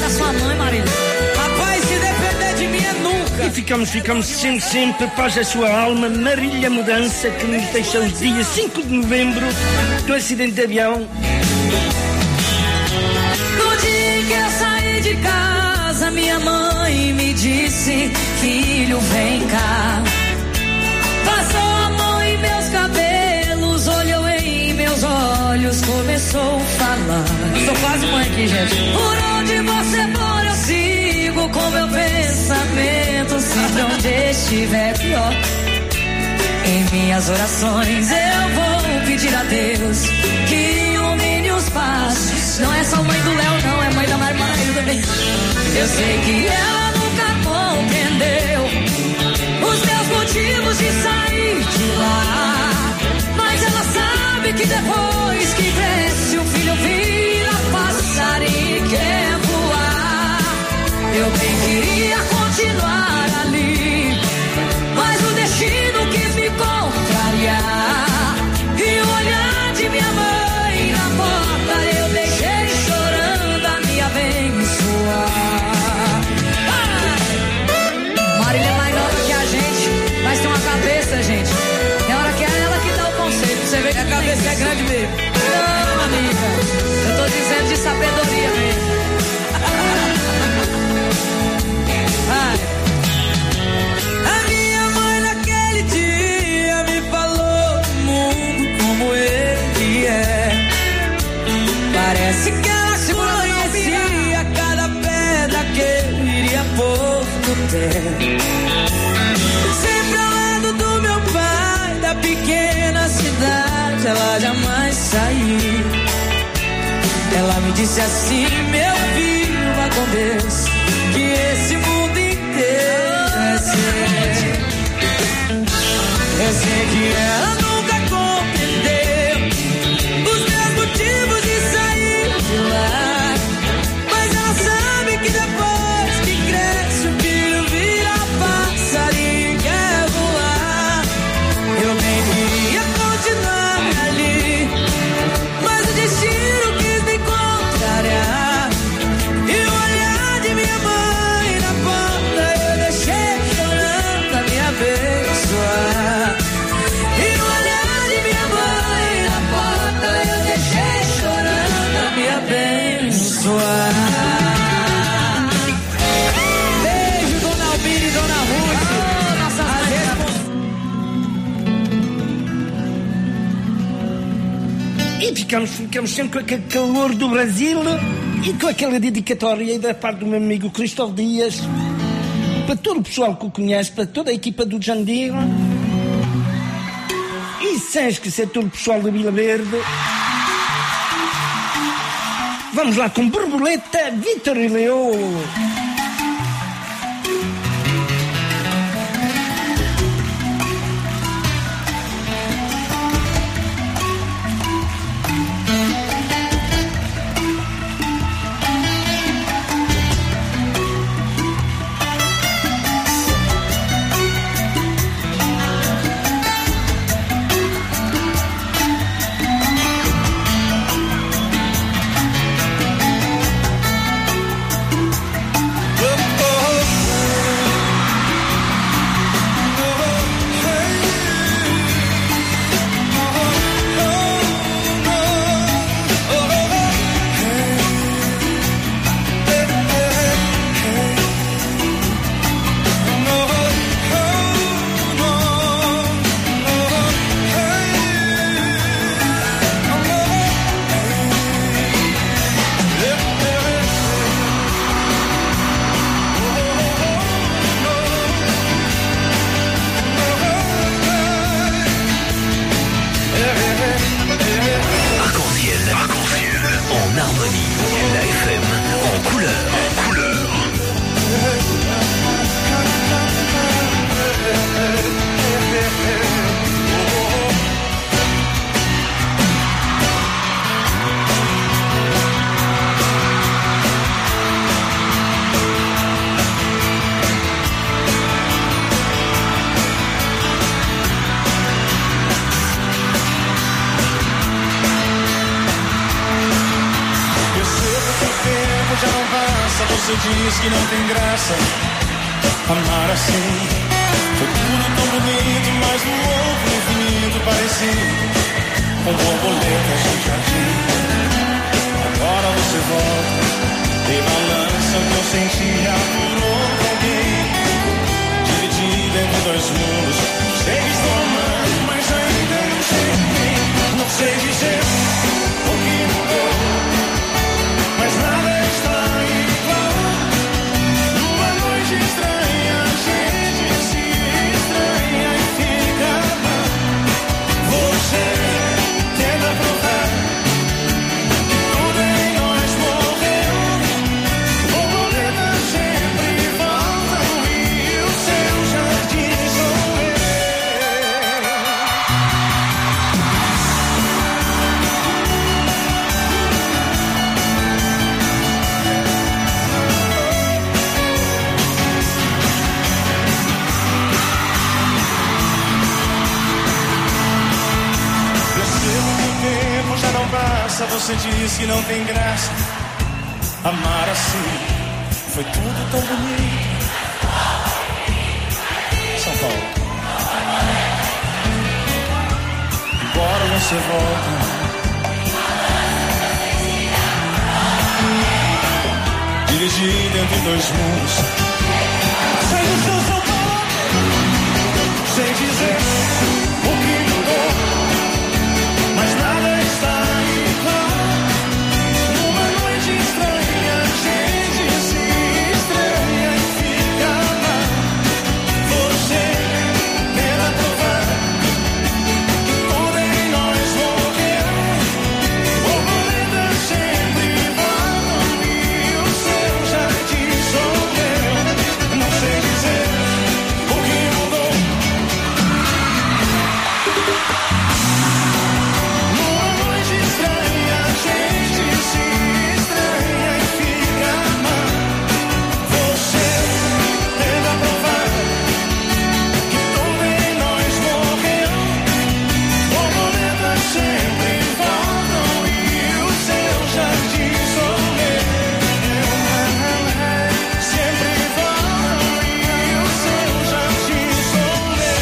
da sua mãe, Marília. Rapaz, se depender de mim é nunca. E ficamos, ficamos sempre, sempre, paz a sua alma, Marília Mudança, que nos deixou os dias cinco de novembro, do acidente de avião. No dia que eu saí de casa, minha mãe me disse: filho, vem cá. Passou a mão em meus cabelos, olhou em meus olhos, começou a falar. Eu sou quase mãe aqui, gente. Por onde você for eu sigo com meu pensamento, sempre onde estiver pior. Em minhas orações eu vou pedir a Deus que ilumine os passos. Não é só mãe do Léo, não, é mãe da Marmara também. Eu sei que ela nunca compreendeu os meus motivos de sair de lá, mas ela sabe que depois que cresce o filho vira passarinho e quer voar. Eu bem queria continuar ali, mas o destino quis me contrariar. E o olhar de minha mãe na porta eu deixei chorando a me abençoar. Ah! Marília é mais nova que a gente, mas tem uma cabeça, gente. É hora que é ela que dá o conselho. Você vê que a cabeça é grande mesmo. Não, amiga, eu tô dizendo de sabedoria mesmo. Vai. A minha mãe naquele dia me falou do mundo como ele é. Parece que ela conhecia cada pedra que eu iria pôr no pé. Sempre ao lado do meu pai, da pequena cidade, ela jamais saiu. Ela me disse assim: meu filho, vá com Deus, que esse mundo inteiro é seu. Eu sei que ela nunca compreendeu os meus motivos de sair de lá, mas ela sabe que depois que cresce o filho vira passarinho e quer voar. Eu bem queria continuar ali, mas o destino quis me contrariar. E o olhar de minha mãe na porta eu deixei chorando a me abençoar. E o olhar de minha mãe na porta eu deixei chorando a me abençoar. Beijo, dona Albina e dona Ruth. E ficamos, ficamos sempre com aquele calor do Brasil e com aquela dedicatória aí da parte do meu amigo Cristóvão Dias, para todo o pessoal que o conhece, para toda a equipa do Jandir, e sem esquecer todo o pessoal da Vila Verde. Vamos lá com Borboleta, Vitor e Leo. você diz que não tem graça amar assim. Foi tudo tão bonito, mas no outro infinito parecia um borboleta de jardim. Agora você volta e balança o que eu sentia por outro alguém. Dividido entre dois mundos, sei que estou amando, mas ainda não sei bem. Não sei dizer o que mudou, mas nada está igual. Numa noite estranha, a gente se estranha e fica mal. Você tenta provar que tudo em nós morreu. Borboletas sempre voltam e o seu jardim sou eu. Já não basta, você diz que não tem graça amar assim. Foi tudo tão bonito. São Paulo. Agora você volta. Dividido entre dois mundos. Sai do seu São Paulo, sem dizer o que mudou, mas nada está igual. Numa noite estranha, a gente se estranha e fica mal. Você tenta provar que tudo em nós morreu. Borboletas sempre voltam e o seu jardim sou eu. Não sei dizer o que mudou. Estranha, a gente se estranha e fica mal. Você tenta provar que tudo em nós morreu. Borboletas sempre voltam e o seu jardim sou eu. Sempre voltam e o seu jardim sou eu.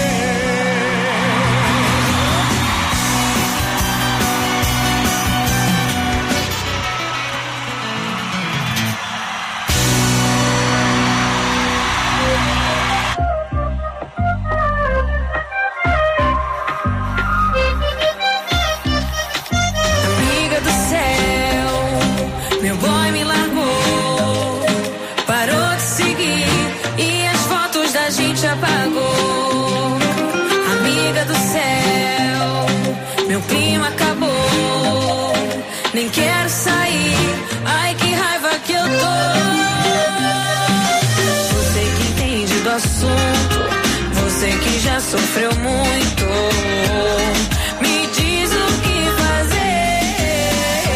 Amiga do céu, meu boy me largou, parou de seguir e as fotos da gente apagou. Amiga do céu, meu clima acabou, nem quero sair, ai que raiva que eu tô. Você que entende do assunto, você que já sofreu muito, me diz o que fazer.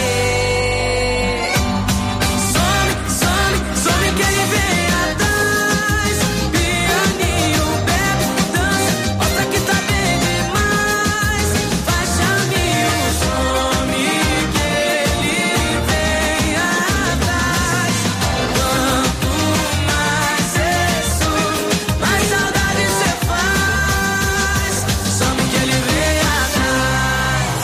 Some, some, some que ele vem atrás. Pianinho, bebe, dança, mostra que tá bem demais. Faz chaminho, some que ele vem atrás. Quanto mais isso, mais saudade cê faz. Some que ele vem atrás.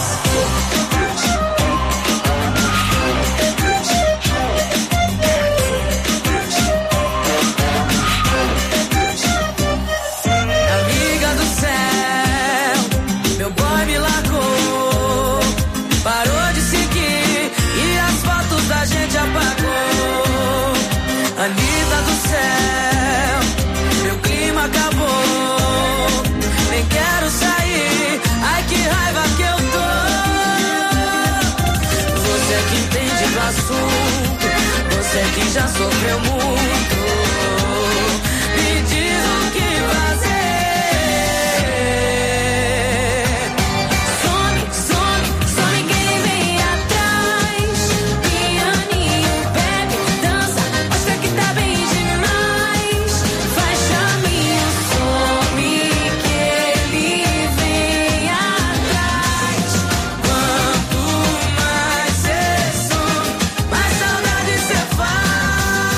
Amiga do céu, meu boy me largou, parou de seguir e as fotos da gente apagou. Anitta do céu, meu clima acabou, nem quero sair, ai que raiva que eu tô. Você que entende do assunto, você que já sofreu muito, me diz o que fazer. Some, some, some que ele vem atrás. Pianinho, bebe, dança, mostra que tá bem demais. Faz chaminho, some que ele vem atrás. Quanto mais cê some, mais saudade cê faz.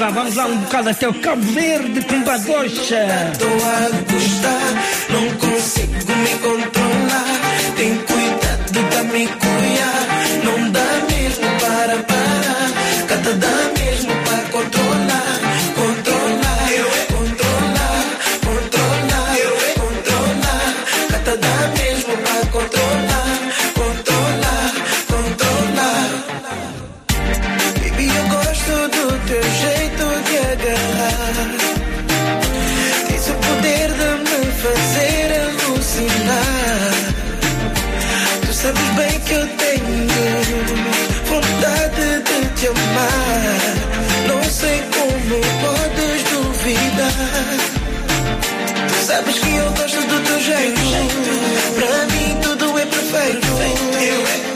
lá, vamos lá um bocado até o Cabo Verde com Badocha. Estou a gostar, não consigo me controlar. Tem cuidado da me cuidar, não dá mesmo para parar. Cata dá mesmo para controlar, controlar, eu é controlar, controlar, eu é controlar. Cata dá mesmo para controlar, controlar, controlar. Baby, eu gosto do teu jeito de agarrar. Tens o poder de me fazer alucinar. Tu sabes bem que eu tenho vontade de te amar. Não sei como podes duvidar. Tu sabes que eu gosto do teu jeito. Pra mim tudo é perfeito. Eu é.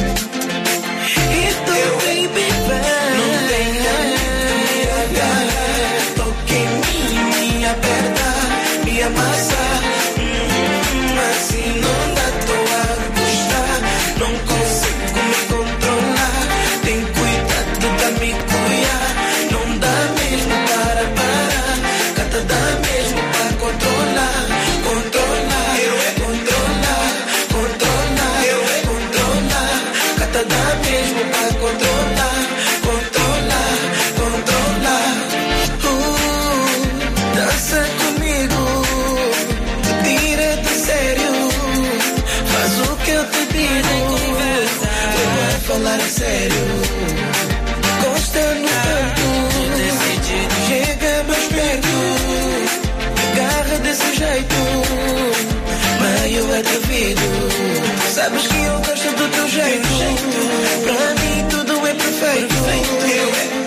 Então, baby, vai. Não tenha me agarrar. Toque em mim, me apertar, me amassar. Hum, assim não dá, tô a gostar. Não consigo me controlar. Tem cuidado da me cuidar. Não dá mesmo para parar. Cata dá mesmo para controlar. Controlar, eu é controlar. Controlar, eu é controlar. Cata dá mesmo para controlar. Controlar, controlar. Uh, dança comigo. Tira de sério. Faz o que eu te digo. Eu vou falar a sério. Gosta no canto. Chega mais perto. Agarra desse jeito. Meio atrevido. Sabes que eu gosto do teu jeito. Pra mim tudo é perfeito. Eu é.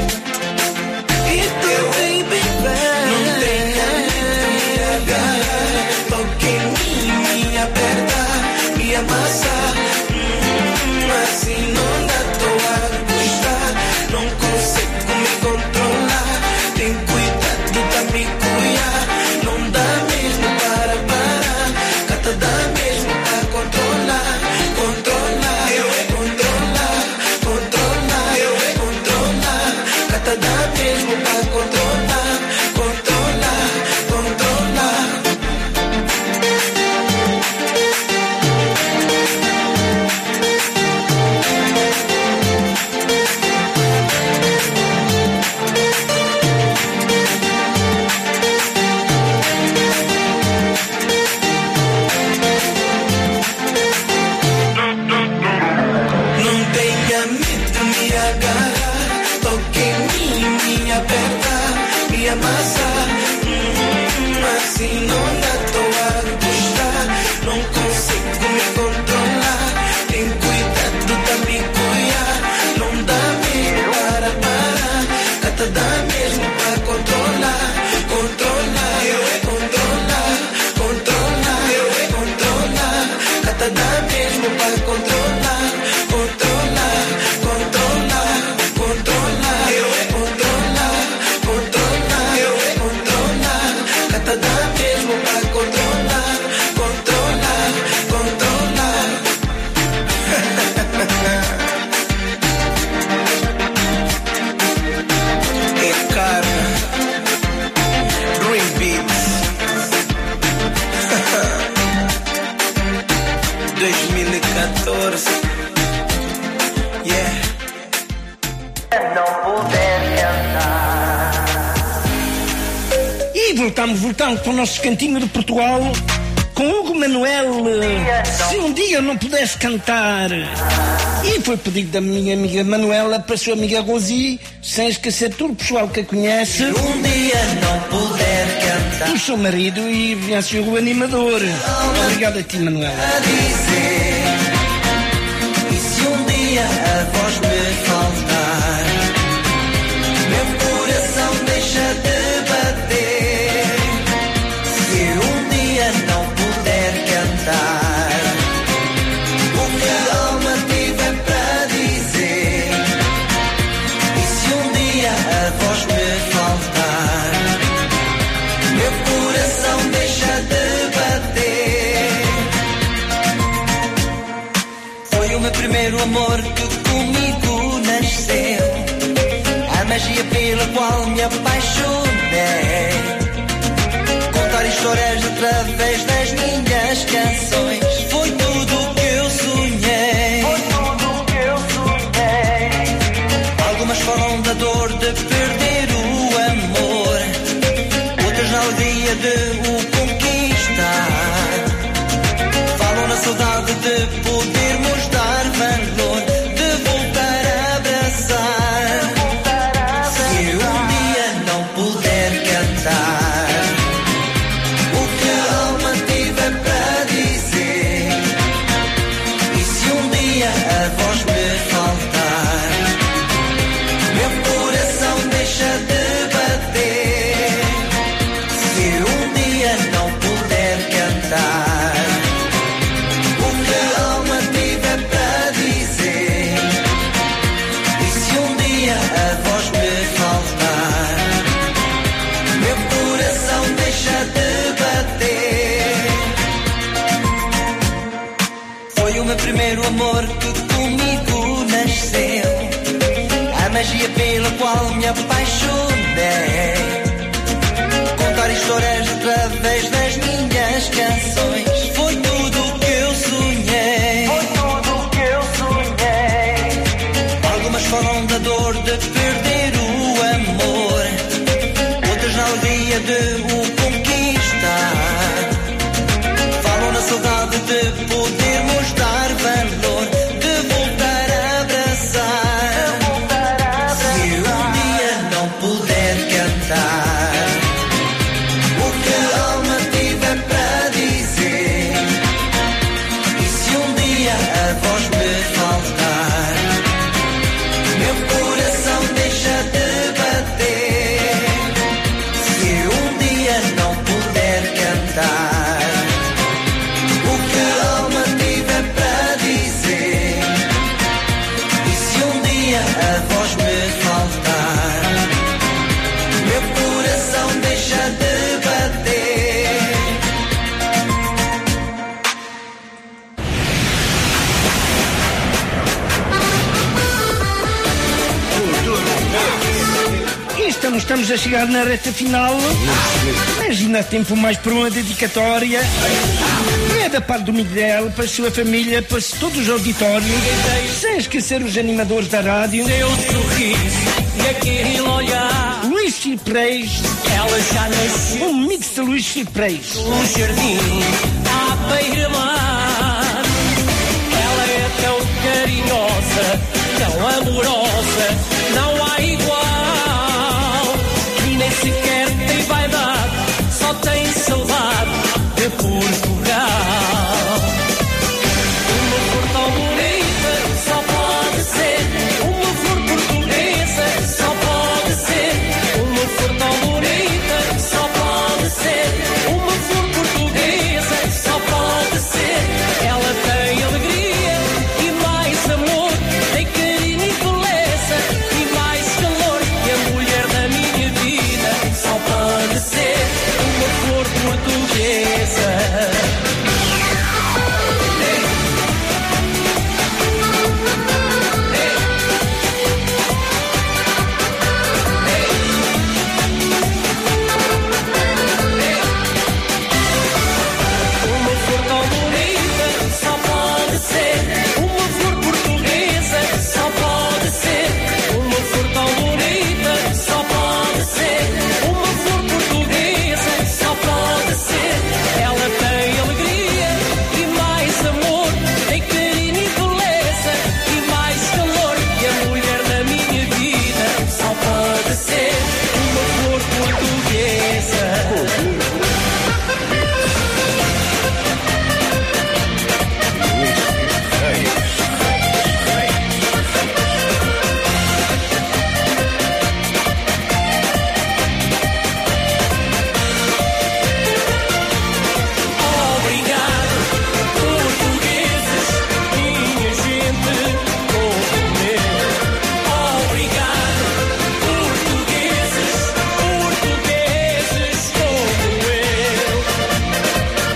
E tu, baby, vai. Não tenha medo de me agarrar. Toque em mim, me apertar, me amassar. Hum, assim não dá, tô a gostar. Não consigo me controlar. Tem cuidado da me cuidar. Não dá mesmo para parar. Cata dá mesmo para controlar. Controlar, eu é controlar. Controlar, eu é controlar. Cata dá mesmo para controlar. Controlar, controlar. Não tenha medo, me agarrar. Toque em mim, me apertar, me amassar. Hum, assim não dá, tô a gostar. Não consigo me controlar. Tem cuidado da me cuidar. Não dá mesmo para parar. Cata dá mesmo para controlar. Controlar, eu é controlar. Controlar, eu é controlar. Cata dá mesmo para controlar. Controlar, controlar, controlar, eu é controlar. Controlar, eu é controlar. Cata dá mesmo para controlar. Controlar, controlar. É cara. Green Beats. dois mil e catorze. Yeah. Não puder cantar. E voltamos, voltamos para o nosso cantinho de Portugal com Hugo Manuel. Se um dia eu não pudesse cantar. E foi pedido da minha amiga Manuela para a sua amiga Rosi, sem esquecer todo o pessoal que a conhece. Um dia não puder cantar. O seu marido e Venâncio, o animador. Obrigado a ti, Manuela. A dizer, e se um dia a voz me faltar, meu coração deixa de bater. Se um dia não puder cantar, o que a alma tiver para dizer. E se um dia a voz me faltar, meu coração deixa de bater. Foi o meu primeiro amor que comigo nasceu. magia pela qual me apaixonei. Contar histórias através das minhas canções. Foi tudo o que eu sonhei. Foi tudo o que eu sonhei. Algumas falam da dor de perder o amor, outras na alegria de o conquistar. Falam na saudade de podermos dar valor, de voltar a abraçar. Se eu um dia não puder cantar o que a alma tiver para dizer, e se um dia a voz me faltar, meu coração deixa de bater. Se eu um dia não puder cantar o que a alma tiver para dizer, e se um dia a voz me faltar, meu coração deixa de bater. Foi o meu primeiro amor que comigo nasceu, a magia pela qual me apaixonei. Contar histórias através das minhas canções. Foi tudo o que eu sonhei. Foi tudo o que eu sonhei. Algumas falam da dor de perder o amor, outras na alegria de o conquistar. Falam na saudade de podermos dar valor, de voltar a abraçar. Se eu um dia não puder cantar o que a alma tiver para dizer, e se um dia a voz me faltar, meu coração deixa de bater. Se eu um dia não puder cantar o que a alma tiver para dizer, e se um dia a voz me faltar, meu coração deixa de bater. E estamos, estamos a chegar na reta final, mas ainda há tempo mais para uma dedicatória. É da parte do Miguel, para a sua família, para todos os auditórios, sem esquecer os animadores da rádio. Seu sorriso e aquele olhar. Luís Ciprés, ela já nasceu. Um mix de Luís Ciprés. Um jardim à beira-mar. Ela é tão carinhosa, tão amorosa, não há igual. E nem sequer tem vaidade, só tem saudade de Portugal. Uma flor tão bonita só pode ser uma flor portuguesa, só pode ser uma flor tão bonita, só pode ser uma flor portuguesa, só pode ser. Ela tem alegria e mais amor, tem carinho e beleza e mais calor, que a mulher da minha vida só pode ser uma flor portuguesa.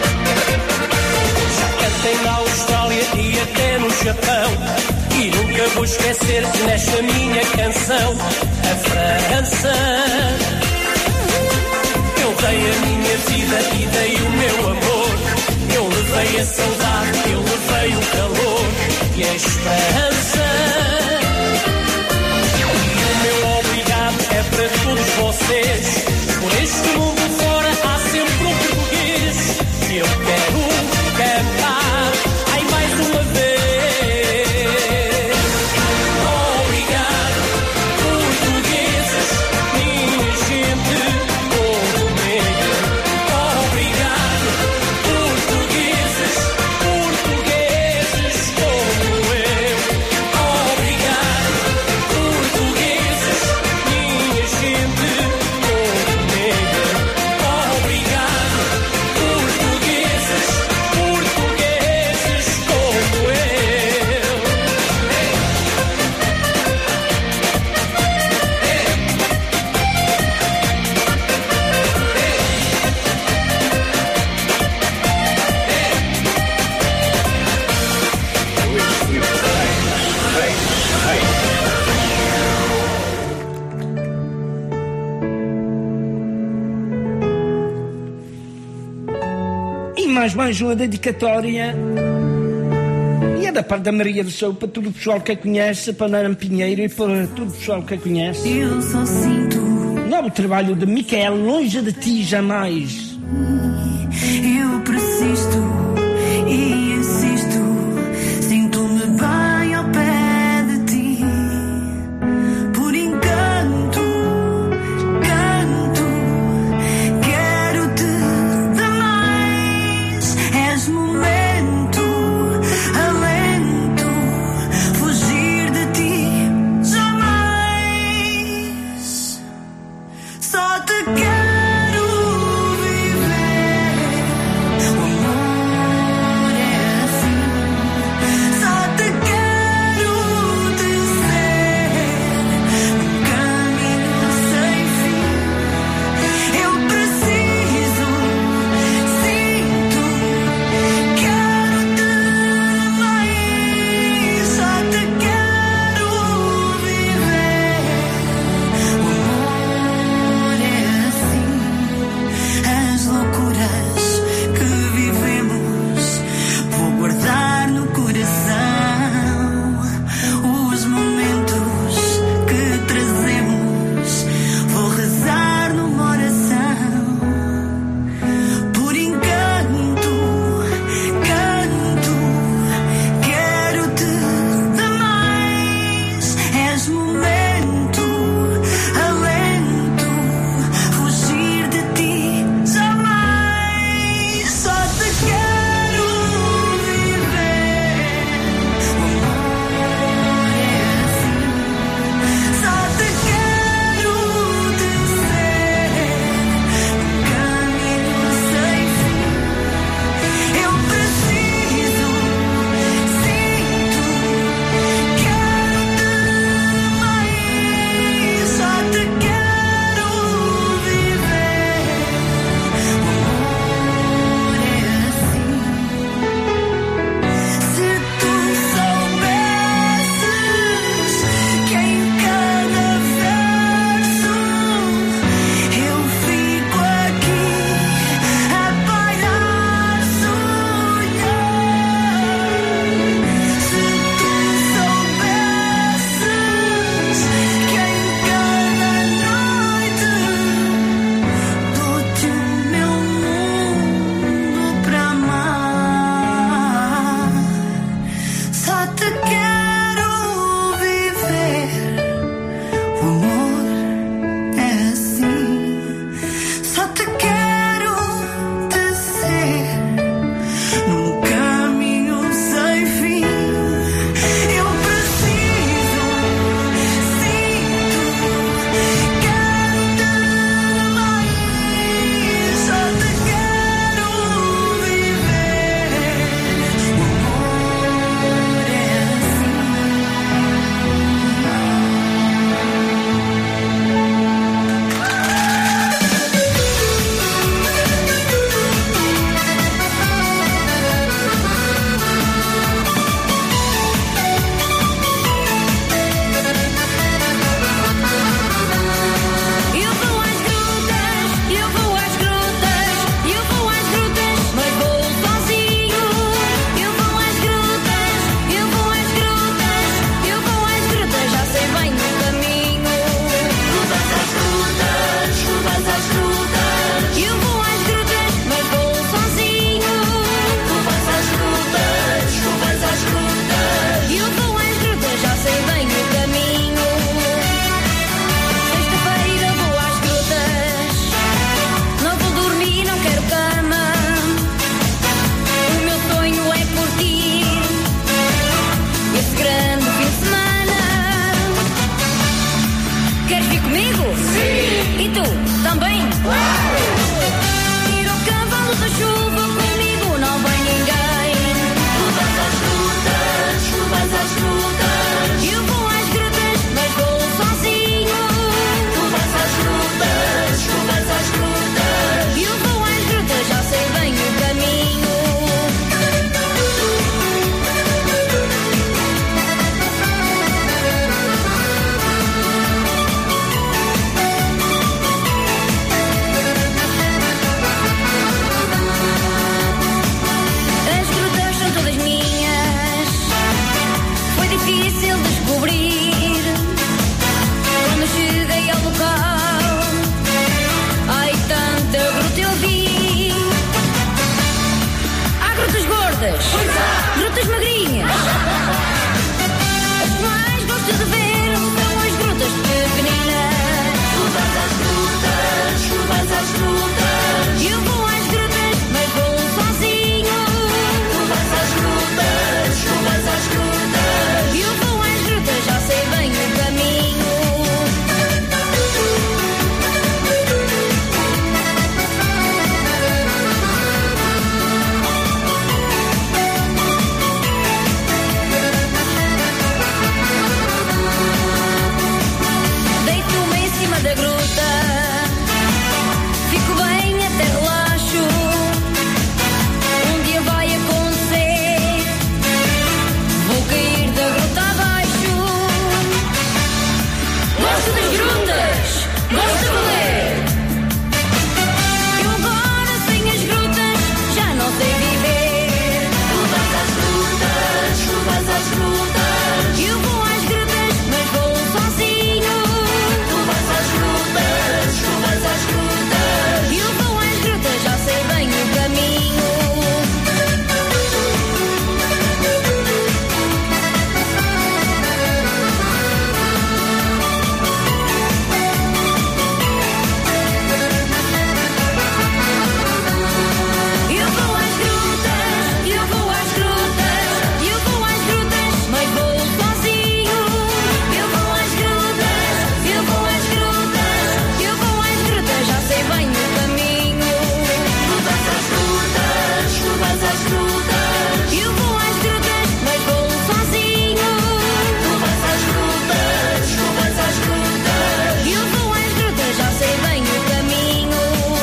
Japão e nunca vou esquecer-te nesta minha canção. A França. Eu dei a minha vida e dei o meu amor. Eu levei a saudade, eu levei o calor e a esperança. E o meu obrigado é para todos vocês. Por este mundo fora há sempre um português. E eu quero cantar ai mais uma vez. Obrigado, portugueses, minha gente como negra. Obrigado, portugueses, portugueses como eu. Obrigado, portugueses, minha gente como negra. Obrigado, portugueses, portugueses como eu. E mais mais uma dedicatória. E é da parte da Maria do Céu, para todo o pessoal que a conhece, para a Ana Pinheiro e para todo o pessoal que a conhece. Eu só sinto. Novo trabalho de Micael, Longe de Ti Jamais. Eu persisto e insisto. Sinto-me bem ao pé de ti. Por encanto, canto. Quero-te dar mais. És momento, alento. Fugir de ti jamais. Só te quero viver. O amor é assim. Só te quero dizer. Um caminho sem fim. Eu preciso, sinto, quero. grutas. Grutas magrinhas. As que mais gosto de ver são as grutas pequeninas. Tu vais às grutas, tu vais às grutas. Eu vou às grutas, mas vou sozinho. Tu vais às grutas, tu vais às grutas. Eu vou às grutas, já sei bem o caminho. Deito-me em cima da gruta, fico bem até relaxo. Um dia vai acontecer, vou cair da gruta abaixo. Gosto das grutas, gosto de valer. Eu agora sem as grutas já não sei viver. Tu vais às grutas, tu vais às grutas. Eu vou às grutas, mas vou sozinho. Tu vais às grutas, tu vais às grutas. Eu vou às grutas, já sei bem o caminho. Eu vou às grutas, eu vou às grutas, eu vou às grutas, mas vou sozinho. Eu vou às grutas, eu vou às grutas, eu vou às grutas, já sei bem o caminho. Tu vais às grutas, tu vais às grutas. Eu vou às grutas, mas vou sozinho. Tu vais às grutas, tu vais às grutas. Eu vou às grutas, já sei bem o caminho.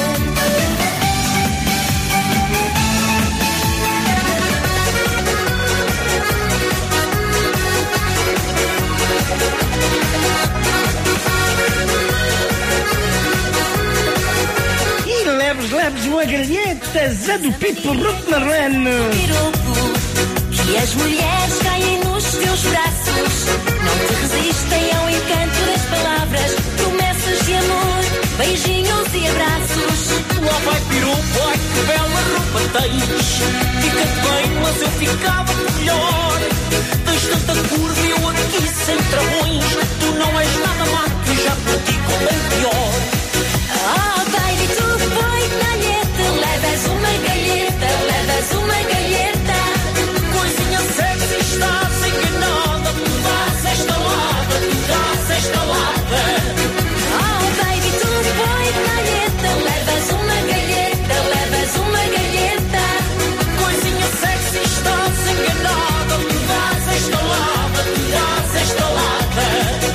E leves, leves uma galheta, Zé do Pipo Ruto Marrano. Que as mulheres caem nos teus braços, não te resistem ao encanto das palavras, promessas de amor, beijinhos e abraços. Lá vai piropo, ai que bela roupa tens. Fica-te bem, mas eu ficava melhor. Tens tanta curva e eu aqui sem travões. Tu não és nada mato e já pratico bem pior. Oh baby, tu foi galheta, levas uma galheta, levas uma galheta. Coisinha sexy, estás enganada. Tu dás esta lada, tu dás esta lada. Oh baby, tu foi galheta, levas uma galheta, levas uma galheta. Coisinha sexy, estás enganada. Tu dás esta lada, tu dás esta lada.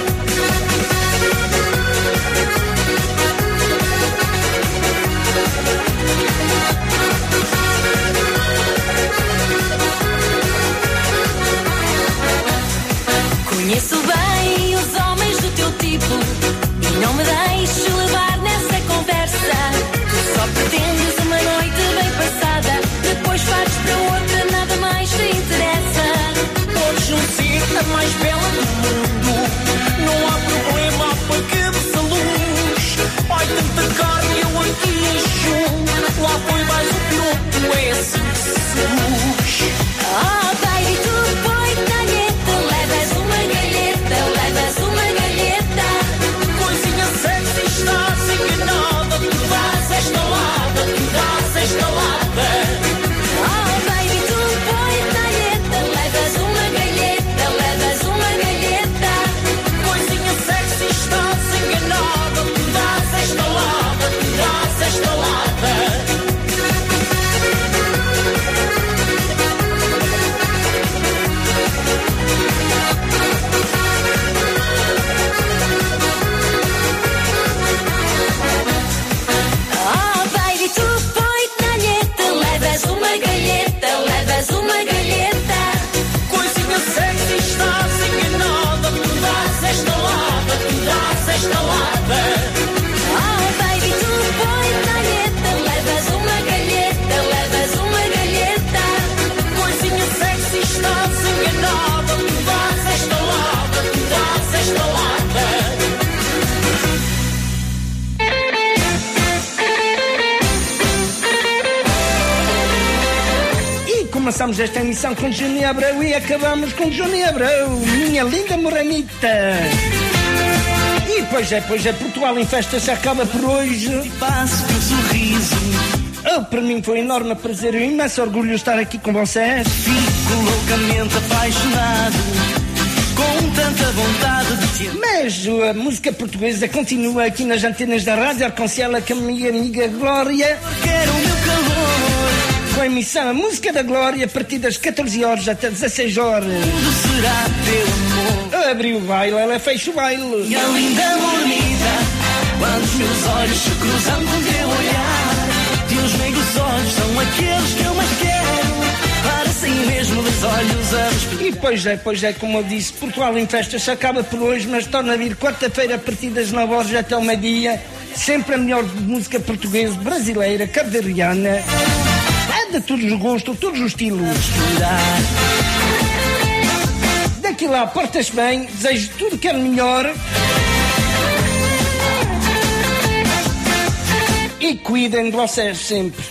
Conheço bem os homens do teu tipo e não me deixes levar nessa conversa. Tu só pretendes uma noite bem passada, depois partes para outra, nada mais te interessa. Podes não ser a mais bela do mundo, não há problema, apague-se a luz. Ai, tanta carne, eu aqui em jejum. Lá foi mais um piropo, é assim que se seduz. Oh baby, tu foi galheta, levas uma galheta, levas uma galheta. Coisinha sexy, estás enganada. Tu dás esta lada, tu dás esta lada. Oh baby, tu foi galheta, levas uma galheta, levas uma galheta. Coisinha sexy, estás enganada. Tu dás esta lada, tu dás esta lada. Oh baby, tu foi galheta, levas uma galheta, levas uma galheta. Coisinha sexy, estás enganada. Tu dás esta lada, tu dás esta lada. Oh baby, tu foi galheta, levas uma galheta, levas uma galheta. Coisinha sexy, estás enganada. Tu dás esta lada, tu dás esta lada. E como começamos esta emissão com Juninho Abreu e acabamos com Juninho Abreu, minha linda moranita. E pois é, pois é, Portugal em Festa se acaba por hoje. Passo teu sorriso. Oh, para mim foi um enorme prazer e um imenso orgulho estar aqui com vocês. Fico loucamente apaixonado, com tanta vontade de te... Mas a música portuguesa continua aqui nas antenas da Rádio Arconciela com a minha amiga Glória. Quero o meu calor. Com a emissão A Música da Glória a partir das catorze horas até dezasseis horas. Tudo será teu amor. Abriu o baile, ela fecha o baile. Minha linda mornida, quando os meus olhos se cruzam com teu olhar, teus meigos olhos são aqueles que eu mais quero. Parecem mesmo dos olhos a respirar. E pois é, pois é, como eu disse, Portugal em Festa se acaba por hoje, mas torna a vir quarta-feira a partir das nove horas até ao meio-dia. Sempre a melhor música portuguesa, brasileira, cabo-verdiana. É de todos os gostos, todos os estilos. Daqui lá, portas bem, desejo tudo que é melhor. E cuidem de vocês sempre.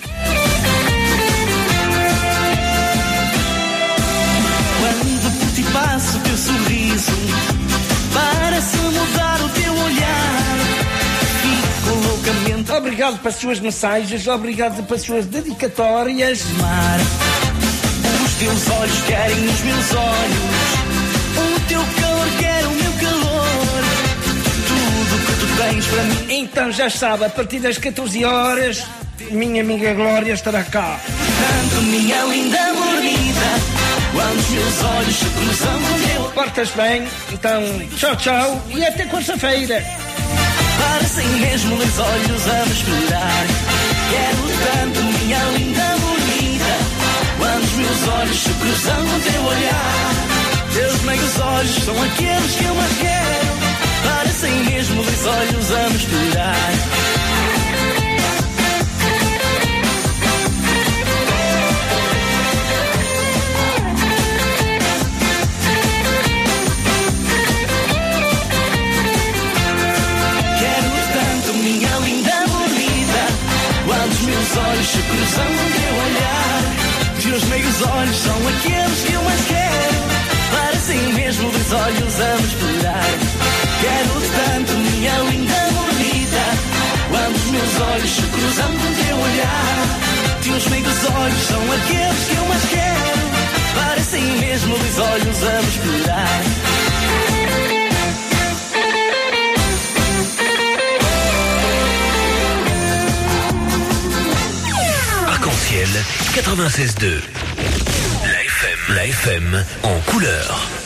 Quando por ti passo o teu sorriso, parece mudar o teu olhar. Fico loucamente. Obrigado pelas suas mensagens, obrigado pelas suas dedicatórias. Mar, os teus olhos querem os meus olhos, o teu calor quer o meu calor. Tudo que tu tens para mim. Então já sabe, a partir das catorze horas, minha amiga Glória estará cá. Tanto minha linda mordida, quando os meus olhos se cruzam com teu. Portas bem, então tchau, tchau e até quarta-feira. Parecem mesmo os olhos a me esperar. Quero tanto minha linda mordida, quando os meus olhos se cruzam com teu olhar. Teus meigos olhos são aqueles que eu mais quero. Parecem mesmo os olhos a me esperar. Quero tanto minha linda mordida, quando os meus olhos se cruzam com teu olhar. Teus meigos olhos são aqueles que eu mais quero. Parecem mesmo os olhos a me esperar. Quero tanto minha linda mordida, quando os meus olhos se cruzam com teu olhar. Teus meigos olhos são aqueles que eu mais quero. Parecem mesmo os olhos a me esperar. Arc-en-ciel quatre-vingt-seize deux. La F M, la F M en couleur.